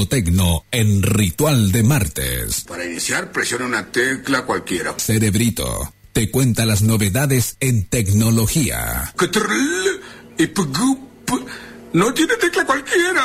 Mundo Tecno en Ritual de Martes. Para iniciar, presiona una tecla cualquiera. Cerebrito te cuenta las novedades en tecnología. No tiene tecla cualquiera.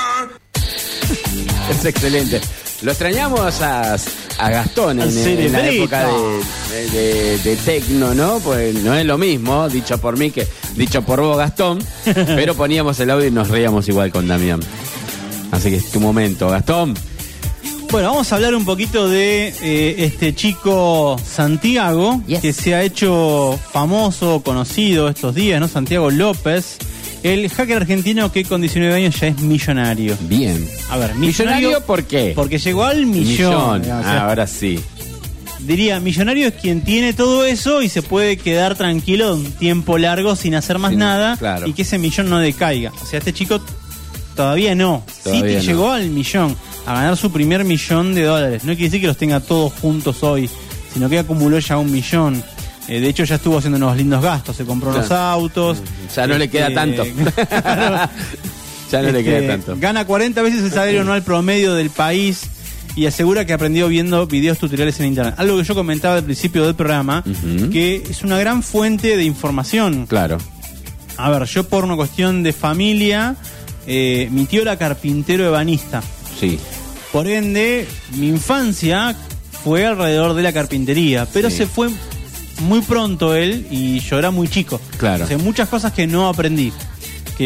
Es excelente. Lo extrañamos a, a Gastón en, en la época de, de, de tecno, ¿no? Pues no es lo mismo, dicho por mí que dicho por vos, Gastón. Pero poníamos el audio y nos reíamos igual con Damián. Así que es tu momento, Gastón. Bueno, vamos a hablar un poquito de eh, este chico Santiago, yes. que se ha hecho famoso, conocido estos días, ¿no? Santiago López, el hacker argentino que con diecinueve años ya es millonario. Bien. A ver, millonario, ¿millonario por qué? Porque llegó al millón. millón. Ah, ahora sí. Diría, millonario es quien tiene todo eso y se puede quedar tranquilo un tiempo largo sin hacer más sí, nada claro. y que ese millón no decaiga. O sea, este chico todavía no. Todavía sí no. llegó al millón, a ganar su primer millón de dólares. No quiere decir que los tenga todos juntos hoy, sino que acumuló ya un millón. Eh, de hecho, ya estuvo haciendo unos lindos gastos. Se compró claro. unos autos. Ya no este, le queda tanto. Claro, ya no este, le queda tanto. Gana cuarenta veces el salario anual promedio del país y asegura que aprendió viendo videos tutoriales en internet. Algo que yo comentaba al principio del programa, uh-huh. que es una gran fuente de información. Claro. A ver, yo por una cuestión de familia, eh, mi tío era carpintero ebanista. Sí. Por ende, mi infancia fue alrededor de la carpintería, pero sí. se fue muy pronto él y yo era muy chico. Claro. O sea, muchas cosas que no aprendí. Que,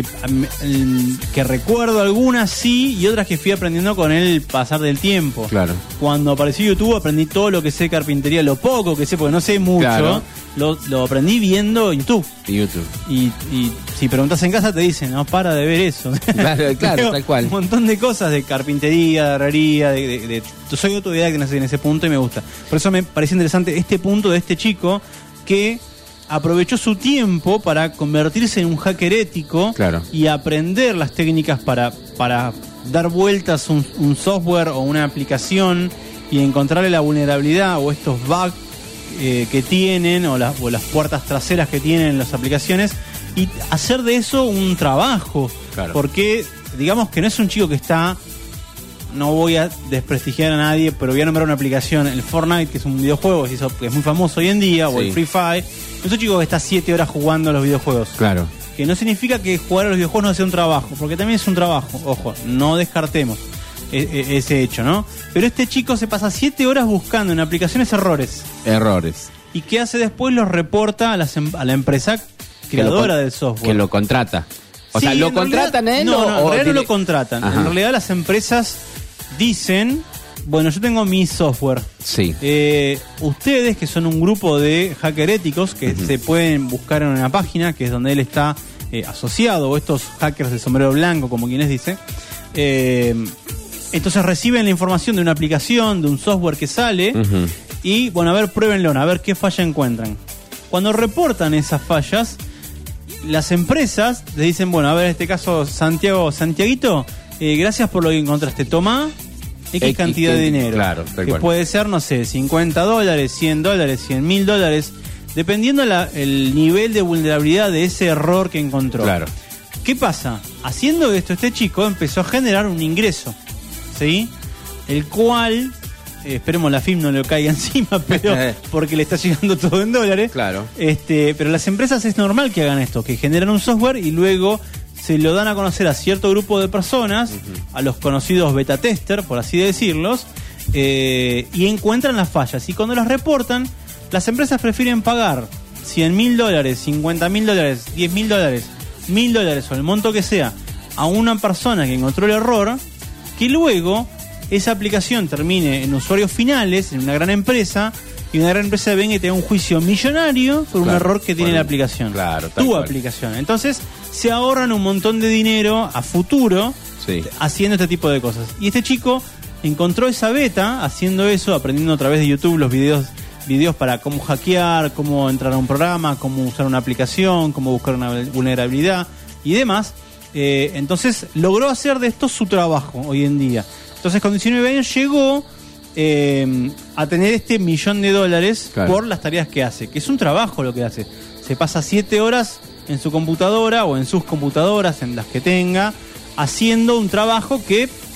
que recuerdo algunas sí y otras que fui aprendiendo con el pasar del tiempo. Claro. Cuando apareció YouTube aprendí todo lo que sé de carpintería, lo poco que sé, porque no sé mucho, claro. lo, lo aprendí viendo YouTube. YouTube. Y, y si preguntas en casa te dicen, no, para de ver eso. Claro, claro, tal cual. Un montón de cosas de carpintería, de herrería, de, de, de, de, soy autodidacta en ese punto y me gusta. Por eso me parece interesante este punto de este chico que aprovechó su tiempo para convertirse en un hacker ético claro. y aprender las técnicas para, para dar vueltas un, un software o una aplicación y encontrarle la vulnerabilidad o estos bugs eh, que tienen o, la, o las puertas traseras que tienen las aplicaciones y hacer de eso un trabajo. Claro. Porque digamos que no es un chico que está... No voy a desprestigiar a nadie, pero voy a nombrar una aplicación, el Fortnite, que es un videojuego que es muy famoso hoy en día, sí. o el Free Fire. No es un chico que está siete horas jugando a los videojuegos. Claro. Que no significa que jugar a los videojuegos no sea un trabajo, porque también es un trabajo, ojo, no descartemos ese hecho, ¿no? Pero este chico se pasa siete horas buscando en aplicaciones errores. Errores. ¿Y qué hace después? Los reporta a, las, a la empresa creadora con, del software. Que lo contrata. O sí, sea, ¿lo contratan a él? No, o, no, en realidad tiene... no lo contratan. Ajá. En realidad las empresas dicen, bueno, yo tengo mi software. Sí. Eh, ustedes, que son un grupo de hacker éticos, que uh-huh. se pueden buscar en una página, que es donde él está eh, asociado, o estos hackers de sombrero blanco, como quienes dicen, eh, entonces reciben la información de una aplicación, de un software que sale, uh-huh. y, bueno, a ver, pruébenlo, a ver qué falla encuentran. Cuando reportan esas fallas, las empresas les dicen, bueno, a ver, en este caso, Santiago, Santiaguito, eh, gracias por lo que encontraste, toma X, X cantidad de dinero. Claro, que cual. Puede ser, no sé, cincuenta dólares, cien dólares, cien mil dólares, dependiendo la, el nivel de vulnerabilidad de ese error que encontró. Claro. ¿Qué pasa? Haciendo esto, este chico empezó a generar un ingreso, ¿sí? El cual, eh, esperemos la F I M no le caiga encima, pero porque le está llegando todo en dólares. Claro. Este, pero las empresas es normal que hagan esto, que generan un software y luego se lo dan a conocer a cierto grupo de personas, uh-huh. a los conocidos beta tester, por así decirlos, eh, y encuentran las fallas. Y cuando las reportan, las empresas prefieren pagar cien mil dólares, cincuenta mil dólares, diez mil dólares, mil dólares o el monto que sea a una persona que encontró el error, que luego esa aplicación termine en usuarios finales, en una gran empresa, y una gran empresa venga y te da un juicio millonario por claro, un error que tiene bueno, la aplicación. Claro, tu cual. aplicación. Entonces, se ahorran un montón de dinero a futuro sí. haciendo este tipo de cosas. Y este chico encontró esa beta haciendo eso, aprendiendo a través de YouTube los videos, videos para cómo hackear, cómo entrar a un programa, cómo usar una aplicación, cómo buscar una vulnerabilidad y demás. Eh, entonces, logró hacer de esto su trabajo hoy en día. Entonces, con diecinueve años llegó Eh, a tener este millón de dólares claro. por las tareas que hace, que es un trabajo lo que hace. Se pasa siete horas en su computadora o en sus computadoras, en las que tenga, haciendo un trabajo que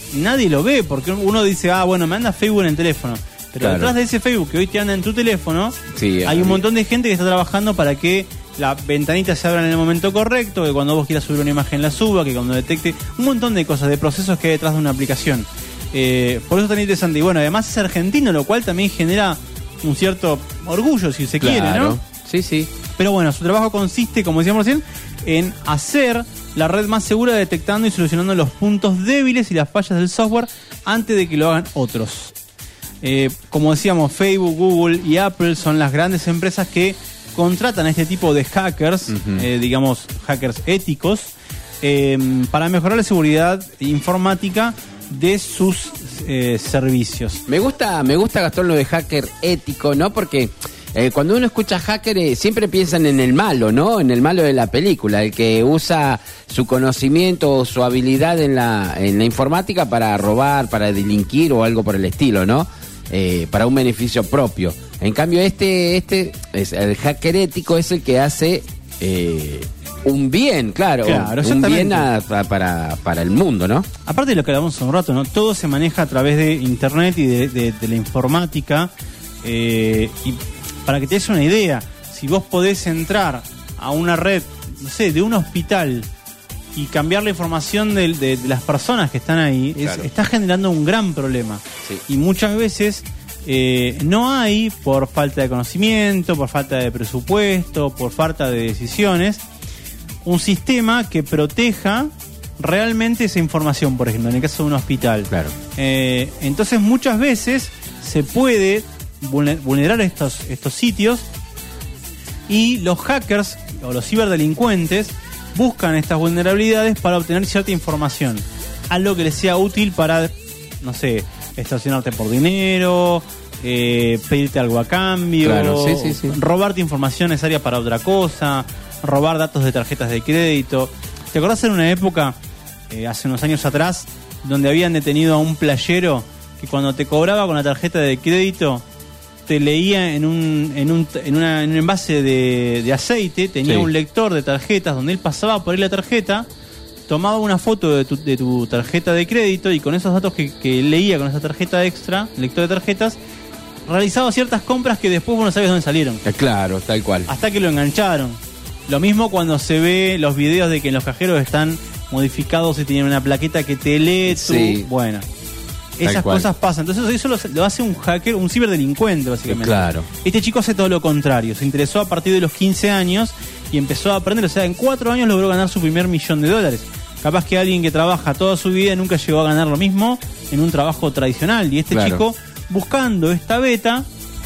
nadie lo ve, porque uno dice, ah, bueno, me anda Facebook en el teléfono. Pero claro, detrás de ese Facebook que hoy te anda en tu teléfono, sí, hay un montón de gente que está trabajando para que la ventanita se abra en el momento correcto, que cuando vos quieras subir una imagen la suba, que cuando detecte un montón de cosas, de procesos que hay detrás de una aplicación. Eh, por eso es tan interesante. Y bueno, además es argentino, lo cual también genera un cierto orgullo, si se claro. quiere, ¿no? Sí, sí. Pero bueno, su trabajo consiste, como decíamos recién, en hacer la red más segura, detectando y solucionando los puntos débiles y las fallas del software antes de que lo hagan otros. Eh, como decíamos, Facebook, Google y Apple son las grandes empresas que contratan a este tipo de hackers, uh-huh. eh, digamos, hackers éticos, eh, para mejorar la seguridad informática de sus eh, servicios. Me gusta, me gusta, Gastón, lo de hacker ético, ¿no? Porque eh, cuando uno escucha hacker, eh, siempre piensan en el malo, ¿no? En el malo de la película, el que usa su conocimiento o su habilidad en la, en la informática para robar, para delinquir o algo por el estilo, ¿no? Eh, para un beneficio propio. En cambio, este, este es el hacker ético, es el que hace eh, un bien, claro, claro un bien a, a, para, para el mundo, ¿no? Aparte de lo que hablamos hace un rato, ¿no? Todo se maneja a través de internet y de, de, de la informática. Eh, y para que te des una idea, si vos podés entrar a una red, no sé, de un hospital y cambiar la información de, de, de las personas que están ahí, claro, es, está generando un gran problema. Sí. Y muchas veces eh, no hay, por falta de conocimiento, por falta de presupuesto, por falta de decisiones, un sistema que proteja realmente esa información, por ejemplo, en el caso de un hospital. Claro. Eh, entonces muchas veces se puede vulnerar estos, estos sitios, y los hackers o los ciberdelincuentes buscan estas vulnerabilidades para obtener cierta información, algo que les sea útil para, no sé, estacionarte por dinero, eh, pedirte algo a cambio, claro, sí, sí, sí. robarte información necesaria para otra cosa, robar datos de tarjetas de crédito. ¿Te acordás en una época, eh, hace unos años atrás, donde habían detenido a un playero que cuando te cobraba con la tarjeta de crédito te leía en un en un, en una, en un envase de, de aceite, tenía sí. un lector de tarjetas donde él pasaba por ahí la tarjeta, tomaba una foto de tu, de tu tarjeta de crédito, y con esos datos que, que leía con esa tarjeta extra, lector de tarjetas, realizaba ciertas compras que después vos no sabías dónde salieron. Claro, tal cual. Hasta que lo engancharon. Lo mismo cuando se ve los videos de que en los cajeros están modificados y tienen una plaqueta que te lee tu... Sí. Bueno, esas cosas pasan. Entonces eso lo, lo hace un hacker, un ciberdelincuente, básicamente. Claro. Este chico hace todo lo contrario. Se interesó a partir de los quince años y empezó a aprender. O sea, en cuatro años logró ganar su primer millón de dólares. Capaz que alguien que trabaja toda su vida nunca llegó a ganar lo mismo en un trabajo tradicional. Y este claro. chico, buscando esta beta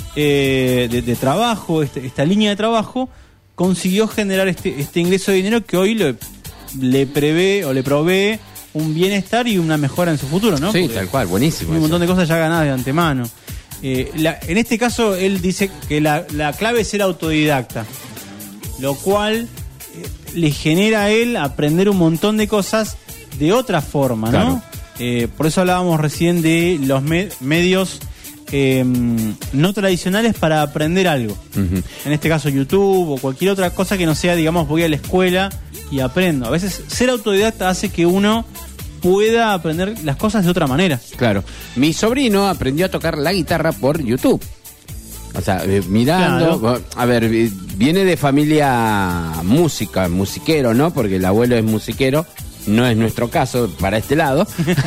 eh, de, de trabajo, este, esta línea de trabajo, consiguió generar este, este ingreso de dinero que hoy le, le prevé o le provee un bienestar y una mejora en su futuro, ¿no? Sí, porque tal cual, buenísimo. Un eso. montón de cosas ya ganadas de antemano. Eh, la, en este caso, él dice que la, la clave es ser autodidacta, lo cual eh, le genera a él aprender un montón de cosas de otra forma, ¿no? Claro. Eh, por eso hablábamos recién de los me- medios eh, no tradicionales para aprender algo. Uh-huh. En este caso, YouTube o cualquier otra cosa que no sea, digamos, voy a la escuela y aprendo. A veces ser autodidacta hace que uno pueda aprender las cosas de otra manera. Claro. Mi sobrino aprendió a tocar la guitarra por YouTube. O sea, eh, mirando... Claro. A ver, eh, viene de familia música, musiquero, ¿no? Porque el abuelo es musiquero. No es nuestro caso para este lado.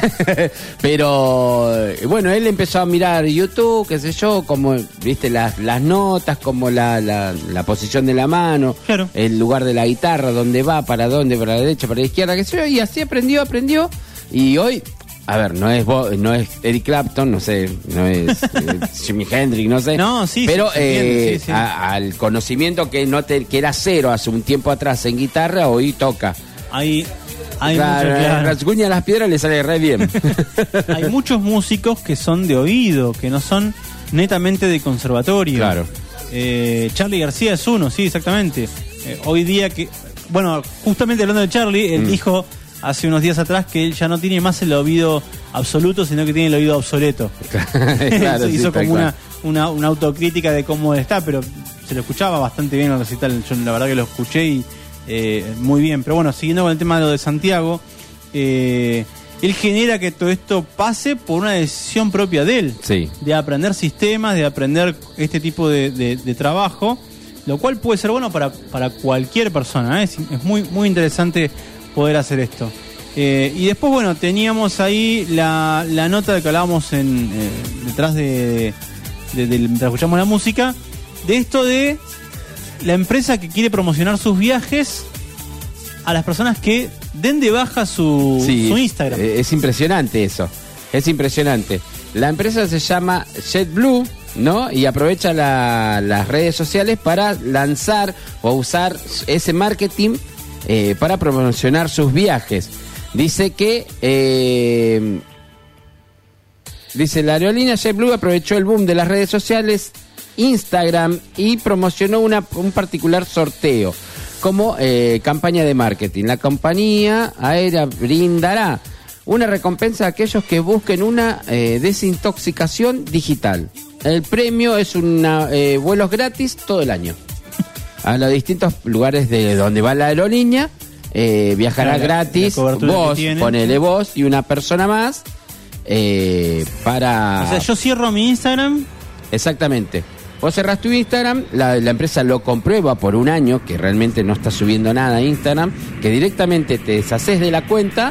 Pero, eh, bueno, él empezó a mirar YouTube, qué sé yo, como, viste, las, las notas, como la, la, la posición de la mano, claro. el lugar de la guitarra, dónde va, para dónde, para la derecha, para la izquierda, qué sé yo, y así aprendió, aprendió, y hoy... A ver, no es Bo, no es Eric Clapton, no sé, no es eh, Jimi Hendrix, no sé. No, sí, pero sí, eh, sí, sí. A, al conocimiento que no te, que era cero hace un tiempo atrás en guitarra, hoy toca. Hay, hay claro, mucho, claro. Rasguña las piedras le sale re bien. Hay muchos músicos que son de oído, que no son netamente de conservatorio. Claro. Eh, Charly García es uno, sí, exactamente. Eh, hoy día que, bueno, justamente hablando de Charly, él mm. dijo hace unos días atrás que él ya no tiene más el oído absoluto, sino que tiene el oído obsoleto. Claro, hizo sí, como una, una, una autocrítica de cómo está, pero se lo escuchaba bastante bien en el recital. Yo la verdad que lo escuché y eh, muy bien. Pero bueno, siguiendo con el tema de lo de Santiago, eh, él genera que todo esto pase por una decisión propia de él. Sí. De aprender sistemas, de aprender este tipo de, de, de trabajo, lo cual puede ser bueno para, para cualquier persona, ¿eh? Es, es muy, muy interesante poder hacer esto. Eh, y después, bueno, teníamos ahí la, la nota de que hablábamos en, eh, detrás de, de, de, mientras escuchamos la música, de esto de la empresa que quiere promocionar sus viajes a las personas que den de baja su, sí, su Instagram. Es impresionante eso, es impresionante. La empresa se llama JetBlue, ¿no? Y aprovecha la, las redes sociales para lanzar o usar ese marketing eh, para promocionar sus viajes. Dice que eh, dice la aerolínea JetBlue aprovechó el boom de las redes sociales, Instagram, y promocionó una, un particular sorteo como eh, campaña de marketing. La compañía aérea brindará una recompensa a aquellos que busquen una eh, desintoxicación digital. El premio es una eh, vuelos gratis todo el año a los distintos lugares de donde va la aerolínea. Eh, viajará la, gratis, la vos, ponele vos y una persona más eh, para... O sea, yo cierro mi Instagram. Exactamente. Vos cerrás tu Instagram, la, la empresa lo comprueba por un año, que realmente no está subiendo nada a Instagram, que directamente te deshaces de la cuenta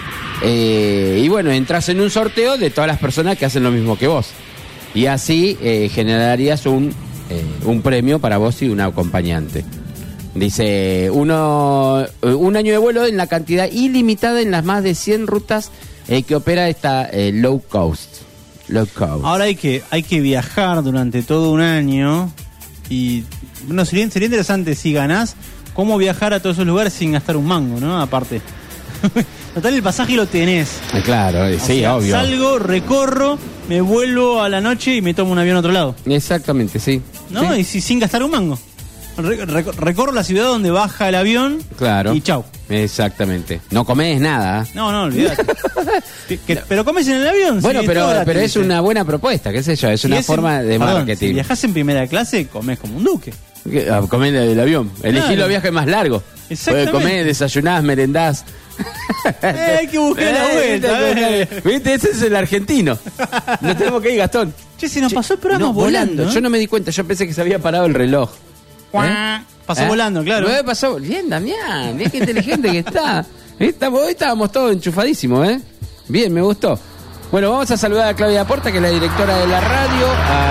eh, y bueno, entras en un sorteo de todas las personas que hacen lo mismo que vos. Y así eh, generarías un, eh, un premio para vos y un acompañante. Dice, uno, un año de vuelo en la cantidad ilimitada en las más de cien rutas eh, que opera esta eh, low cost. Low cost. Ahora hay que, hay que viajar durante todo un año y bueno, sería, sería interesante si ganás, cómo viajar a todos esos lugares sin gastar un mango, ¿no? Aparte. Total, el pasaje lo tenés. Claro, o sí, sea, obvio. Salgo, recorro, me vuelvo a la noche y me tomo un avión a otro lado. Exactamente, sí. ¿No? Sí. Y si, sin gastar un mango. Re, re, recorro la ciudad donde baja el avión. Claro. Y chau. Exactamente. No comés nada. No, no, olvidate. que, que, pero comes en el avión. Bueno, sí, pero, pero es una buena propuesta, qué sé yo, es si una es forma en, de perdón, marketing. Si viajás en primera clase, comés como un duque. Comés del avión. Elegí claro. los viajes más largos. Exactamente. Podés comer, desayunás, merendás. Eh, hay que buscar eh, la vuelta. ¿Viste? ¿Viste? Ese es el argentino. Nos tenemos que ir, Gastón. Che, se nos che, pasó el programa no, volando. volando. Yo no me di cuenta, yo pensé que se había parado el reloj. ¿Eh? Pasó ¿Eh? volando, claro. No, pasó. Bien, Damián, bien, qué inteligente que está. Estamos, hoy estábamos todos enchufadísimos, ¿eh? Bien, me gustó. Bueno, vamos a saludar a Claudia Porta, que es la directora de la radio.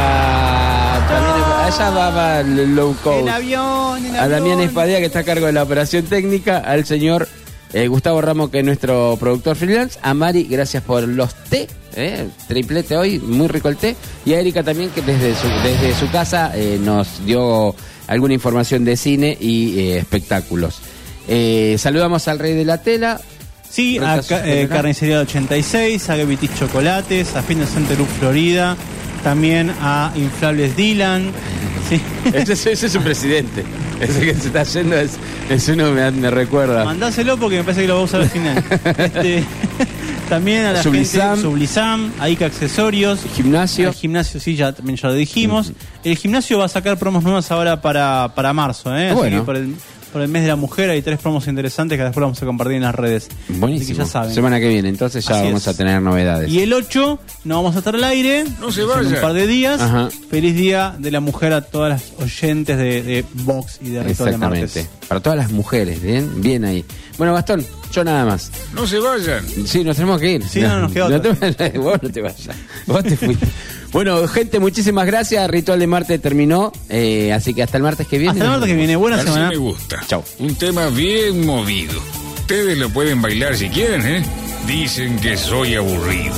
A, también, allá va, va el low cost. El avión, el a Damián avión. Espadía, que está a cargo de la operación técnica. Al señor eh, Gustavo Ramos, que es nuestro productor freelance. A Mari, gracias por los té. Eh, triplete hoy, muy rico el té. Y a Erika también, que desde su, desde su casa eh, nos dio alguna información de cine y eh, espectáculos. Eh, saludamos al Rey de la Tela. Sí, a eh, Carnicería ochenta y seis, a Gavitis Chocolates, a Fitness Center U Florida, también a Inflables Dylan. Sí. Ese, ese es su presidente. Ese que se está yendo es, es uno que me, me recuerda. Mandáselo porque me parece que lo va a usar al final. este, también a la Sublisam. gente Sublisam, a Ica Accesorios, Gimnasio. El gimnasio, sí, ya también ya lo dijimos. Uh-huh. El gimnasio va a sacar promos nuevas ahora para, para marzo, ¿eh? Así bueno. que por el, por el mes de la mujer hay tres promos interesantes que después vamos a compartir en las redes. Buenísimo. Así que ya saben. Semana que viene, entonces ya Así vamos es. a tener novedades. Y el ocho no vamos a estar al aire. No se vaya. En un par de días. Ajá. Feliz Día de la Mujer a todas las oyentes de, de Vox y de Ritual de Martes. Exactamente. Para todas las mujeres, bien, bien ahí. Bueno, Gastón, yo nada más. No se vayan. Sí, nos tenemos que ir. Sí, no, no nos queda otra. No te, vos no te vayas. Vos te fuiste. Bueno, gente, muchísimas gracias. Ritual de Marte terminó. Eh, así que hasta el martes que viene. Hasta el martes que viene. Buena Así semana. me gusta. Chau. Un tema bien movido. Ustedes lo pueden bailar si quieren, ¿eh? Dicen que soy aburrido.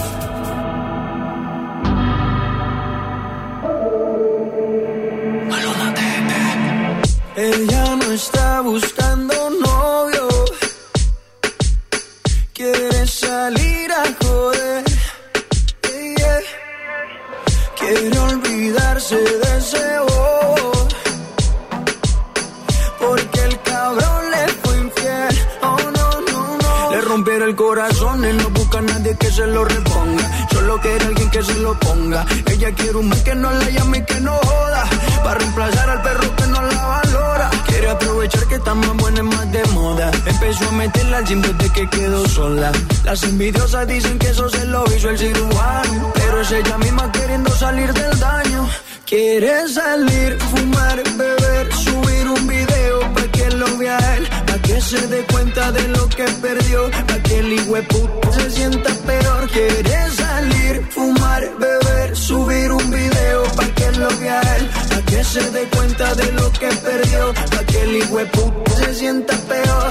Ella no está buscando novio, quiere salir a joder, yeah, yeah. Quiere olvidarse de ese bobo, porque el cabrón le fue infiel. Oh no, no, no. Le rompieron el corazón y no busca a nadie que se lo reponga. Solo quiere alguien que se lo ponga. Ella quiere un man que no la llame y que no joda, para reemplazar al perro que no la valora. Quiere aprovechar que está más buena y más de moda. Empezó a meterla al gym desde que quedó sola. Las envidiosas dicen que eso se lo hizo el cirujano, pero es ella misma queriendo salir del daño. Quiere salir, fumar, beber, subir un video pa' que lo vea él, pa' que se dé cuenta de lo que perdió, pa' que el hijueputo se sienta peor. Quiere salir, fumar, beber, subir un video pa' que lo vea él, pa' que se dé cuenta de lo que perdió, pa' que el hijueputo se sienta peor.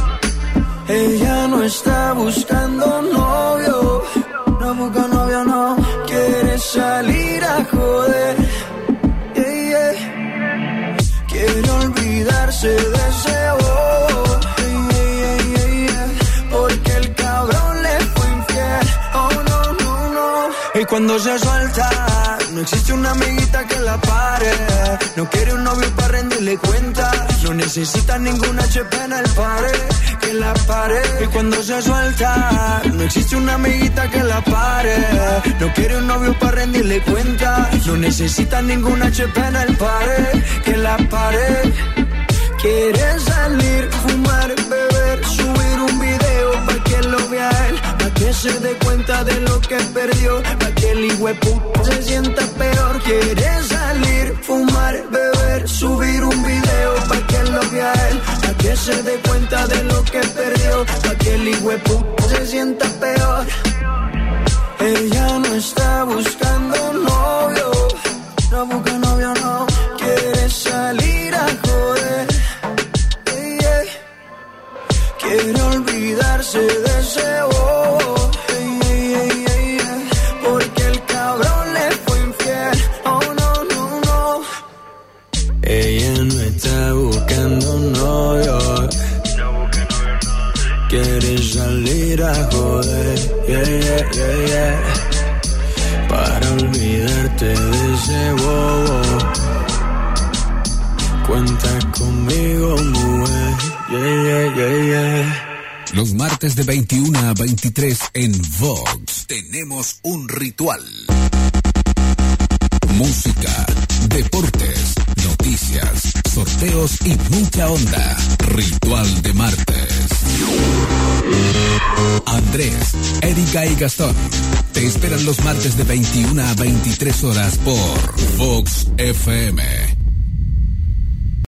Ella no está buscando novio, no busca novio, no. Quiere salir a joder, yeah, yeah. Quiere olvidarse de ese bobo, yeah, yeah, yeah, yeah. Porque el cabrón le fue infiel, oh no, no, no. Y cuando se suelta, no existe una amiguita que la pare. No quiere un novio para rendirle cuenta, no necesita ninguna H P en el pare, que la pare. Y cuando se suelta, no existe una amiguita que la pare. No quiere un novio para rendirle cuenta, no necesita ninguna H P en el pare, que la pare. Quiere salir, fumar, beber, subir un video pa' que lo vea él, pa' que se dé cuenta de lo que perdió, pa' que el hijueputo se sienta peor. Quiere salir, fumar, beber, subir un video pa' que lo vea él, pa' que se dé cuenta de lo que perdió, pa' que el hijueputo se sienta peor. Ella no está buscando novio, no busca novio, no. Quiere salir a joder, yeah, yeah. Quiere olvidarse de ese bobo, yeah, yeah, yeah, yeah. Porque el cabrón le fue infiel, oh no, no, no. Ella no está buscando novio, quiere salir a joder, yeah, yeah, yeah, yeah. Para olvidarte de ese bobo, cuenta conmigo, mujer, yeah, yeah, yeah, yeah. Los martes de veintiuno a veintitrés en Vox tenemos un ritual. Música, deportes, noticias, sorteos y mucha onda. Ritual de martes. Andrés, Erika y Gastón te esperan los martes de veintiuno a veintitrés horas por Vox F M.